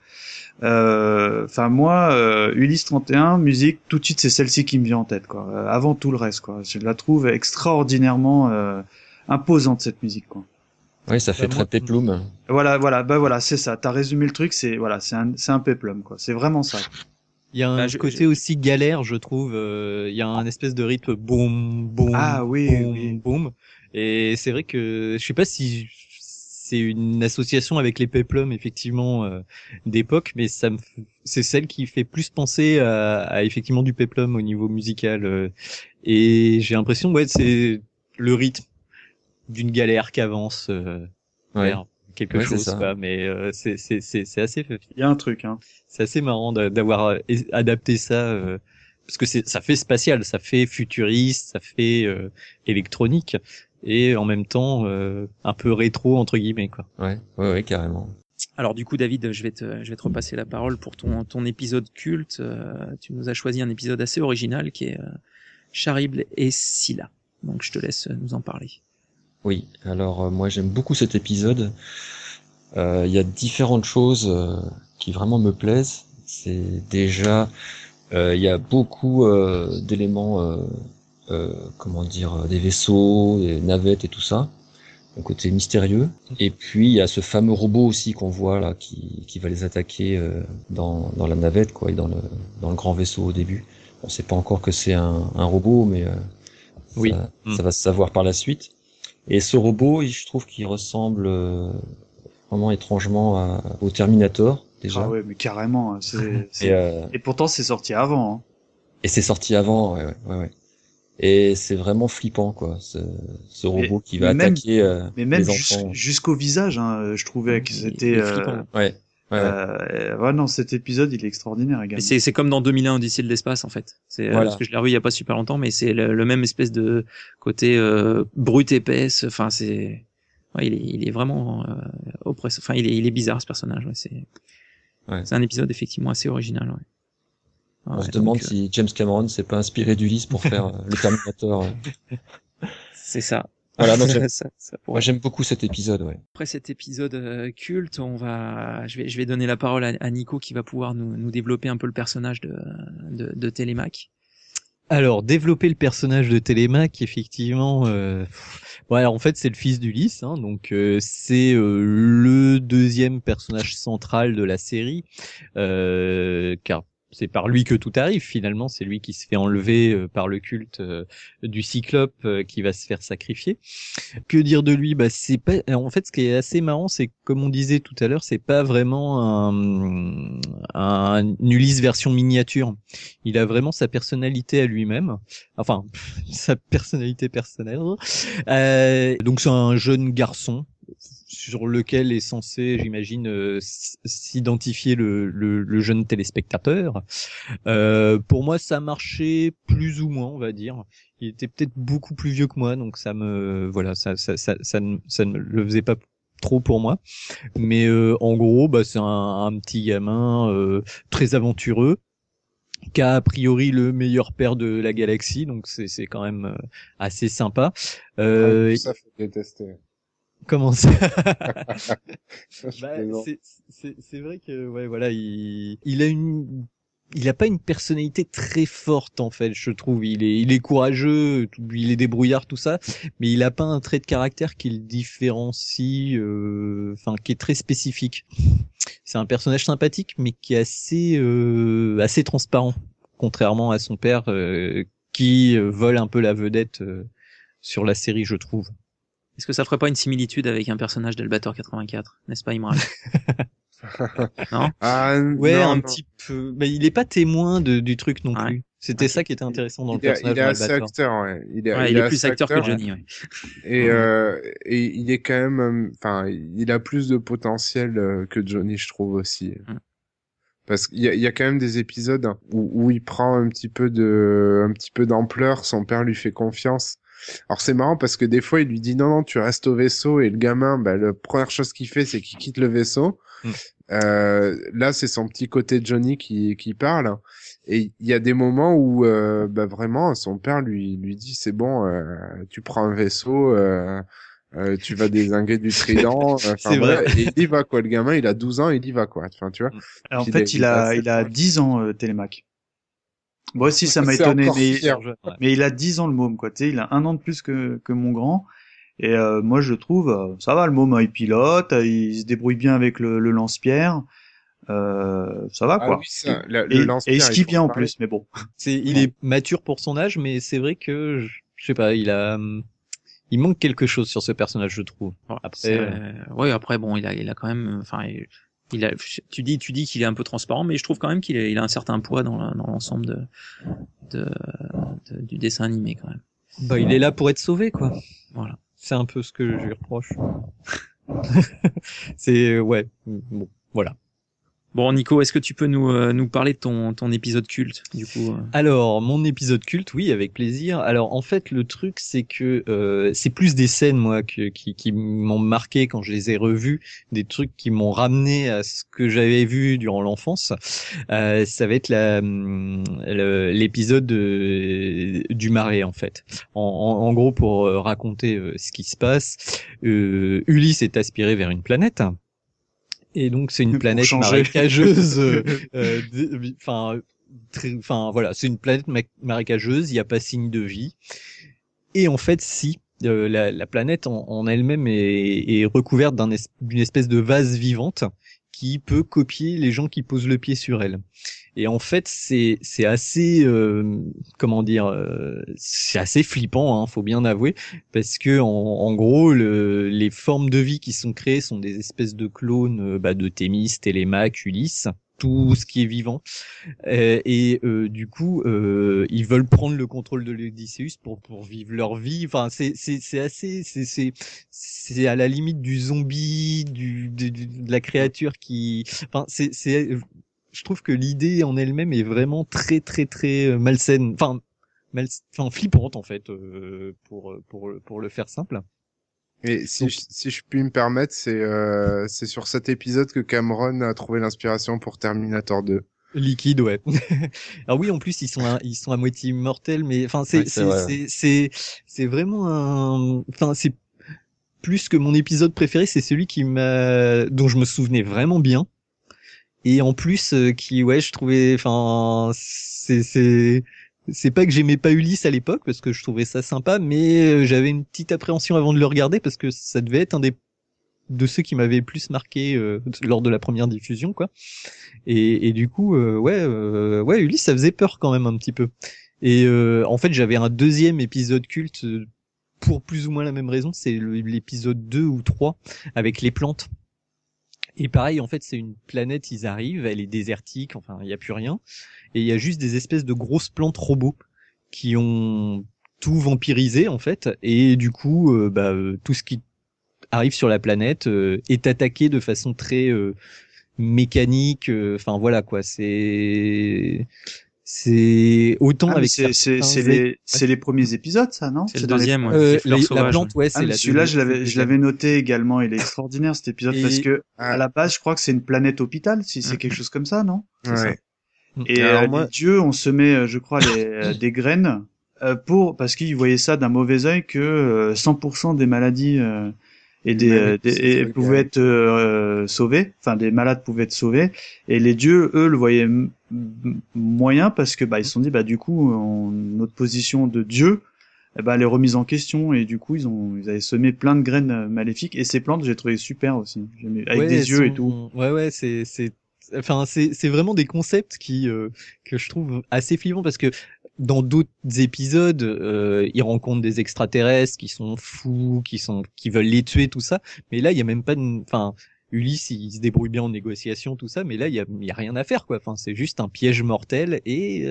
Enfin moi, Ulysse 31, musique, tout de suite c'est celle-ci qui me vient en tête, quoi. Avant tout le reste, quoi. Je la trouve extraordinairement imposante cette musique, quoi.
Oui, ça fait très péplum.
Voilà, c'est ça. T'as résumé le truc, c'est un péplum, quoi. C'est vraiment ça.
Il y a un côté aussi galère, je trouve. Il y a un espèce de rythme boum, boum, boum, boum. Et c'est vrai que je sais pas si c'est une association avec les péplums effectivement d'époque, mais c'est celle qui fait plus penser à effectivement du péplum au niveau musical. Et j'ai l'impression, c'est le rythme d'une galère qui avance vers quelque chose, quoi. Mais c'est assez.
Il y a un truc, hein.
C'est assez marrant d'avoir adapté ça parce que ça fait spatial, ça fait futuriste, ça fait électronique et en même temps un peu rétro entre guillemets, quoi.
Ouais, carrément.
Alors du coup, David, je vais te repasser la parole pour ton épisode culte. Tu nous as choisi un épisode assez original qui est Charybde et Scylla. Donc je te laisse nous en parler.
Oui, alors moi j'aime beaucoup cet épisode. Il y a différentes choses qui vraiment me plaisent. C'est déjà, il y a beaucoup d'éléments, des vaisseaux, des navettes et tout ça, un côté mystérieux. Et puis il y a ce fameux robot aussi qu'on voit là, qui va les attaquer dans la navette, quoi, et dans le grand vaisseau au début. On sait pas encore que c'est un robot, mais ça va se savoir par la suite. Et ce robot, je trouve qu'il ressemble vraiment étrangement au Terminator, déjà.
Ah ouais, mais carrément. Et pourtant, c'est sorti avant. Hein.
Et c'est sorti avant, ouais. Et c'est vraiment flippant, quoi, ce robot qui va attaquer
mais même
les enfants.
Jusqu'au visage, hein, je trouvais que c'était...
flippant.
Ouais.
Non, cet épisode, il est extraordinaire également.
C'est comme dans 2001 Odyssée de l'espace en fait. C'est parce que je l'ai revu il y a pas super longtemps, mais c'est le même espèce de côté brut épaisse. Enfin c'est, il est vraiment oppressant. Enfin il est bizarre ce personnage. C'est un épisode effectivement assez original. Ouais.
On se demande si James Cameron s'est pas inspiré d'Ulysse pour faire le Terminator.
C'est ça.
Voilà, donc moi j'aime beaucoup cet épisode, ouais.
Après cet épisode culte, je vais donner la parole à Nico qui va pouvoir nous développer un peu le personnage de Télémaque.
Alors, développer le personnage de Télémaque, effectivement, alors en fait c'est le fils d'Ulysse, hein, donc c'est le deuxième personnage central de la série, car c'est par lui que tout arrive finalement, c'est lui qui se fait enlever par le culte du Cyclope qui va se faire sacrifier. Que dire de lui? Bah c'est pas, en fait ce qui est assez marrant, c'est que, comme on disait tout à l'heure, c'est pas vraiment un Ulysse version miniature. Il a vraiment sa personnalité à lui-même, enfin sa personnalité personnelle. Donc c'est un jeune garçon sur lequel est censé, j'imagine, s'identifier le jeune téléspectateur. Pour moi, ça marchait plus ou moins, on va dire. Il était peut-être beaucoup plus vieux que moi, donc ça ne le faisait pas trop pour moi. Mais en gros, bah c'est un petit gamin très aventureux, qui a priori le meilleur père de la galaxie, donc c'est quand même assez sympa.
Ça fait détester.
Comment ça? C'est vrai que ouais voilà, il a pas une personnalité très forte en fait, je trouve. Il est courageux, il est débrouillard, tout ça, mais il a pas un trait de caractère qui le différencie, enfin qui est très spécifique. C'est un personnage sympathique, mais qui est assez transparent, contrairement à son père qui vole un peu la vedette sur la série, je trouve.
Est-ce que ça ferait pas une similitude avec un personnage d'Albator 84, n'est-ce pas, Imran? Non?
Ouais,
non,
un
non.
petit peu. Mais il est pas témoin du truc non plus. C'était ça qui était intéressant dans le personnage
Il est assez
d'Albator.
acteur, ouais. Il
Il est plus acteur que Johnny, ouais.
Et il est quand même, enfin, il a plus de potentiel que Johnny, je trouve aussi. Parce qu'il y a quand même des épisodes où il prend un petit peu d'ampleur, son père lui fait confiance. Alors c'est marrant parce que des fois il lui dit non, tu restes au vaisseau, et le gamin, bah, la première chose qu'il fait c'est qu'il quitte le vaisseau. Là c'est son petit côté Johnny qui parle, et il y a des moments où bah, vraiment son père lui dit c'est bon, tu prends un vaisseau, tu vas dézinguer du trident,
C'est vrai.
Et il y va quoi, le gamin il a 12 ans, il y va quoi, enfin tu vois.
Alors, en fait, il a 10 ans, Télémaque. Moi aussi, ça m'a
C'est
étonné,
encore pire.
mais il a 10 ans, le môme, quoi. Tu sais, il a 1 an de plus que mon grand. Et moi, je trouve, ça va, le môme, il pilote, il se débrouille bien avec le lance-pierre. Ça va, quoi.
Ah oui, ça, le
Et
lance-pierre,
il skie bien en
faut parler.
plus, mais bon.
Il est mature pour son âge, mais c'est vrai que je sais pas, il manque quelque chose sur ce personnage, je trouve. Après,
ouais, après bon, il a quand même, enfin, tu dis qu'il est un peu transparent, mais je trouve quand même qu'il a un certain poids dans l'ensemble du dessin animé quand même.
bah il est là pour être sauvé, quoi.
Voilà.
C'est un peu ce que je lui reproche. C'est ouais, bon, voilà.
Bon, Nico, est-ce que tu peux nous parler de ton épisode culte, du coup?
Alors, mon épisode culte, oui, avec plaisir. Alors, en fait, le truc, c'est que c'est plus des scènes, moi, qui m'ont marqué quand je les ai revues, des trucs qui m'ont ramené à ce que j'avais vu durant l'enfance. Ça va être l'épisode du marais, en fait. En gros, pour raconter ce qui se passe, Ulysse est aspiré vers une planète. Et donc c'est une planète marécageuse, enfin voilà, c'est une planète marécageuse, il n'y a pas signe de vie. Et en fait, si la planète en elle-même est recouverte d'une espèce de vase vivante qui peut copier les gens qui posent le pied sur elle. Et en fait, c'est assez comment dire, c'est assez flippant, hein, faut bien avouer, parce que en gros, les formes de vie qui sont créées sont des espèces de clones de Thémis, Télémaque, Ulysse, tout ce qui est vivant. Du coup, ils veulent prendre le contrôle de l'Odysseus pour vivre leur vie. Enfin, c'est à la limite du zombie, de la créature qui, enfin, je trouve que l'idée en elle-même est vraiment très très très malsaine, enfin flippante en fait, pour le faire simple.
Et si je puis me permettre, c'est sur cet épisode que Cameron a trouvé l'inspiration pour Terminator 2.
Liquide, ouais. Alors oui, en plus ils sont à moitié immortels, mais enfin c'est vraiment enfin c'est plus que mon épisode préféré, c'est celui dont je me souvenais vraiment bien. Et en plus, je trouvais, enfin, c'est pas que j'aimais pas Ulysse à l'époque parce que je trouvais ça sympa, mais j'avais une petite appréhension avant de le regarder parce que ça devait être un de ceux qui m'avaient le plus marqué lors de la première diffusion, quoi. Et du coup, ouais, Ulysse, ça faisait peur quand même un petit peu. Et en fait, j'avais un deuxième épisode culte pour plus ou moins la même raison, c'est l'épisode 2 ou 3 avec les plantes. Et pareil, en fait, c'est une planète, ils arrivent, elle est désertique, enfin, il y a plus rien, et il y a juste des espèces de grosses plantes robots qui ont tout vampirisé en fait, et du coup, tout ce qui arrive sur la planète est attaqué de façon très mécanique. Enfin voilà quoi, c'est autant avec
c'est les premiers épisodes, ça, non?
C'est le deuxième, ouais.
La plante, ouais, c'est la
celui-là, je l'avais noté également. Il est extraordinaire, cet épisode, parce que, à la base, je crois que c'est une planète hôpital, si c'est quelque chose comme ça, non?
Ouais.
Ça. Et,
moi...
les dieux, on se met, je crois, des graines, parce qu'ils voyaient ça d'un mauvais œil que, 100% des maladies, pouvaient être sauvés, enfin des malades pouvaient être sauvés, et les dieux eux le voyaient moyen parce que ils se sont dit du coup notre position de dieu elle est remise en question, et du coup ils avaient semé plein de graines maléfiques, et ces plantes j'ai trouvé super aussi, avec des yeux et tout.
Ouais, c'est vraiment des concepts que je trouve assez flippants parce que dans d'autres épisodes, ils rencontrent des extraterrestres qui sont fous, qui veulent les tuer, tout ça. Mais là, il y a même pas Ulysse, il se débrouille bien en négociation, tout ça. Mais là, il y a rien à faire, quoi. Enfin, c'est juste un piège mortel, et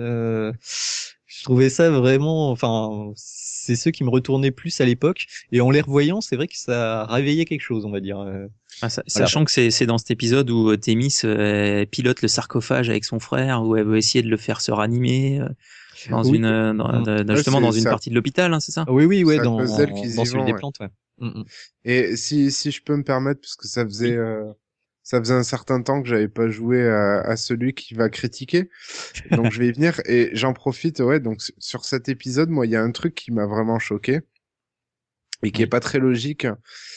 je trouvais ça vraiment, c'est ceux qui me retournaient plus à l'époque. Et en les revoyant, c'est vrai que ça a réveillé quelque chose, on va dire.
Sachant que c'est dans cet épisode où Thémis pilote le sarcophage avec son frère, où elle veut essayer de le faire se ranimer dans justement dans une partie de l'hôpital, hein, c'est ça?
Oui, ouais,
dans
celui des plantes, ouais.
Et si je peux me permettre, parce que ça faisait un certain temps que j'avais pas joué à celui qui va critiquer, donc je vais y venir, et j'en profite. Ouais, donc sur cet épisode, moi, il y a un truc qui m'a vraiment choqué et qui est pas très logique.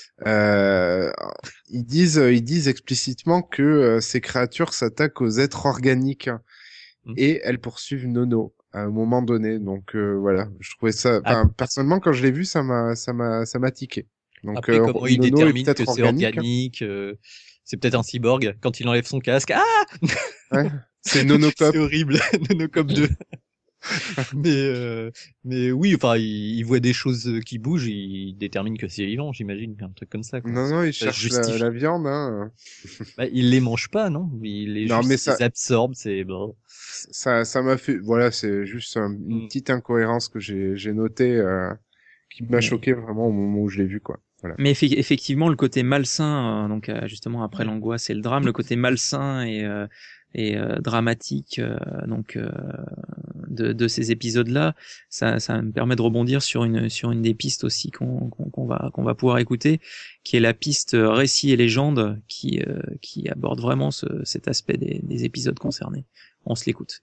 Ils disent explicitement que ces créatures s'attaquent aux êtres organiques et elles poursuivent Nono à un moment donné. Donc voilà, je trouvais ça. Personnellement, quand je l'ai vu, ça m'a tiqué. Donc
après, comment il
Nono
détermine
est peut-être
que c'est organique, c'est peut-être un cyborg quand il enlève son casque. Ah,
ouais, c'est Nonocop.
C'est horrible, Nonocop 2. mais oui, il voit des choses qui bougent, il détermine que c'est vivant, j'imagine, un truc comme ça, quoi.
Non, il cherche la viande, hein.
Il les mange pas, non? Il les les absorbe, c'est bon.
Ça m'a fait, voilà, c'est juste une petite incohérence que j'ai notée, qui m'a choqué vraiment au moment où je l'ai vu, quoi. Voilà.
Mais effectivement, le côté malsain, donc justement après l'angoisse et le drame, le côté malsain et dramatique de ces épisodes-là, ça me permet de rebondir sur une des pistes aussi qu'on va pouvoir écouter, qui est la piste récits et légendes, qui aborde vraiment cet aspect des épisodes concernés. On se l'écoute.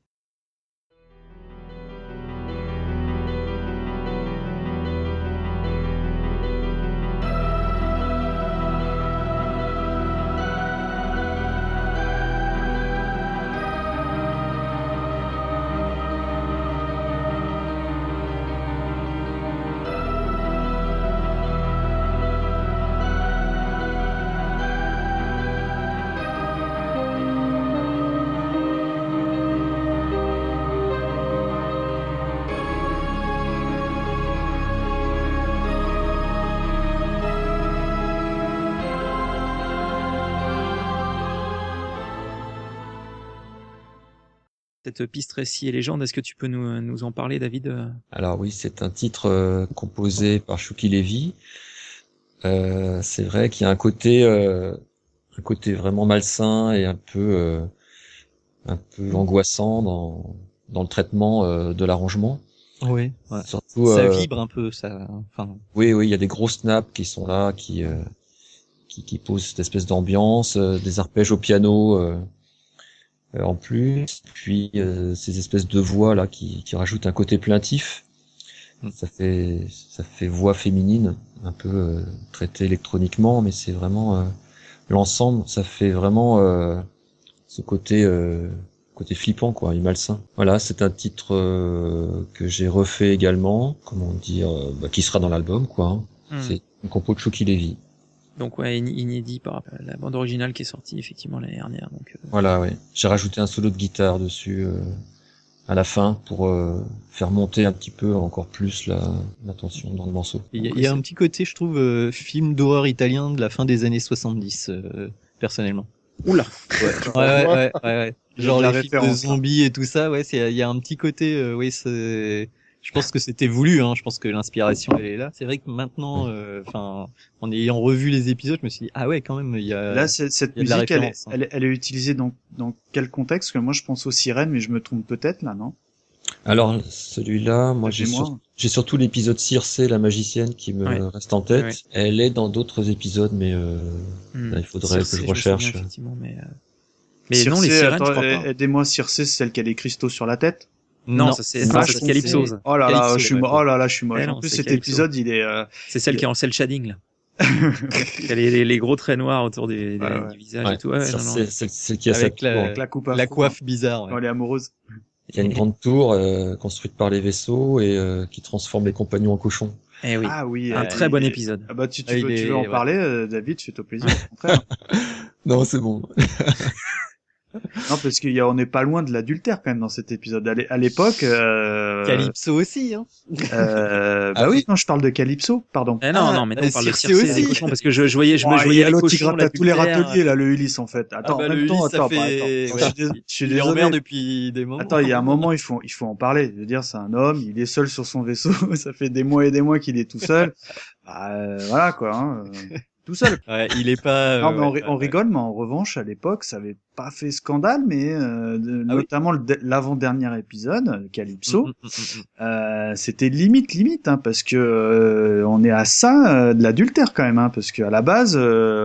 Cette piste récit et légende, est-ce que tu peux nous en parler, David?
Alors oui, c'est un titre composé par Shuki Levy. C'est vrai qu'il y a un côté vraiment malsain et un peu angoissant dans le traitement de l'arrangement.
Oui. Ouais.
Surtout,
ça vibre un peu, ça. Enfin.
Oui, il y a des gros snaps qui sont là, qui posent cette espèce d'ambiance, des arpèges au piano. En plus, puis ces espèces de voix là qui rajoutent un côté plaintif. Ça fait voix féminine, un peu traitée électroniquement, mais c'est vraiment l'ensemble. Ça fait vraiment ce côté côté flippant, quoi, et malsain. Voilà, c'est un titre que j'ai refait également, comment dire, qui sera dans l'album, quoi. Hein. C'est une compo de Chucky Levy.
Donc ouais, inédit par la bande originale qui est sortie effectivement l'année dernière. Donc
voilà, ouais. J'ai rajouté un solo de guitare dessus à la fin pour faire monter un petit peu encore plus la tension dans le morceau.
Il y a un petit côté, je trouve, film d'horreur italien de la fin des années 70, personnellement.
Oula.
Ouais. Genre les films de zombies et tout ça, ouais, il y a un petit côté, oui, c'est. Je pense que c'était voulu, hein. Je pense que l'inspiration elle est là. C'est vrai que maintenant, en ayant revu les épisodes, je me suis dit ah ouais, quand même, il y a.
Là, cette musique, elle est utilisée dans quel contexte? Parce que moi, je pense aux sirènes, mais je me trompe peut-être là, non?
Alors celui-là, moi j'ai surtout l'épisode Circé, la magicienne, qui me reste en tête. Ouais. Elle est dans d'autres épisodes, mais là, il faudrait Circé, que je recherche.
Mais
Circé,
non, les sirènes,
attends,
je crois pas.
Aidez-moi, Circé, c'est celle qui a les cristaux sur la tête?
Non, ça c'est Calypso.
Oh là là, je suis moche. En plus, cet épisode, il est.
C'est celle qui est en cel shading là. Il y a les gros traits noirs autour du visage et tout. Ouais,
c'est celle qui a
avec la coiffe bizarre.
Quand elle est amoureuse.
Il y a une grande tour construite par les vaisseaux et qui transforme les compagnons en cochons.
Eh oui.
Ah oui.
Un très bon épisode.
Ah bah tu veux en parler, David, fais-toi plaisir. Au contraire.
Non, c'est bon.
Non, parce on n'est pas loin de l'adultère quand même dans cet épisode. À l'époque,
Calypso aussi, hein.
Ah oui. Non, je parle de Calypso, pardon.
Non, mais on parle de Circé aussi. Parce que je voyais
l'autre qui gratte à tous les râteliers, là, le Ulysse, en fait. Attends, en même temps, je suis désolé.
Depuis des moments.
Attends, il y a un moment, il faut en parler. Je veux dire, c'est un homme, il est seul sur son vaisseau, ça fait des mois et des mois qu'il est tout seul. Voilà, quoi, hein. Tout seul.
Ouais, il est pas.
Non, mais on rigole, mais en revanche, à l'époque, ça avait pas fait scandale, mais notamment l'avant-dernier épisode, Calypso, c'était limite, hein, parce que on est à ça de l'adultère quand même, hein, parce que à la base,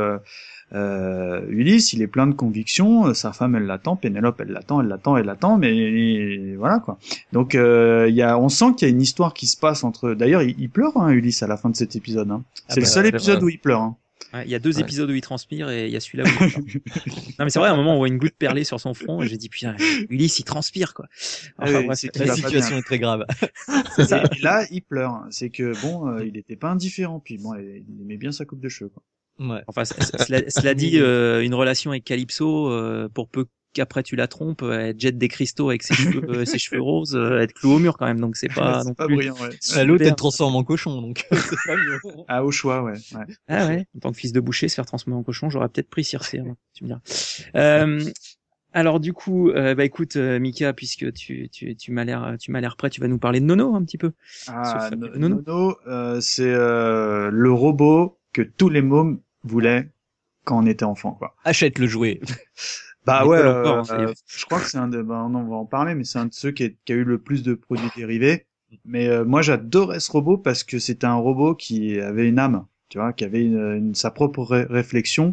Ulysse, il est plein de convictions, sa femme, elle l'attend, Pénélope, elle l'attend, mais voilà quoi. Donc on sent qu'il y a une histoire qui se passe entre. D'ailleurs, il pleure, hein, Ulysse, à la fin de cet épisode. Hein. C'est le seul épisode où il pleure. Hein.
Ouais, il y a 2 épisodes où il transpire et il y a celui-là où il pleure. Non mais c'est vrai, à un moment on voit une goutte perlée sur son front et j'ai dit putain, Ulysse il transpire quoi.
Enfin, la situation est très grave.
C'est ça. Et là il pleure. C'est que bon, il était pas indifférent, puis bon, il aimait bien sa coupe de cheveux quoi.
Ouais. Enfin, cela dit, une relation avec Calypso, pour peu qu'après tu la trompes, elle jette des cristaux avec ses cheveux roses, être clouée au mur quand même, donc c'est pas non
pas
plus
brillant, ouais.
L'autre elle transforme en cochon, donc c'est pas mieux.
Ah, au choix, ouais.
Ah ouais, en tant que fils de boucher, se faire transformer en cochon, j'aurais peut-être pris Circé, hein, tu me diras. Alors du coup, écoute, Mika, puisque tu m'as l'air prêt, tu vas nous parler de Nono un petit peu.
Ah, Nono, c'est le robot que tous les mômes voulaient quand on était enfant, quoi.
Achète le jouet.
Bah ouais, je crois que c'est on va en parler, mais c'est un de ceux qui a eu le plus de produits dérivés. Mais moi, j'adorais ce robot parce que c'était un robot qui avait une âme, tu vois, qui avait sa propre réflexion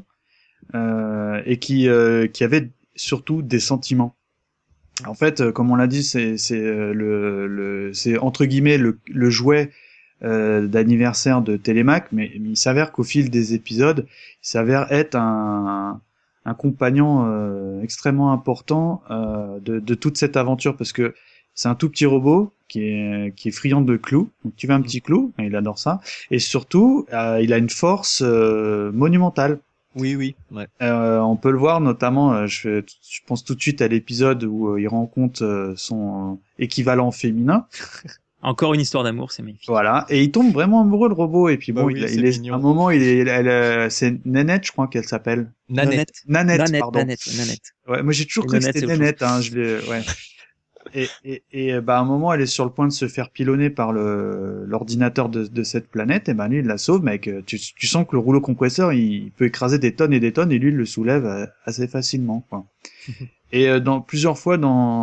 et qui avait surtout des sentiments. En fait, comme on l'a dit, c'est entre guillemets le jouet d'anniversaire de Télémac, mais il s'avère qu'au fil des épisodes, il s'avère être un compagnon extrêmement important de toute cette aventure, parce que c'est un tout petit robot qui est friand de clous. Donc tu veux un petit clou, il adore ça, et surtout il a une force monumentale.
Oui, ouais.
On peut le voir notamment, je pense tout de suite à l'épisode où il rencontre son équivalent féminin.
Encore une histoire d'amour, c'est magnifique.
Voilà, et il tombe vraiment amoureux, le robot, et puis bon, il est à un moment, c'est Nanette, je crois qu'elle s'appelle.
Nanette,
pardon.
Nanette.
Ouais, moi j'ai toujours cru que c'était Nanette, hein, ouais. Et à un moment, elle est sur le point de se faire pilonner par l'ordinateur de cette planète, et ben lui il la sauve, mais tu sens que le rouleau compresseur il peut écraser des tonnes et des tonnes, et lui il le soulève assez facilement, quoi. Et plusieurs fois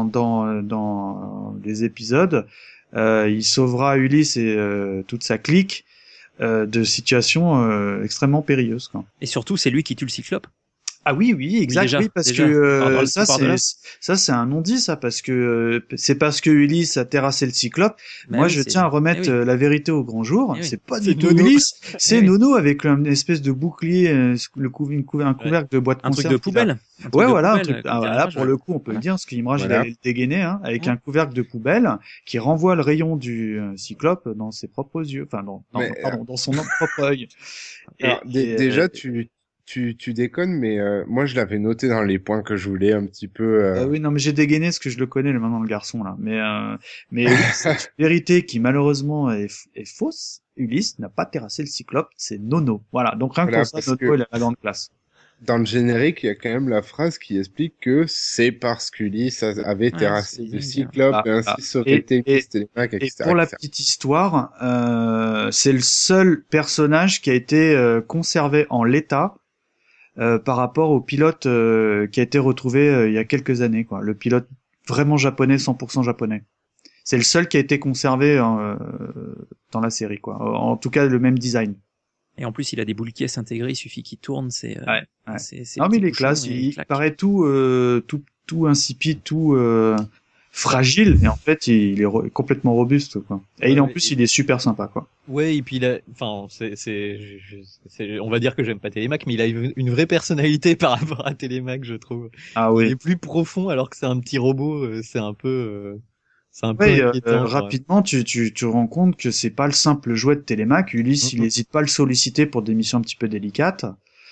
dans les épisodes, il sauvera Ulysse et toute sa clique de situations extrêmement périlleuses, quoi.
Et surtout, c'est lui qui tue le Cyclope.
Ah oui, oui, exact,
déjà,
oui, parce
déjà.
que
Pardon,
ça
tu pars de là.
c'est un non-dit ça, parce que c'est parce que Ulysse a terrassé le Cyclope.
Bah
Moi,
oui,
je
c'est-
tiens à remettre
eh oui.
la vérité au grand jour.
Eh oui.
C'est pas
C'est
du tout
Nono.
Ulysse, c'est
Eh oui.
Nono avec une espèce de bouclier, un couvercle de boîte de
Un truc
conserve
de poubelle. Un truc
Ouais,
de
voilà, un
poubelle,
truc.
comme
Ah,
dirait
voilà,
Imraj,
pour
ouais.
le coup, on peut
Voilà.
le dire, parce qu'Imraj, il
Voilà.
allait le dégainer, hein, avec
Ouais.
un couvercle de poubelle qui renvoie le rayon du Cyclope dans ses propres yeux, enfin,
Mais,
pardon, dans son propre œil.
Alors, déjà, tu déconnes, mais moi, je l'avais noté dans les points que je voulais un petit peu.
Oui, non, mais j'ai dégainé parce que je le connais maintenant, le garçon, là. Mais oui, c'est une vérité qui, malheureusement, est fausse. Ulysse n'a pas terrassé le Cyclope, c'est Nono. Voilà. Donc, rien que
Voilà,
pour ça,
parce
Nono,
que-
il a la grande classe.
Dans le générique, il y a quand même la phrase qui explique que c'est parce qu'Ulysse avait terrassé
c'est
le
dingue.
Cyclope et ainsi sauvé Thémis, Télémaque,
Et
etc.
pour la
etc.
petite histoire, c'est le seul personnage qui a été conservé en l'état par rapport au pilote qui a été retrouvé il y a quelques années, quoi. Le pilote vraiment japonais, 100% japonais. C'est le seul qui a été conservé dans la série, quoi. En tout cas, le même design.
Et en plus, il a des boules caisses intégrées, il suffit qu'il tourne, c'est,
Ouais.
c'est
Non,
le
mais
petit
il est
bouchon
classe.
et
Il
clac.
paraît tout insipide, tout fragile, et en fait, il est complètement robuste, quoi. Et
Ouais,
en
ouais,
plus,
et-
il est super sympa, quoi.
Ouais, et puis enfin, on va dire que j'aime pas Télémac, mais il a une vraie personnalité par rapport à Télémac, je trouve.
Ah
Il
oui.
est plus profond alors que c'est un petit robot, c'est un peu
Ouais,
inquiétant. quoi.
rapidement, tu te rends compte que c'est pas le simple jouet de Télémac. Ulysse, il hésite pas à le solliciter pour des missions un petit peu délicates.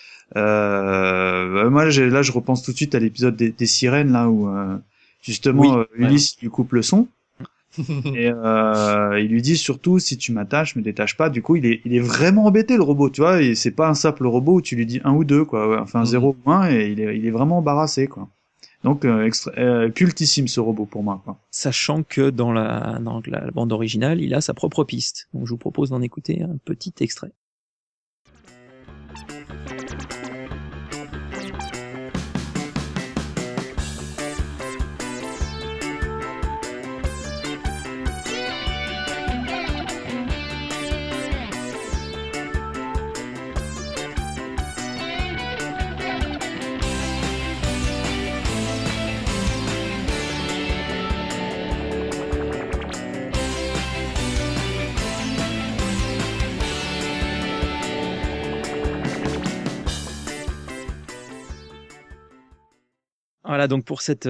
Moi, là, je repense tout de suite à l'épisode des sirènes, là où justement
Oui,
Ulysse lui coupe le son et il lui dit surtout si tu m'attaches, me détache pas. Du coup, il est vraiment embêté le robot, tu vois. Et c'est pas un simple robot où tu lui dis un ou deux, quoi. Ouais, enfin, 0 ou 1 et il est vraiment embarrassé, quoi. Donc cultissime ce robot pour moi, quoi.
Sachant que dans la bande originale, il a sa propre piste. Donc je vous propose d'en écouter un petit extrait. Voilà, donc pour cette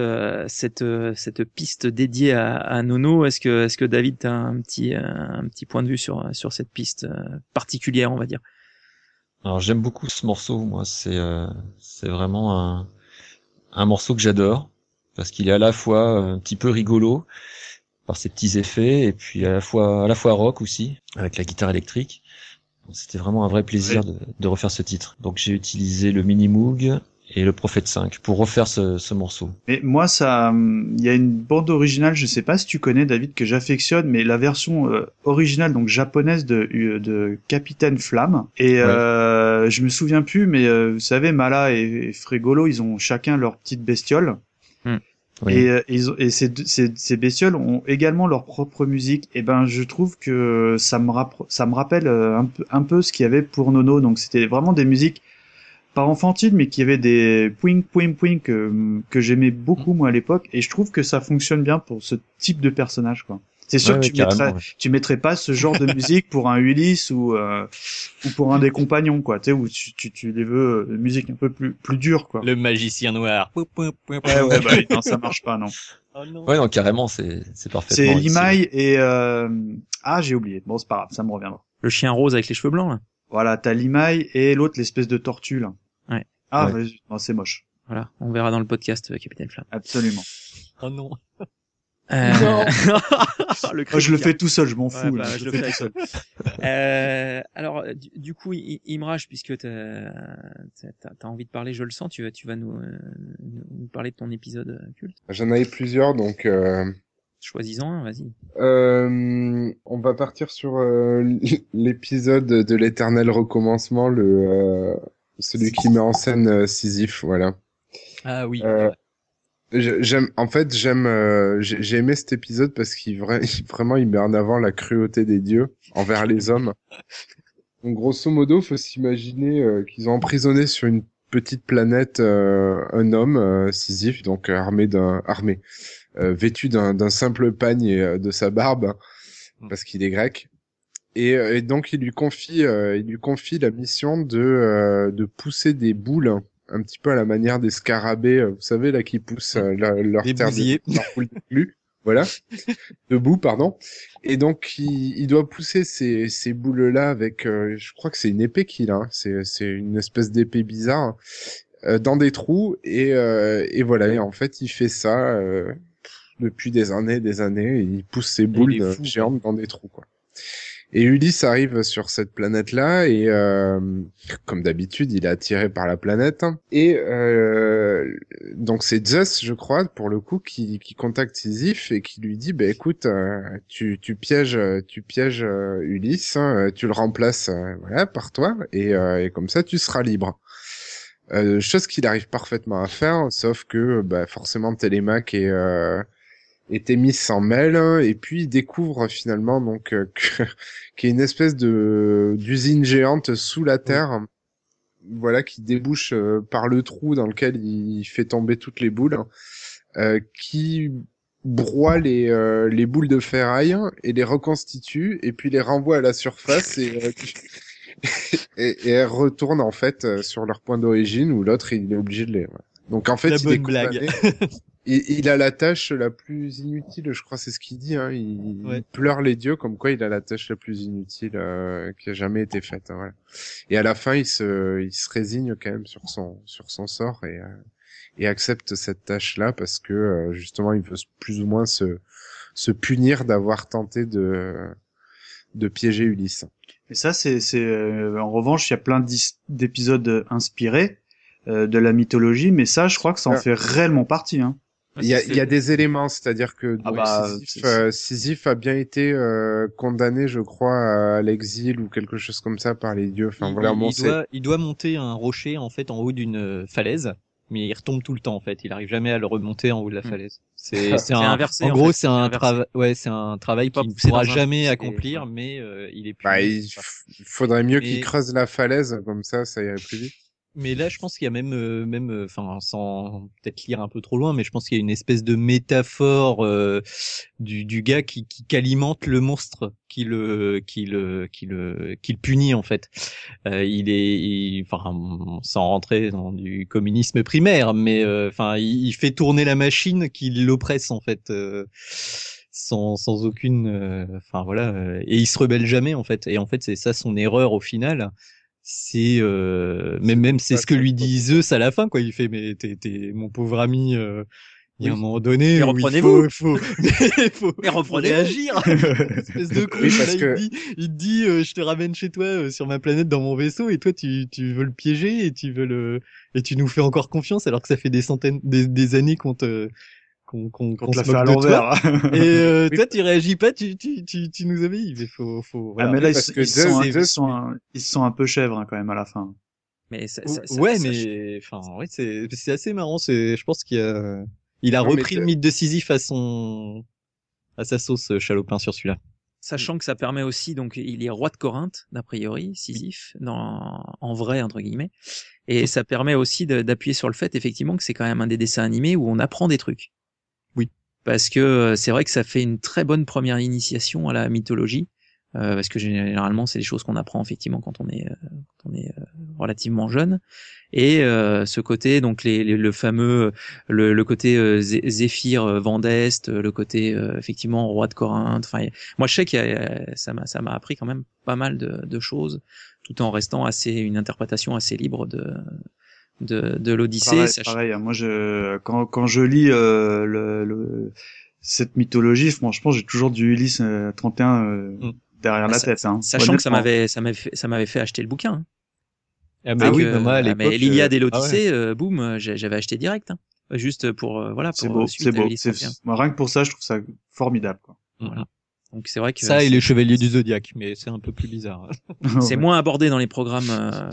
piste dédiée à Nono, est-ce que David t'as un petit point de vue sur cette piste particulière, on va dire.
Alors j'aime beaucoup ce morceau, moi c'est vraiment un morceau que j'adore parce qu'il est à la fois un petit peu rigolo par ses petits effets et puis à la fois rock aussi avec la guitare électrique. Donc, c'était vraiment un vrai plaisir de refaire ce titre. Donc j'ai utilisé le Mini Moog et le Prophet 5 pour refaire ce morceau.
Mais moi, il y a une bande originale, je sais pas si tu connais, David, que j'affectionne, mais la version originale, donc japonaise de Capitaine Flamme. Et je me souviens plus, mais vous savez, Mala et Frégolo, ils ont chacun leur petite bestiole.
Oui.
Et ces bestioles ont également leur propre musique. Et ben, je trouve que ça me rappelle un peu ce qu'il y avait pour Nono. Donc, c'était vraiment des musiques pas enfantines, mais qui avaient des pouing pouing pouing que j'aimais beaucoup moi à l'époque. Et je trouve que ça fonctionne bien pour ce type de personnage, quoi. C'est sûr que tu mettrais pas ce genre de musique pour un Ulysse ou pour un des compagnons, quoi. Tu sais, où tu les veux musique un peu plus dure, quoi.
Le magicien noir.
Ouais, non, ça marche pas, non.
Oh non.
Ouais, non, carrément, c'est parfaitement.
C'est Limaï et j'ai oublié. Bon, c'est pas grave, ça me reviendra.
Le chien rose avec les cheveux blancs, là.
Voilà, t'as Limaï et l'autre, l'espèce de tortue, là.
Ouais.
Ah,
Ouais.
vas-y. Non, c'est moche.
Voilà, on verra dans le podcast Capitaine Flamme.
Absolument.
Oh non.
Non.
Moi, je le fais tout seul, je m'en fous.
Ouais,
là,
bah,
je le fais tout seul.
Alors, du coup, Imraj, puisque t'as envie de parler, je le sens, tu vas nous parler de ton épisode culte.
J'en avais plusieurs, donc
Choisis-en un, vas-y.
on va partir sur l'épisode de l'éternel recommencement, celui qui met en scène Sisyphe, voilà.
Ah oui.
J'ai aimé cet épisode parce vraiment il met en avant la cruauté des dieux envers les hommes. Donc grosso modo, faut s'imaginer qu'ils ont emprisonné sur une petite planète, un homme, Sisyphe, donc vêtu d'un simple pagne et de sa barbe, parce qu'il est grec. Et donc il lui confie la mission de pousser des boules un petit peu à la manière des scarabées, vous savez là qui poussent leur
Des
terre
bousillés.
leur boule de glu, voilà, debout pardon. Et donc il doit pousser ces boules là avec, je crois que c'est une épée qu'il a, hein. C'est une espèce d'épée bizarre dans des trous et voilà. Et en fait il fait ça depuis des années, et il pousse ses boules
il est fou,
géantes dans des trous quoi. Et Ulysse arrive sur cette planète-là et comme d'habitude, il est attiré par la planète. Et donc c'est Zeus, je crois, pour le coup, qui contacte Sisyphe et qui lui dit, bah écoute, tu pièges Ulysse, hein, tu le remplaces, voilà, par toi, et comme ça, tu seras libre. Chose qu'il arrive parfaitement à faire, sauf que bah forcément Télémaque et Thémis s'en mêle, et puis il découvre finalement donc qu'il y a une espèce d'usine géante sous la terre, voilà, qui débouche par le trou dans lequel il fait tomber toutes les boules, qui broie les boules de ferraille et les reconstitue et puis les renvoie à la surface et elles retournent en fait sur leur point d'origine où l'autre il est obligé de les. Ouais. Donc en fait
La
il
bonne
est
blague.
condamné. Il a la tâche la plus inutile, je crois, c'est ce qu'il dit. Hein. Il pleure les dieux, comme quoi il a la tâche la plus inutile qui a jamais été faite. Hein, voilà. Et à la fin, il se résigne quand même sur son sort et accepte cette tâche-là parce que justement, il veut plus ou moins se punir d'avoir tenté de piéger Ulysse.
Et ça, c'est en revanche, il y a plein d'épisodes inspirés de la mythologie, mais ça, je crois que ça en fait réellement partie. Hein.
Il y a des éléments, c'est-à-dire que
donc,
Sisyphe a bien été condamné, je crois, à l'exil ou quelque chose comme ça par les dieux. Enfin voilà,
il doit monter un rocher en fait en haut d'une falaise, mais il retombe tout le temps en fait. Il arrive jamais à le remonter en haut de la falaise. C'est
inversé.
En gros,
c'est
un travail. Ouais, c'est un travail qu'il ne pourra jamais accomplir, mais il est.
Bah, il faudrait mieux qu'il creuse la falaise, comme ça irait plus vite.
Mais là, je pense qu'il y a même, enfin, sans peut-être lire un peu trop loin, mais je pense qu'il y a une espèce de métaphore du gars qui alimente le monstre, qui le punit en fait. Enfin, sans rentrer dans du communisme primaire, mais enfin, il fait tourner la machine qui l'oppresse en fait. Sans aucune, enfin voilà, et il se rebelle jamais en fait. Et en fait, c'est ça son erreur au final. C'est même c'est ce que lui dit Zeus à la fin quoi. Il fait mais t'es mon pauvre ami. Il y a un moment donné
et
où
reprenez-vous.
il faut
reprenez
réagir. Espèce de con. Il te dit je te ramène chez toi sur ma planète dans mon vaisseau et toi tu veux le piéger et tu nous fais encore confiance alors que ça fait des années qu'on
qu'on
se
fait à
moque de
l'envers.
toi. Et toi, tu réagis pas, tu nous obéis. Mais faut, voilà.
Ah, mais là,
parce que
ils sont un peu chèvres, hein, quand même, à la fin.
Mais
enfin, ouais, c'est assez marrant. Je pense qu'il a repris le mythe de Sisyphe à sa sauce Chalopin sur celui-là.
Sachant que ça permet aussi, donc, il est roi de Corinthe, d'a priori, Sisyphe, en vrai, entre guillemets. Et ça permet aussi d'appuyer sur le fait, effectivement, que c'est quand même un des dessins animés où on apprend des trucs.
Oui.
Parce que c'est vrai que ça fait une très bonne première initiation à la mythologie. Parce que généralement, c'est des choses qu'on apprend, effectivement, quand on est relativement jeune. Et ce côté, donc le fameux, le côté Zéphyr, vent d'Est, le côté effectivement roi de Corinthe. Enfin, moi je sais que ça m'a appris quand même pas mal de choses, tout en restant une interprétation assez libre de l'Odyssée.
Pareil, moi quand je lis cette mythologie, franchement, j'ai toujours du Ulysse 31 derrière la tête. Hein,
sachant que ça m'avait fait acheter le bouquin. Hein.
Ah bah oui, moi à l'époque.
Mais l'Iliade et l'Odyssée, boum, j'avais acheté direct. Hein. Juste pour voilà.
C'est beau, c'est beau. Moi, rien que pour ça, je trouve ça formidable, quoi.
Voilà. Donc c'est vrai que
ça et les Chevaliers du Zodiaque, mais c'est un peu plus bizarre.
C'est moins abordé dans les programmes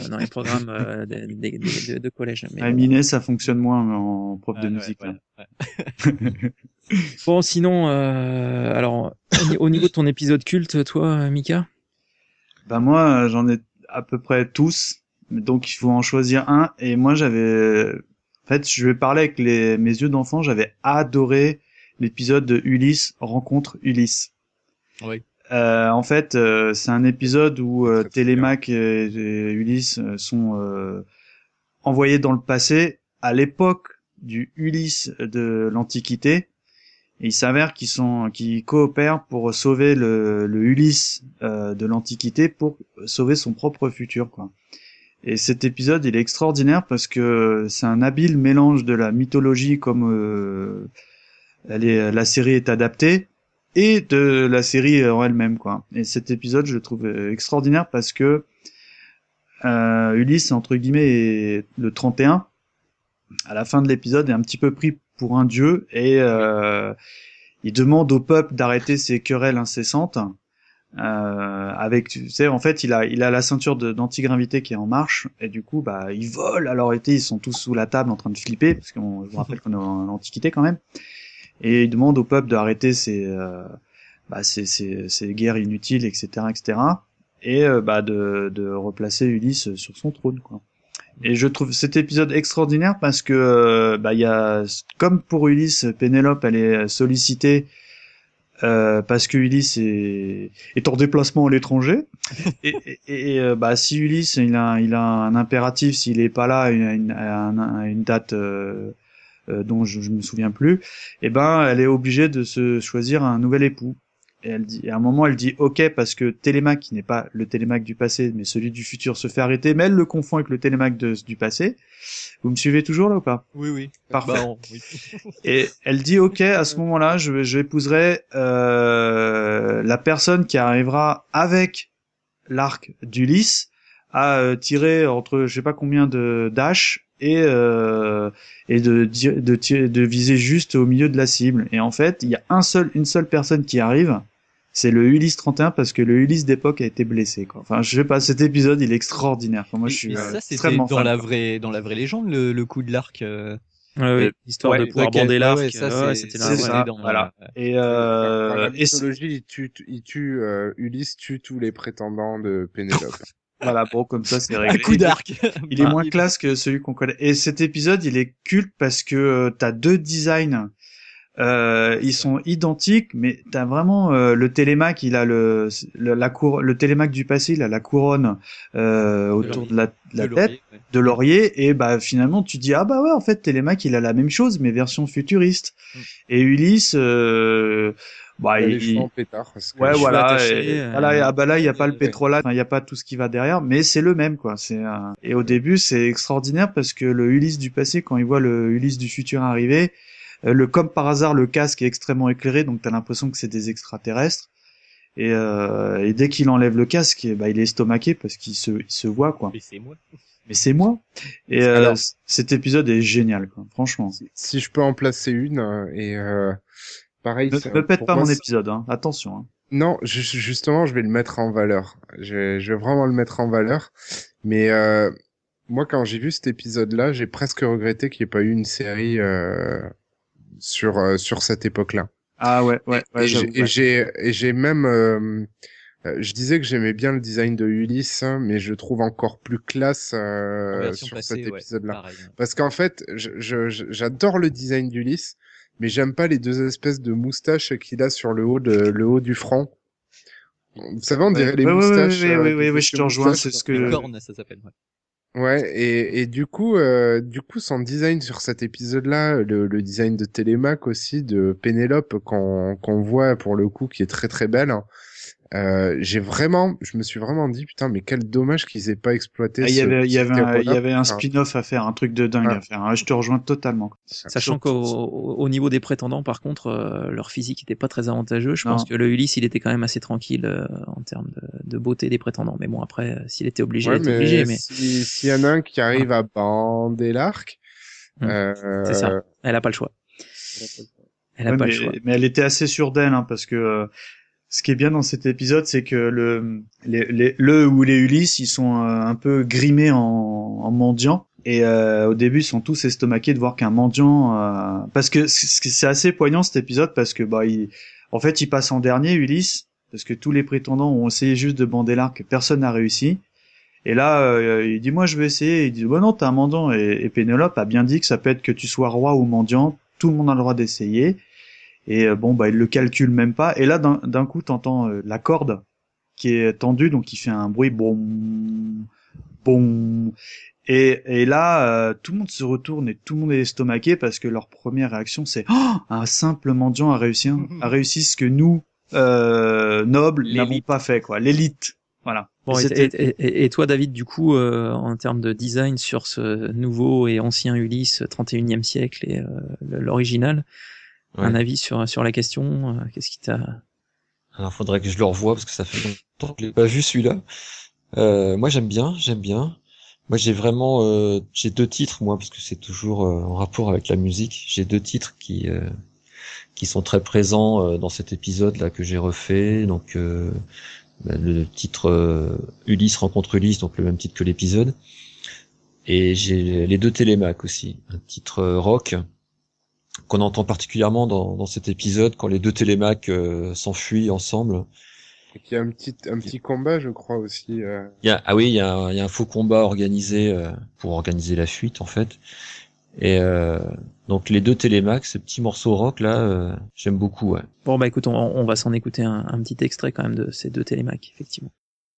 de collège. Mais
à Minet, ça fonctionne moins en prof de musique. Ouais.
Bon, sinon, alors au niveau de ton épisode culte, toi, Mika?
Bah moi, j'en ai à peu près tous. Donc il faut en choisir un. Et moi en fait, je vais parler avec mes yeux d'enfant. J'avais adoré l'épisode de Ulysse rencontre Ulysse.
Oui.
En fait, c'est un épisode où
Très
Télémaque et Ulysse sont envoyés dans le passé à l'époque du Ulysse de l'Antiquité. Et il s'avère qu'ils coopèrent pour sauver le Ulysse de l'Antiquité pour sauver son propre futur, quoi. Et cet épisode, il est extraordinaire parce que c'est un habile mélange de la mythologie comme la série est adaptée et de la série en elle-même, quoi. Et cet épisode, je le trouve extraordinaire parce que Ulysse, entre guillemets, est le 31. À la fin de l'épisode, est un petit peu pris pour un dieu et il demande au peuple d'arrêter ses querelles incessantes. Avec, tu sais, en fait, il a la ceinture d'antigravité qui est en marche et du coup, bah, il vole. Alors, ils sont tous sous la table en train de flipper parce je vous rappelle qu'on est en Antiquité quand même. Et il demande au peuple d'arrêter ces guerres inutiles, etc., etc. Et de replacer Ulysse sur son trône, quoi. Et je trouve cet épisode extraordinaire parce que il y a, comme pour Ulysse, Pénélope elle est sollicitée parce que Ulysse est en déplacement à l'étranger et si Ulysse il a un impératif, s'il est pas là à une date dont je me souviens plus, elle est obligée de se choisir un nouvel époux. Et à un moment, elle dit OK parce que Télémaque, qui n'est pas le Télémaque du passé, mais celui du futur, se fait arrêter, mais elle le confond avec le Télémaque du passé. Vous me suivez toujours là ou pas?
Oui, oui.
Parfait. Oui. Et elle dit OK, à ce moment-là, je épouserai la personne qui arrivera avec l'arc d'Ulysse à tirer entre je sais pas combien de dash et de viser juste au milieu de la cible. Et en fait, il y a une seule personne qui arrive, c'est le Ulysse 31 parce que le Ulysse d'époque a été blessé, quoi. Enfin, je sais pas, cet épisode, il est extraordinaire. Enfin, moi, je suis
ça, c'était
extrêmement
dans
fan,
la
quoi.
vraie coup le coup de l'arc.
Oui, histoire de pouvoir bander l'arc.
C'était
C'est ça, voilà. Et
Dans la mythologie, il tue Ulysse tue tous les prétendants de Pénélope.
Voilà, bon, comme ça, c'est réglé.
Un coup d'arc.
Il est moins classe que celui qu'on connaît. Et cet épisode, il est culte parce que t'as deux designs. Ils sont identiques, mais t'as vraiment le Télémaque, il a le Télémaque du passé, il a la couronne autour de la tête de laurier, et finalement tu dis en fait Télémaque il a la même chose mais version futuriste. Et Ulysse il
pétard, parce que
ouais, voilà.
Attaché,
Là, il y a pas le pétrolate, il y a pas tout ce qui va derrière, mais c'est le même, quoi. Et au début, c'est extraordinaire parce que le Ulysse du passé, quand il voit le Ulysse du futur arriver, comme par hasard, le casque est extrêmement éclairé, donc t'as l'impression que c'est des extraterrestres. Et dès qu'il enlève le casque, il est estomaqué parce qu'il se voit, quoi. Mais c'est moi. Et cet épisode est génial, quoi. Franchement.
Si je peux en placer une, pareil.
Ne pète pas mon épisode, hein. Attention, hein.
Non, justement, je vais le mettre en valeur. Je vais vraiment le mettre en valeur. Mais moi, quand j'ai vu cet épisode-là, j'ai presque regretté qu'il n'y ait pas eu une série sur cette époque-là.
Ah ouais.
Et j'ai même, je disais que j'aimais bien le design de Ulysse, hein, mais je trouve encore plus classe sur cet épisode-là. Parce qu'en fait, j'adore le design d'Ulysse, mais j'aime pas les deux espèces de moustaches qu'il a sur le haut du front. Vous savez, on dirait les moustaches.
Oui, je te rejoins, c'est ce que...
Les cornes, ça s'appelle,
Ouais, et du coup, son design sur cet épisode-là, le design de Télémaque aussi, de Pénélope, qu'on voit pour le coup, qui est très très belle, hein, je me suis vraiment dit, putain, mais quel dommage qu'ils aient pas exploité
il y avait un spin-off à faire, un truc de dingue à faire, hein. Je te rejoins totalement.
Sachant qu'au niveau des prétendants, par contre, leur physique était pas très avantageux. Je pense que le Ulysse, il était quand même assez tranquille en termes de beauté des prétendants. Mais bon, après, s'il était obligé, il était obligé. Mais
s'il y en a un qui arrive à bander l'arc,
c'est ça. Elle a pas le choix. Elle a pas le choix.
Mais elle était assez sûre d'elle, hein, parce que ce qui est bien dans cet épisode, c'est que les Ulysses, ils sont un peu grimés en mendiants. Et au début, ils sont tous estomaqués de voir qu'un mendiant... parce que c'est assez poignant cet épisode, parce que en fait, il passe en dernier, Ulysse, parce que tous les prétendants ont essayé juste de bander l'arc, personne n'a réussi. Et là, il dit moi je vais essayer. Il dit bah non, t'es un mendiant. Et Pénélope a bien dit que ça peut être que tu sois roi ou mendiant, tout le monde a le droit d'essayer. Et bon bah il le calcule même pas. Et là d'un coup t'entends la corde qui est tendue, donc il fait un bruit bon bon. Et là tout le monde se retourne et tout le monde est estomaqué parce que leur première réaction c'est un simple mendiant a réussi ce que nous nobles n'avons pas fait, quoi, l'élite. Voilà.
Bon, et toi, David, du coup, en termes de design sur ce nouveau et ancien Ulysse 31e siècle et l'original, un avis sur la question, qu'est-ce qui t'a...
Alors, faudrait que je le revoie parce que ça fait longtemps que je l'ai pas vu celui-là. Moi, j'aime bien. Moi, j'ai vraiment, j'ai 2 titres, moi, parce que c'est toujours en rapport avec la musique. J'ai 2 titres qui sont très présents dans cet épisode-là que j'ai refait. Donc, le titre Ulysse rencontre Ulysse, donc le même titre que l'épisode. Et j'ai les 2 Télémaques aussi. Un titre rock qu'on entend particulièrement dans cet épisode quand les 2 Télémaques s'enfuient ensemble.
Et qu'il y a un petit combat, je crois aussi.
Il y a un faux combat organisé pour organiser la fuite en fait. Et donc les 2 Télémaques, ce petit morceau rock là, j'aime beaucoup. Ouais.
Bon bah écoute, on va s'en écouter un petit extrait quand même de ces 2 Télémaques, effectivement.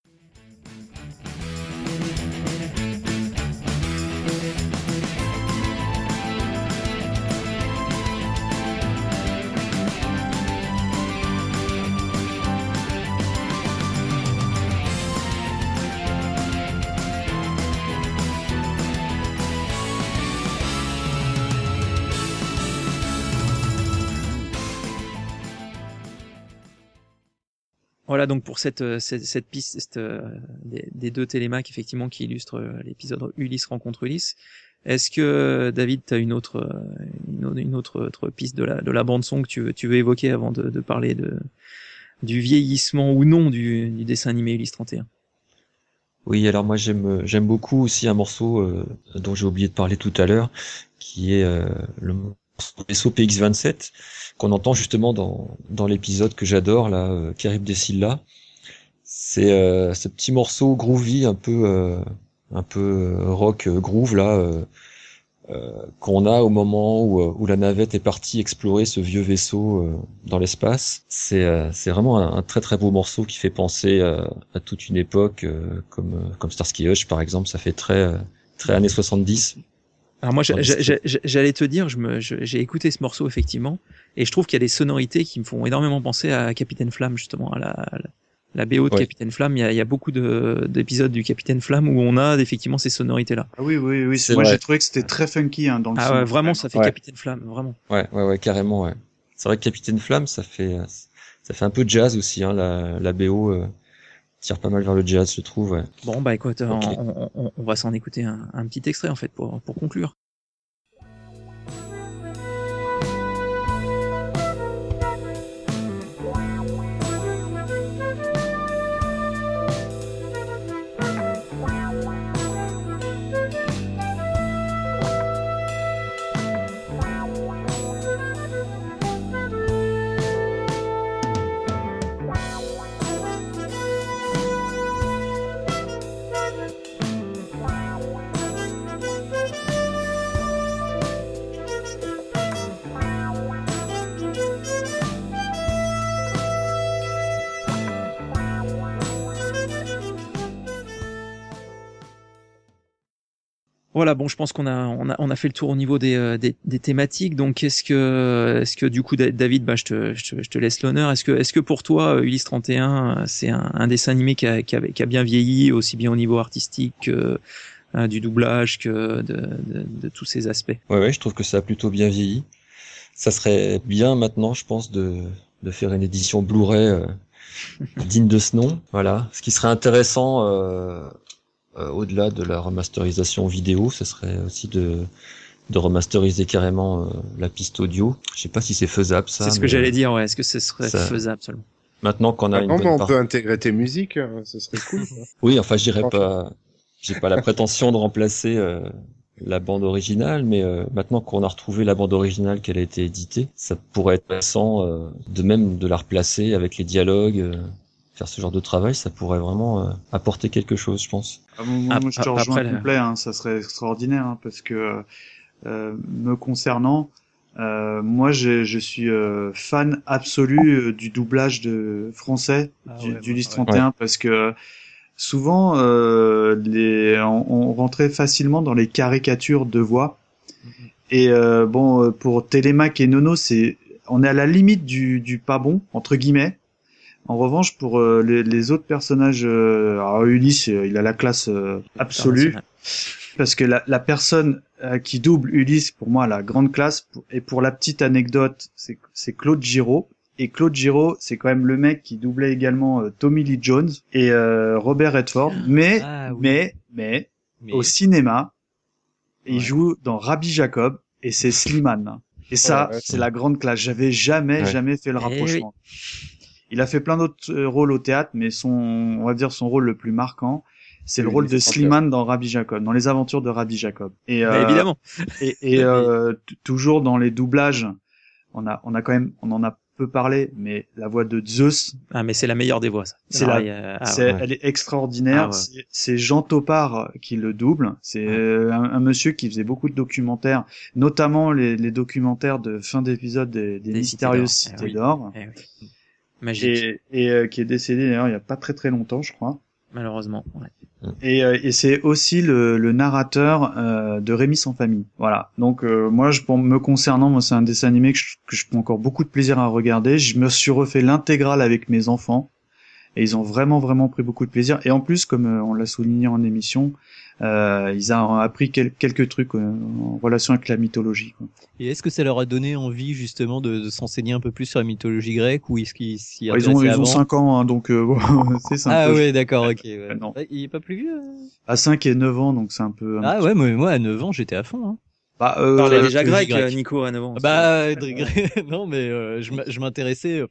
Voilà donc pour cette piste des 2 Télémaques effectivement qui illustrent l'épisode Ulysse rencontre Ulysse. Est-ce que David, t'as une autre piste de la bande son que tu veux évoquer avant de parler du vieillissement ou non du dessin animé Ulysse 31?
Oui, alors moi j'aime beaucoup aussi un morceau dont j'ai oublié de parler tout à l'heure, qui est le vaisseau PX-27 qu'on entend justement dans l'épisode que j'adore là, Carib des Scylla. C'est ce petit morceau groovy un peu rock groove là qu'on a au moment où la navette est partie explorer ce vieux vaisseau dans l'espace. C'est vraiment un très très beau morceau qui fait penser à toute une époque comme Starsky Hutch par exemple. Ça fait très très années 70.
Alors moi, j'allais te dire, j'ai écouté ce morceau effectivement, et je trouve qu'il y a des sonorités qui me font énormément penser à Capitaine Flamme justement, à la BO de Capitaine Flamme. Il y a beaucoup d'épisodes du Capitaine Flamme où on a effectivement ces sonorités-là.
Ah oui, c'est moi vrai. J'ai trouvé que c'était très funky dans le son.
Ouais, vraiment, ça fait Capitaine Flamme, vraiment.
Ouais, carrément. Ouais. C'est vrai que Capitaine Flamme, ça fait un peu jazz aussi. La BO tire pas mal vers le jazz, je trouve. Ouais.
Bon bah écoute, okay. on va s'en écouter un petit extrait en fait pour conclure. Voilà, bon, je pense qu'on a fait le tour au niveau des thématiques. Donc, est-ce que du coup, David, bah, je te laisse l'honneur. Est-ce que pour toi, Ulysse 31, c'est un dessin animé qui a bien vieilli, aussi bien au niveau artistique que du doublage que de tous ces aspects?
Ouais, je trouve que ça a plutôt bien vieilli. Ça serait bien maintenant, je pense, de faire une édition Blu-ray digne de ce nom. Voilà. Ce qui serait intéressant. Au-delà de la remasterisation vidéo, ça serait aussi de remasteriser carrément la piste audio. Je sais pas si c'est faisable ça.
C'est ce que j'allais dire, ouais. Est-ce que ce serait faisable seulement?
Maintenant qu'on a une bonne
on peut intégrer tes musiques, ce serait cool.
Oui, enfin je dirais pas, j'ai pas la prétention de remplacer la bande originale, mais maintenant qu'on a retrouvé la bande originale qu'elle a été éditée, ça pourrait être intéressant de la replacer avec les dialogues. faire ce genre de travail, ça pourrait vraiment apporter quelque chose, je pense.
Moi, je te rejoins complet, hein, ça serait extraordinaire, hein, parce que me concernant, moi je suis fan absolu du doublage de français d'Ulysse 31, parce que souvent on rentrait facilement dans les caricatures de voix. Et pour Télémac et Nono, on est à la limite du pas bon entre guillemets. En revanche, pour les autres personnages, alors Ulysse, il a la classe absolue, parce que la personne qui double Ulysse, pour moi, a la grande classe. Et pour la petite anecdote, c'est Claude Giraud. Et Claude Giraud, c'est quand même le mec qui doublait également Tommy Lee Jones et Robert Redford. Mais au cinéma, il joue dans Rabbi Jacob et c'est Slimane. Et ça, c'est la grande classe. J'avais jamais fait le rapprochement. Il a fait plein d'autres rôles au théâtre, mais on va dire son rôle le plus marquant, c'est le rôle de Slimane dans Rabbi Jacob, dans les aventures de Rabbi Jacob. Et
évidemment.
Et toujours dans les doublages, on en a peu parlé, mais la voix de Zeus.
Ah, mais c'est la meilleure des voix, ça.
Elle est extraordinaire. C'est Jean Topard qui le double. C'est un monsieur qui faisait beaucoup de documentaires, notamment les documentaires de fin d'épisode des Mystérieuses Cités d'Or.
Magique.
Et qui est décédé d'ailleurs il y a pas très très longtemps, je crois.
Malheureusement.
Et c'est aussi le narrateur de Rémi sans famille. Voilà. Donc moi, pour me concernant, moi c'est un dessin animé que je prends encore beaucoup de plaisir à regarder. Je me suis refait l'intégrale avec mes enfants et ils ont vraiment pris beaucoup de plaisir. Et en plus, comme on l'a souligné en émission, ils ont appris quelques trucs en relation avec la mythologie, quoi.
Et est-ce que ça leur a donné envie justement de s'enseigner un peu plus sur la mythologie grecque, ou est-ce qu'ils s'y
ils ont 5 ans, hein, donc c'est sympa.
Ah ouais, d'accord, ok. Ouais.
Non.
Il est pas plus vieux.
À 5 et 9 ans, donc c'est un peu.
Ouais, moi à 9 ans, j'étais à fond. Hein.
Parlait déjà grec, Nico, à 9 ans.
Non, mais je m'intéressais,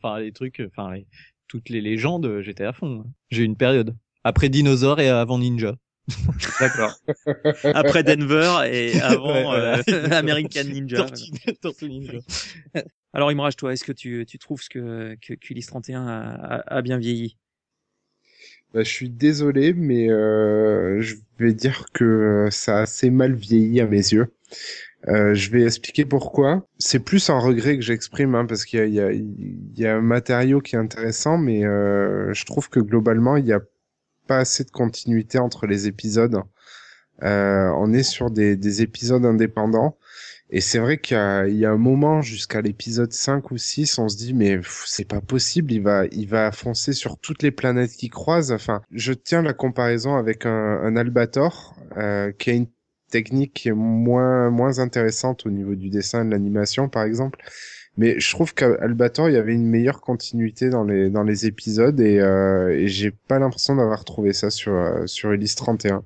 toutes les légendes, j'étais à fond. Hein. J'ai eu une période. Après dinosaures et avant ninja.
D'accord.
Après Denver et avant American Ninja.
Tortue Ninja.
Alors Imraj, toi, est-ce que tu trouves que Ulysse 31 a bien vieilli?
Je suis désolé, mais je vais dire que ça a assez mal vieilli à mes yeux. Je vais expliquer pourquoi. C'est plus un regret que j'exprime, hein, parce qu'il y a un matériau qui est intéressant, mais je trouve que globalement il y a pas assez de continuité entre les épisodes. On est sur des épisodes indépendants. Et c'est vrai qu'il y a un moment jusqu'à l'épisode 5 ou 6, on se dit mais c'est pas possible, il va foncer sur toutes les planètes qui croisent. Enfin, je tiens la comparaison avec un Albator qui a une technique qui est moins intéressante au niveau du dessin et de l'animation par exemple. Mais je trouve qu'Albator, il y avait une meilleure continuité dans les épisodes et j'ai pas l'impression d'avoir trouvé ça sur Ulysse 31.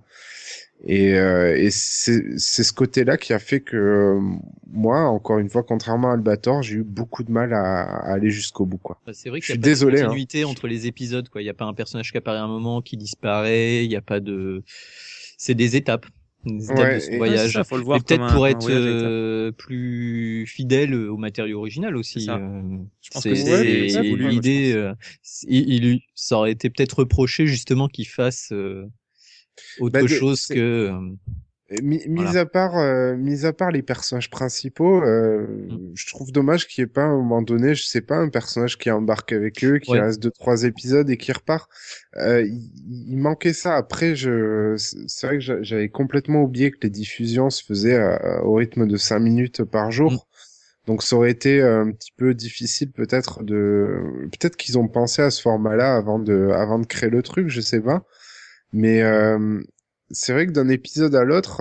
Et c'est ce côté-là qui a fait que moi, encore une fois, contrairement à Albator, j'ai eu beaucoup de mal à aller jusqu'au bout, quoi.
C'est vrai qu'il y a pas de continuité entre les épisodes, quoi. Il y a pas un personnage qui apparaît à un moment, qui disparaît. Il y a pas de. C'est des étapes. Des étapes de son voyage.
Ça, faut le voir.
Et peut-être pour être plus fidèle au matériau original aussi.
Je pense que c'est
l'idée. Ça aurait été peut-être reproché justement qu'il fasse autre chose que.
Mis à part les personnages principaux, je trouve dommage qu'il n'y ait pas à un moment donné, je sais pas, un personnage qui embarque avec eux, qui reste 2-3 épisodes et qui repart. Il manquait ça. Après, c'est vrai que j'avais complètement oublié que les diffusions se faisaient au rythme de 5 minutes par jour. Donc ça aurait été un petit peu difficile peut-être qu'ils ont pensé à ce format-là avant de créer le truc, je sais pas. Mais c'est vrai que d'un épisode à l'autre,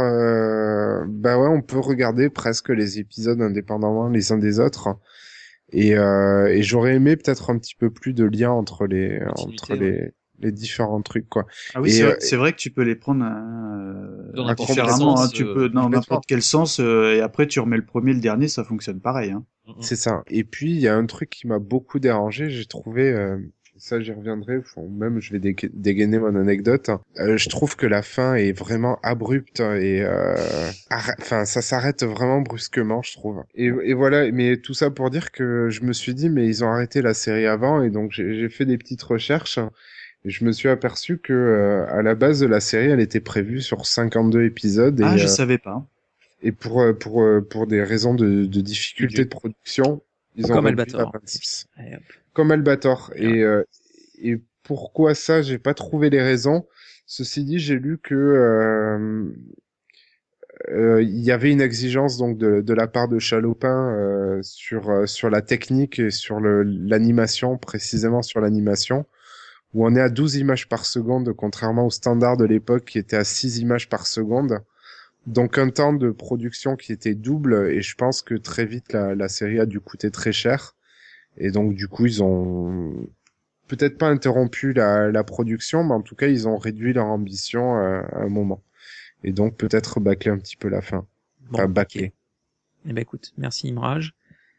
on peut regarder presque les épisodes indépendamment les uns des autres. Et j'aurais aimé peut-être un petit peu plus de lien entre les différents trucs, quoi.
Ah oui, c'est vrai que tu peux les prendre différemment, hein, tu peux dans n'importe quel sens, et après tu remets le premier, le dernier, ça fonctionne pareil, hein.
C'est ça. Et puis il y a un truc qui m'a beaucoup dérangé, j'ai trouvé ça j'y reviendrai, enfin, même je vais dégainer mon anecdote. Je trouve que la fin est vraiment abrupte et enfin ça s'arrête vraiment brusquement, je trouve. Et voilà, mais tout ça pour dire que je me suis dit mais ils ont arrêté la série avant et donc j'ai fait des petites recherches et je me suis aperçu que à la base de la série, elle était prévue sur 52 épisodes et
je savais pas.
et pour des raisons de difficulté de production, ils ont
Comme
réduit
Albator.
à 26. Comme Albator. Et pourquoi ça, j'ai pas trouvé les raisons. Ceci dit, j'ai lu que il y avait une exigence donc de la part de Chalopin sur la technique et sur l'animation, précisément sur l'animation, où on est à 12 images par seconde, contrairement au standard de l'époque qui était à 6 images par seconde. Donc un temps de production qui était double, et je pense que très vite la série a dû coûter très cher. Et donc du coup ils ont peut-être pas interrompu la production, mais en tout cas ils ont réduit leur ambition à un moment. Et donc peut-être bâcler un petit peu la fin. Enfin bâcler.
Okay. Eh ben écoute, merci Imraj.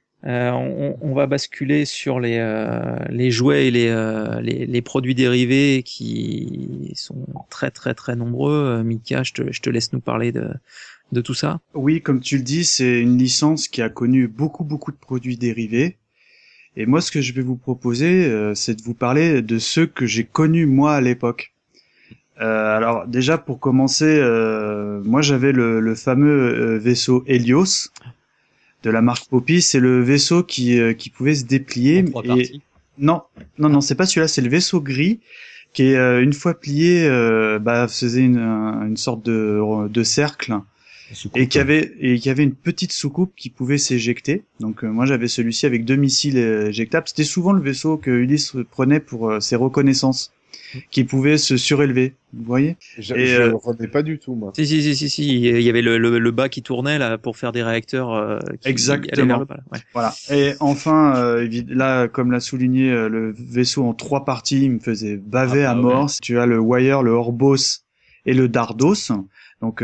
On va basculer sur les jouets et les produits dérivés qui sont très très très nombreux. Mika, je te laisse nous parler de tout ça.
Oui, comme tu le dis, c'est une licence qui a connu beaucoup de produits dérivés. Et moi, ce que je vais vous proposer, c'est de vous parler de ceux que j'ai connus moi à l'époque. Alors déjà pour commencer, moi j'avais le fameux vaisseau Helios de la marque Poppy. C'est le vaisseau qui pouvait se déplier. Non, c'est pas celui-là, c'est le vaisseau gris qui est une fois plié, faisait une sorte de cercle. Et qui avait une petite soucoupe qui pouvait s'éjecter. Donc moi j'avais celui-ci avec 2 missiles éjectables. C'était souvent le vaisseau que Ulysse prenait pour ses reconnaissances, qui pouvait se surélever. Vous voyez ?
Je le reconnais pas du tout, moi.
Si. Il y avait le bas qui tournait là pour faire des réacteurs.
Exactement.
Le bas, là. Ouais.
Voilà. Et enfin, là, comme l'a souligné, le vaisseau en 3 parties, il me faisait baver à mort. Ouais. Tu as le Wire, le Orbos et le Dardos. Donc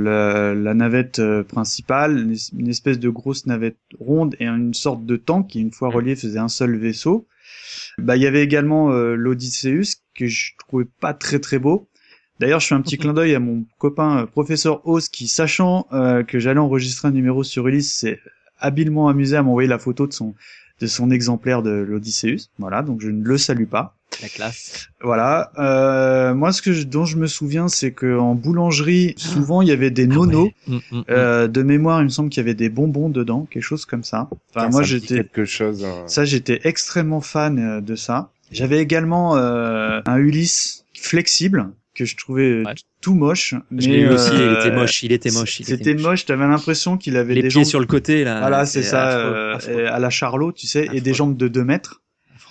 la navette principale, une espèce de grosse navette ronde et une sorte de tank qui, une fois relié, faisait un seul vaisseau. Il y avait également l'Odysseus que je trouvais pas très très beau. D'ailleurs, je fais un petit clin d'œil à mon copain professeur Oz qui, sachant que j'allais enregistrer un numéro sur Ulysse, s'est habilement amusé à m'envoyer la photo de son exemplaire de l'Odysseus. Voilà, donc je ne le salue pas.
La classe.
Voilà. Moi, dont je me souviens, c'est que en boulangerie, souvent il y avait des nonos. De mémoire, il me semble qu'il y avait des bonbons dedans, quelque chose comme ça. Enfin, moi, j'étais extrêmement fan de ça. J'avais également un Ulysse flexible que je trouvais tout moche.
Mais je l'ai eu aussi, il était moche.
C'était moche. T'avais l'impression qu'il avait
les
des
pieds
jambes
sur le côté là.
Voilà, c'est ça, affreux. À la Charlot, tu sais, et des jambes de 2 mètres.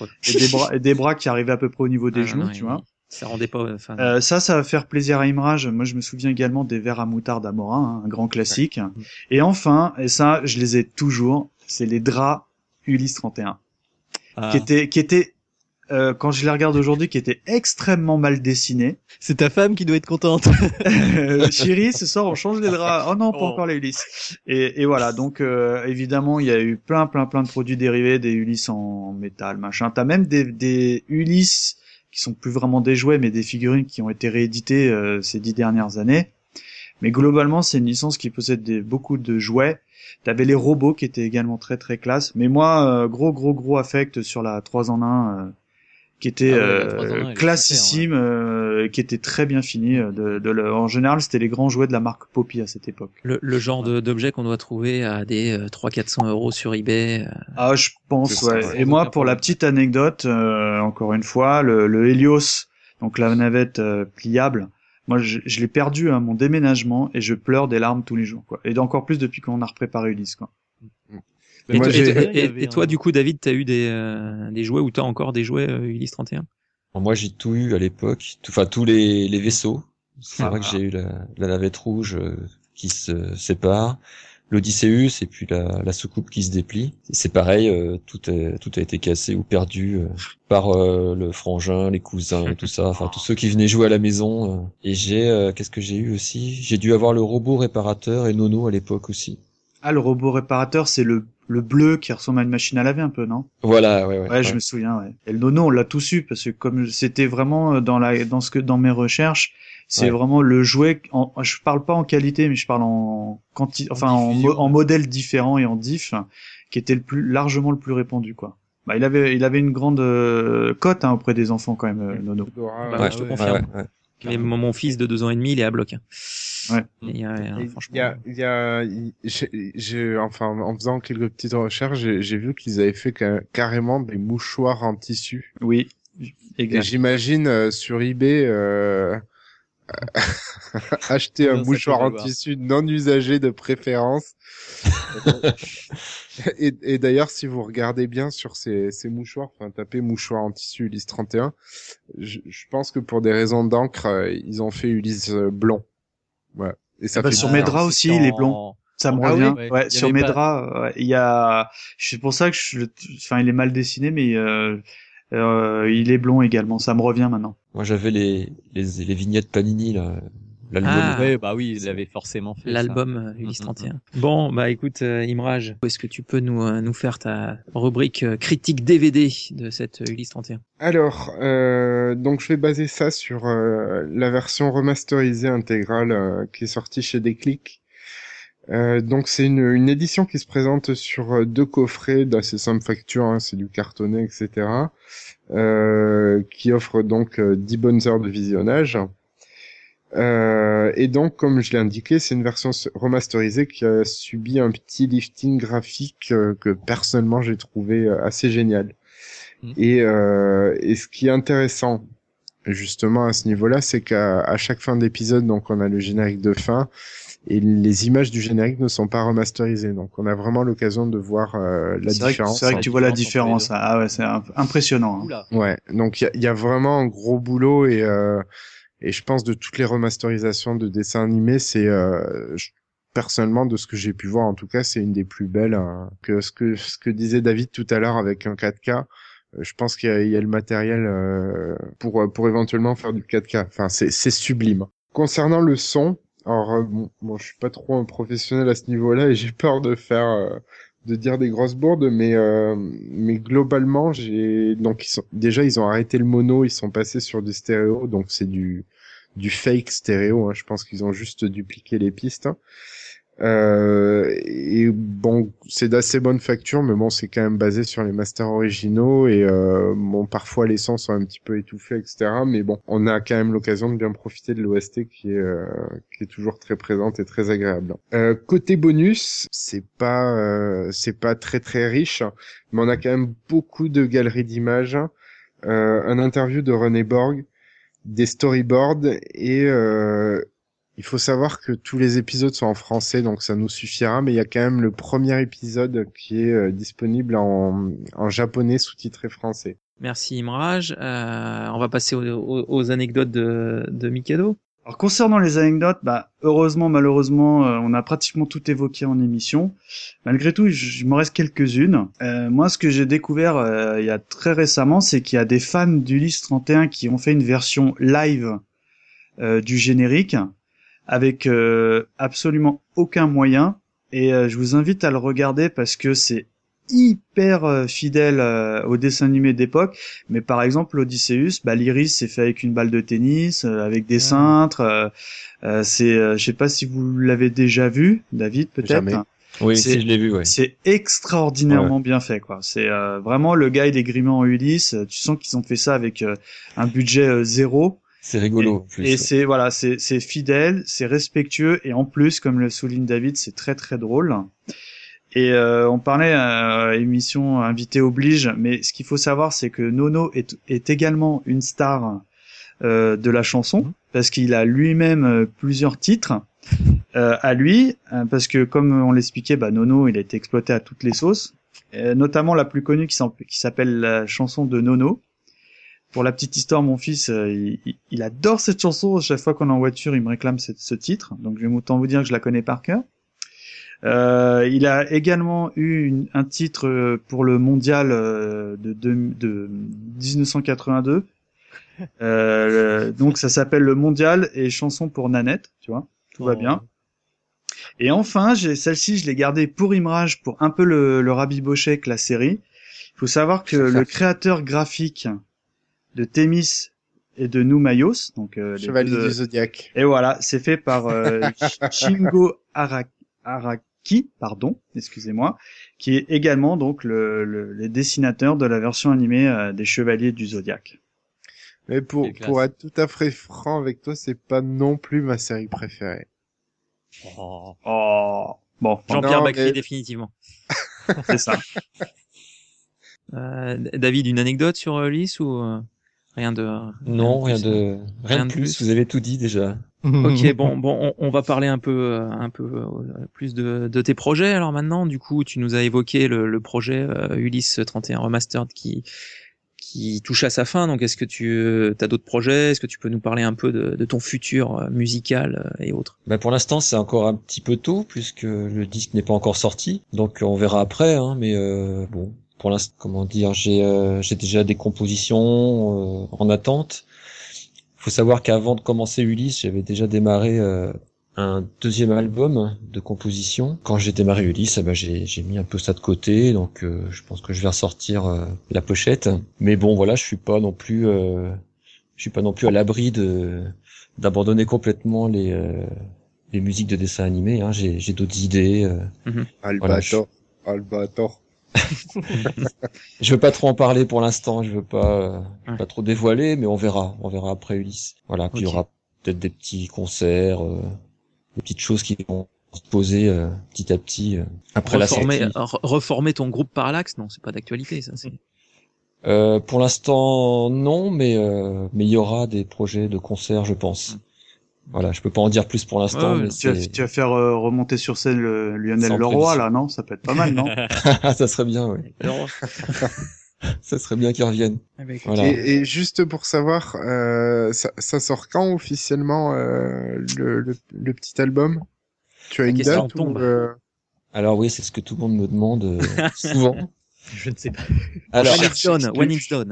Et des bras qui arrivaient à peu près au niveau des genoux, tu vois.
Ça rendait pas.
Ça va faire plaisir à Imraj. Moi, je me souviens également des verres à moutarde Amora, un grand classique. Ouais. Et enfin, et ça, je les ai toujours, c'est les draps Ulysse 31, qui étaient quand je les regarde aujourd'hui, qui étaient extrêmement mal dessinés.
C'est ta femme qui doit être contente.
Chérie, ce soir on change les draps. Oh non, pas encore les Ulysse. Et voilà, donc évidemment il y a eu plein de produits dérivés, des Ulysse en métal, machin. T'as même des Ulysse qui sont plus vraiment des jouets, mais des figurines qui ont été rééditées ces 10 dernières années. Mais globalement, c'est une licence qui possède beaucoup de jouets. T'avais les robots qui étaient également très très classe. Mais moi, gros affect sur la 3 en 1. Qui était classissime, super, qui était très bien fini. En général, c'était les grands jouets de la marque Poppy à cette époque.
Le genre d'objet qu'on doit trouver à des 300-400 € sur eBay.
Ah, je pense, ouais. Et moi, pour la petite anecdote, encore une fois, le Helios, donc la navette pliable, moi, je l'ai perdu à mon déménagement et je pleure des larmes tous les jours, quoi. Et encore plus depuis qu'on a repréparé Ulysse, quoi.
Et toi, du coup, David, t'as eu des jouets ou t'as encore des jouets Ulysse 31?
Moi, j'ai tout eu à l'époque. Tous les vaisseaux. C'est vrai que j'ai eu la navette rouge qui se sépare, l'Odysseus et puis la soucoupe qui se déplie. C'est pareil, tout a été cassé ou perdu par le frangin, les cousins, tout ça. Enfin, tous ceux qui venaient jouer à la maison. Et qu'est-ce que j'ai eu aussi? J'ai dû avoir le robot réparateur et Nono à l'époque aussi.
Ah, le robot réparateur, c'est le le bleu qui ressemble à une machine à laver un peu, non?
Voilà, ouais.
Ouais, je me souviens, ouais. Et le Nono, on l'a tous eu parce que comme c'était vraiment dans mes recherches, c'est vraiment le jouet je parle pas en qualité, mais je parle en quantité, enfin en modèle différent et en diff, qui était largement le plus répandu, quoi. Bah, il avait une grande cote auprès des enfants quand même, Nono.
Bah, je te confirme.
Ouais.
Mais mon fils de 2 ans et demi, il est à bloc.
Ouais.
Franchement.
Enfin, en faisant quelques petites recherches, j'ai vu qu'ils avaient fait carrément des mouchoirs en tissu.
Oui.
Exact. Et j'imagine sur eBay acheter un mouchoir en tissu non usagé de préférence. Et d'ailleurs, si vous regardez bien sur ces mouchoirs, enfin tapez mouchoir en tissu Ulysse 31, je pense que pour des raisons d'encre, ils ont fait Ulysse blond. Ouais. Et ça fait
sur mes draps aussi, il est blond. Ça me revient. Ouais, sur mes draps, il y a. C'est pour ça que il est mal dessiné, mais il est blond également. Ça me revient maintenant.
Moi, j'avais les vignettes Panini là.
L'album. Ouais, bah oui, il avait forcément fait
l'album Ulysse 31. Bon, bah écoute, Imraj, est-ce que tu peux nous faire ta rubrique critique DVD de cette Ulysse 31?
Alors, donc je vais baser ça sur la version remasterisée intégrale qui est sortie chez Déclic. Donc c'est une édition qui se présente sur 2 coffrets d'assez simple facture, hein, c'est du cartonné, etc. Qui offre donc 10 bonnes heures de visionnage. Et donc, comme je l'ai indiqué, c'est une version remasterisée qui a subi un petit lifting graphique que personnellement j'ai trouvé assez génial. Et ce qui est intéressant, justement à ce niveau-là, c'est qu'à chaque fin d'épisode, donc on a le générique de fin et les images du générique ne sont pas remasterisées. Donc on a vraiment l'occasion de voir la différence.
C'est vrai que tu vois la différence. Ah ouais, c'est impressionnant.
Hein. Ouais, donc il y a vraiment un gros boulot et je pense de toutes les remasterisations de dessins animés, c'est personnellement de ce que j'ai pu voir en tout cas, c'est une des plus belles. Hein, que ce que disait David tout à l'heure avec un 4K, je pense qu'il y a le matériel pour éventuellement faire du 4K. Enfin, c'est sublime. Concernant le son, alors bon, je suis pas trop un professionnel à ce niveau-là et j'ai peur de dire des grosses bourdes, mais globalement, ils ont arrêté le mono, ils sont passés sur du stéréo, donc c'est du fake stéréo, hein, je pense qu'ils ont juste dupliqué les pistes. Et bon, c'est d'assez bonne facture, mais bon, c'est quand même basé sur les masters originaux et bon, parfois les sons sont un petit peu étouffés, etc. Mais bon, on a quand même l'occasion de bien profiter de l'OST qui est toujours très présente et très agréable. Côté bonus, c'est pas très très riche, mais on a quand même beaucoup de galeries d'images, un interview de René Borg, des storyboards et il faut savoir que tous les épisodes sont en français, donc ça nous suffira, mais il y a quand même le premier épisode qui est disponible en japonais sous-titré français.
Merci Imraj. On va passer aux anecdotes de Mikado.
Alors concernant les anecdotes, heureusement, malheureusement, on a pratiquement tout évoqué en émission. Malgré tout, il me reste quelques-unes. Moi, ce que j'ai découvert il y a très récemment, c'est qu'il y a des fans d'Ulysse 31 qui ont fait une version live du générique, avec absolument aucun moyen, et je vous invite à le regarder parce que c'est hyper fidèle au dessin animé d'époque. Mais par exemple Odysseus, l'Iris c'est fait avec une balle de tennis, avec des cintres. Je sais pas si vous l'avez déjà vu, David, peut-être.
Jamais. Oui, si je l'ai vu, ouais.
C'est extraordinairement bien fait, quoi. C'est vraiment, le gars il est grimé en Ulysse. Tu sens qu'ils ont fait ça avec un budget zéro.
C'est rigolo.
Et c'est fidèle, c'est respectueux, et en plus, comme le souligne David, c'est très très drôle. Et on parlait émission invité oblige, mais ce qu'il faut savoir, c'est que Nono est également une star de la chanson, parce qu'il a lui-même plusieurs titres à lui, parce que comme on l'expliquait, Nono il a été exploité à toutes les sauces, notamment la plus connue qui s'appelle la chanson de Nono. Pour la petite histoire, mon fils, il adore cette chanson. Chaque fois qu'on est en voiture, il me réclame ce titre. Donc, je vais autant vous dire que je la connais par cœur. Il a également eu un titre pour le mondial de 1982. Donc, ça s'appelle le mondial et chanson pour Nanette, tu vois. Tout va bien. Et enfin, celle-ci, je l'ai gardée pour Imrage, pour un peu le rabibocher avec la série. Il faut savoir que le créateur graphique de Thémis et de Numaios, donc les
Chevalier
deux
du Zodiaque.
et voilà, c'est fait par Shingo Araki, excusez-moi, qui est également donc les dessinateurs de la version animée des Chevaliers du Zodiaque.
Mais pour être tout à fait franc avec toi, c'est pas non plus ma série préférée.
Oh, bon,
Jean-Pierre
non,
Bacri,
mais-
définitivement.
c'est ça.
David, une anecdote sur Ulysse ou rien de
Non,
rien
rien de plus. Vous avez tout dit déjà.
Ok, bon, on va parler un peu plus de tes projets. Alors maintenant, du coup, tu nous as évoqué le projet Ulysse 31 Remastered qui touche à sa fin. Donc, est-ce que tu as d'autres projets? Est-ce que tu peux nous parler un peu de ton futur musical et autres?
Bah pour l'instant, c'est encore un petit peu tôt puisque le disque n'est pas encore sorti. Donc on verra après, hein, mais bon, pour l'instant, comment dire, j'ai déjà des compositions en attente. Faut savoir qu'avant de commencer Ulysse, j'avais déjà démarré un deuxième album de composition. Quand j'ai démarré Ulysse, j'ai mis un peu ça de côté, donc je pense que je vais ressortir la pochette. Mais bon, voilà, je suis pas non plus à l'abri d'abandonner complètement les musiques de dessin animé. Hein. J'ai d'autres idées.
Albator. Albator.
Je veux pas trop en parler pour l'instant, je veux pas trop dévoiler, mais on verra après Ulysse. Voilà, puis il y aura peut-être des petits concerts, des petites choses qui vont se poser petit à petit après la sortie.
Reformer ton groupe Parallax, non, c'est pas d'actualité, ça. C'est...
Pour l'instant, non, mais il y aura des projets de concerts, je pense. Voilà, je peux pas en dire plus pour l'instant. Mais
tu vas faire remonter sur scène Lionel Leroy, là, non? Ça peut être pas mal, non?
Ça serait bien, oui. Ça serait bien qu'il revienne.
Voilà. Et juste pour savoir, ça sort quand officiellement le petit album? Tu as une date ou
Alors oui, c'est ce que tout le monde me demande souvent.
Je ne sais pas.
Alors,
when it's done.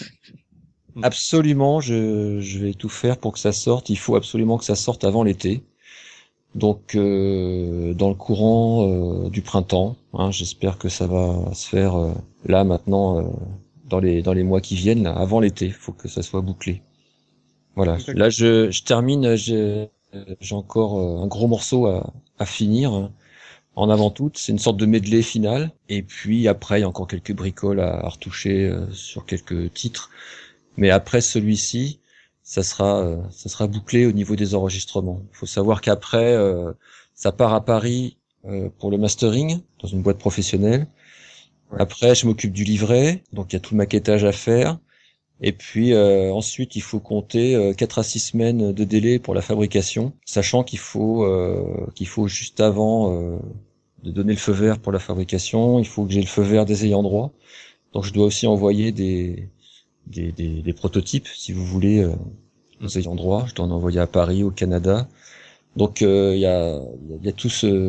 Absolument, je vais tout faire pour que ça sorte. Il faut absolument que ça sorte avant l'été. Donc dans le courant du printemps, hein, j'espère que ça va se faire là maintenant dans les mois qui viennent, là, avant l'été. Il faut que ça soit bouclé. Voilà. Là je termine. J'ai encore un gros morceau à finir en avant-toute. C'est une sorte de medley final. Et puis après il y a encore quelques bricoles à retoucher sur quelques titres. Mais après celui-ci, ça sera bouclé au niveau des enregistrements. Il faut savoir qu'après, ça part à Paris pour le mastering dans une boîte professionnelle. Ouais. Après, je m'occupe du livret, donc il y a tout le maquettage à faire. Et puis ensuite, il faut compter 4 à 6 semaines de délai pour la fabrication, sachant qu'il faut juste avant de donner le feu vert pour la fabrication, il faut que j'ai le feu vert des ayants droit. Donc je dois aussi envoyer des prototypes, si vous voulez, aux ayants droit. Je dois en envoyer à Paris, au Canada. Donc il y a toutes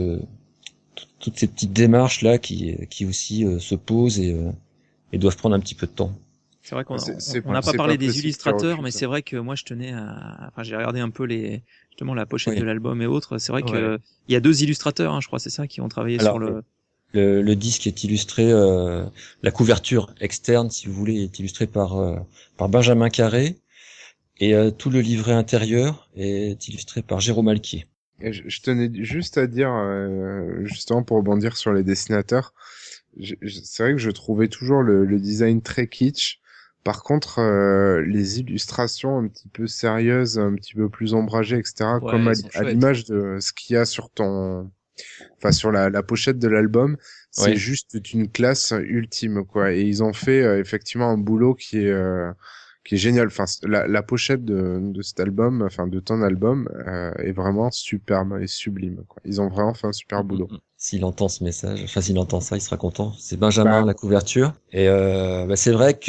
ces petites démarches là qui aussi se posent et doivent prendre un petit peu de temps.
C'est vrai qu'on n'a pas parlé des illustrateurs, mais c'est vrai que moi je tenais enfin j'ai regardé un peu justement la pochette de l'album et autres. C'est vrai que il y a 2 illustrateurs, hein, je crois, c'est ça, qui ont travaillé sur
le disque est illustré, la couverture externe, si vous voulez, est illustrée par Benjamin Carré, et tout le livret intérieur est illustré par Jérôme Alquier.
Et je tenais juste à dire, justement pour rebondir sur les dessinateurs, c'est vrai que je trouvais toujours le design très kitsch. Par contre, les illustrations un petit peu sérieuses, un petit peu plus ombragées, etc., comme à l'image de ce qu'il y a sur sur la pochette de l'album, c'est juste une classe ultime, quoi. Et ils ont fait effectivement un boulot qui est génial. Enfin, la pochette de cet album, enfin de ton album, est vraiment superbe et sublime, quoi. Ils ont vraiment fait un super boulot.
S'il entend ce message, enfin s'il entend ça, il sera content. C'est Benjamin la couverture. Et c'est vrai que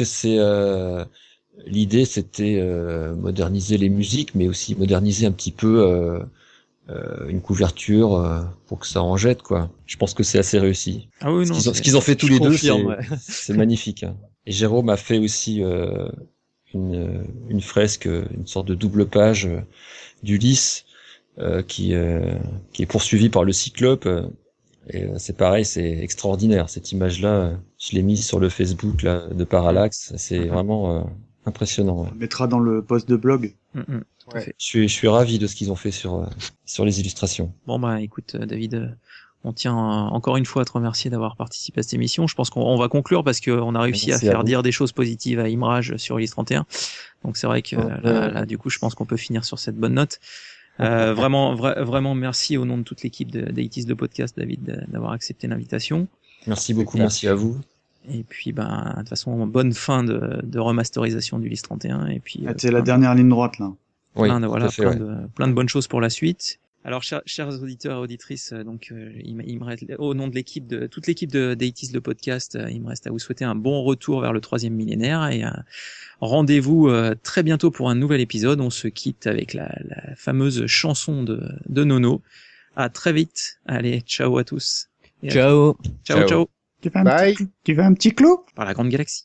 l'idée, c'était moderniser les musiques, mais aussi moderniser un petit peu une couverture pour que ça en jette, quoi. Je pense que c'est assez réussi.
Ah oui,
ce qu'ils ont fait tous les deux, c'est magnifique. Hein. Et Jérôme a fait aussi une fresque, une sorte de double page d'Ulysse qui est poursuivi par le Cyclope. C'est pareil, c'est extraordinaire. Cette image-là, je l'ai mise sur le Facebook là de Parallax. C'est vraiment impressionnant. Ouais.
On le mettra dans le post de blog.
Ouais.
Je suis ravi de ce qu'ils ont fait sur les illustrations.
Bon bah écoute David, on tient encore une fois à te remercier d'avoir participé à cette émission. Je pense qu'on va conclure parce qu'on a réussi
Merci
à
à
faire
vous.
dire des choses positives à Imraj sur Ulysse 31. Donc c'est vrai que là, du coup je pense qu'on peut finir sur cette bonne note. Vraiment merci au nom de toute l'équipe d'Eighties de podcast, David, d'avoir accepté l'invitation.
Merci beaucoup, merci à vous.
Et puis de toute façon bonne fin de remasterisation d'Ulysse 31 et puis
C'est la dernière ligne droite là.
Oui,
plein de,
tout
voilà,
à fait,
plein de bonnes choses pour la suite. Alors, chers auditeurs et auditrices, donc il me reste, au nom de toute l'équipe d'Eighties le podcast, il me reste à vous souhaiter un bon retour vers le 3e millénaire et rendez-vous très bientôt pour un nouvel épisode. On se quitte avec la fameuse chanson de Nono. À très vite. Allez, ciao à tous. Et
Ciao.
Ciao.
Tu veux
Bye.
Tu veux un petit clou?
Par la grande galaxie.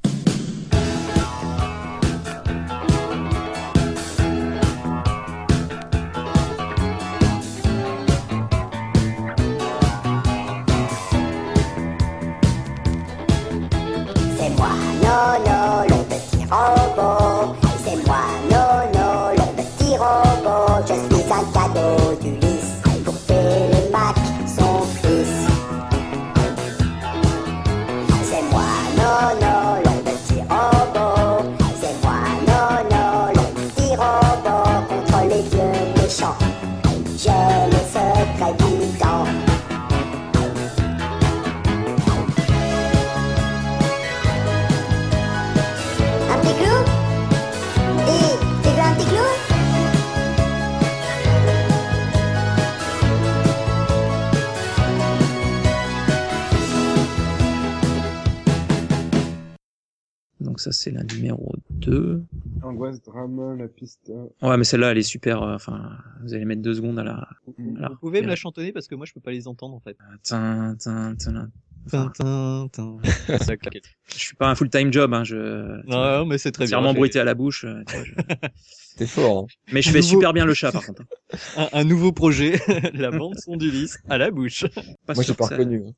C'est moi, Nono, le petit robot. C'est moi, Nono, le petit robot. Je suis un cadeau d'Ulysse pour Télémaque, son fils. C'est moi, Nono, le petit robot. C'est moi, Nono, le petit robot contre les dieux méchants. J'ai le secret du temps. Un petit clou? Dis, tu veux un petit clou?
Donc ça c'est la numéro 2.
Angoisse, drama, la piste.
Ouais, mais celle-là elle est super. Enfin, vous allez mettre 2 secondes à la.
Vous pouvez me la chantonner parce que moi je peux pas les entendre en fait.
Tin, tin, tin.
Tin, tin, tin. Ça, ok.
Je suis pas un full-time job, hein.
Non, mais c'est très bien.
Entièrement bruité à la bouche. Tu vois,
T'es fort. Hein.
Mais je fais super bien le chat par contre.
Un nouveau projet, la bande son d'Ulysse à la bouche.
Pas
Moi,
sûr
j'ai pas
que ça-
reconnu. Hein.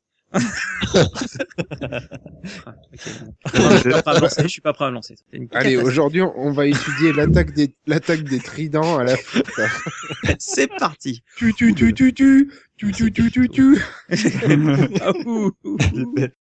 Ah, ok, bon. Je suis pas prêt à me lancer, je suis pas prêt à me lancer. C'est une
Allez,
catastrophe.
aujourd'hui, on va étudier l'attaque des tridents à la flûte.
C'est parti.
Tu.
Ah, ouh, ouh, ouh.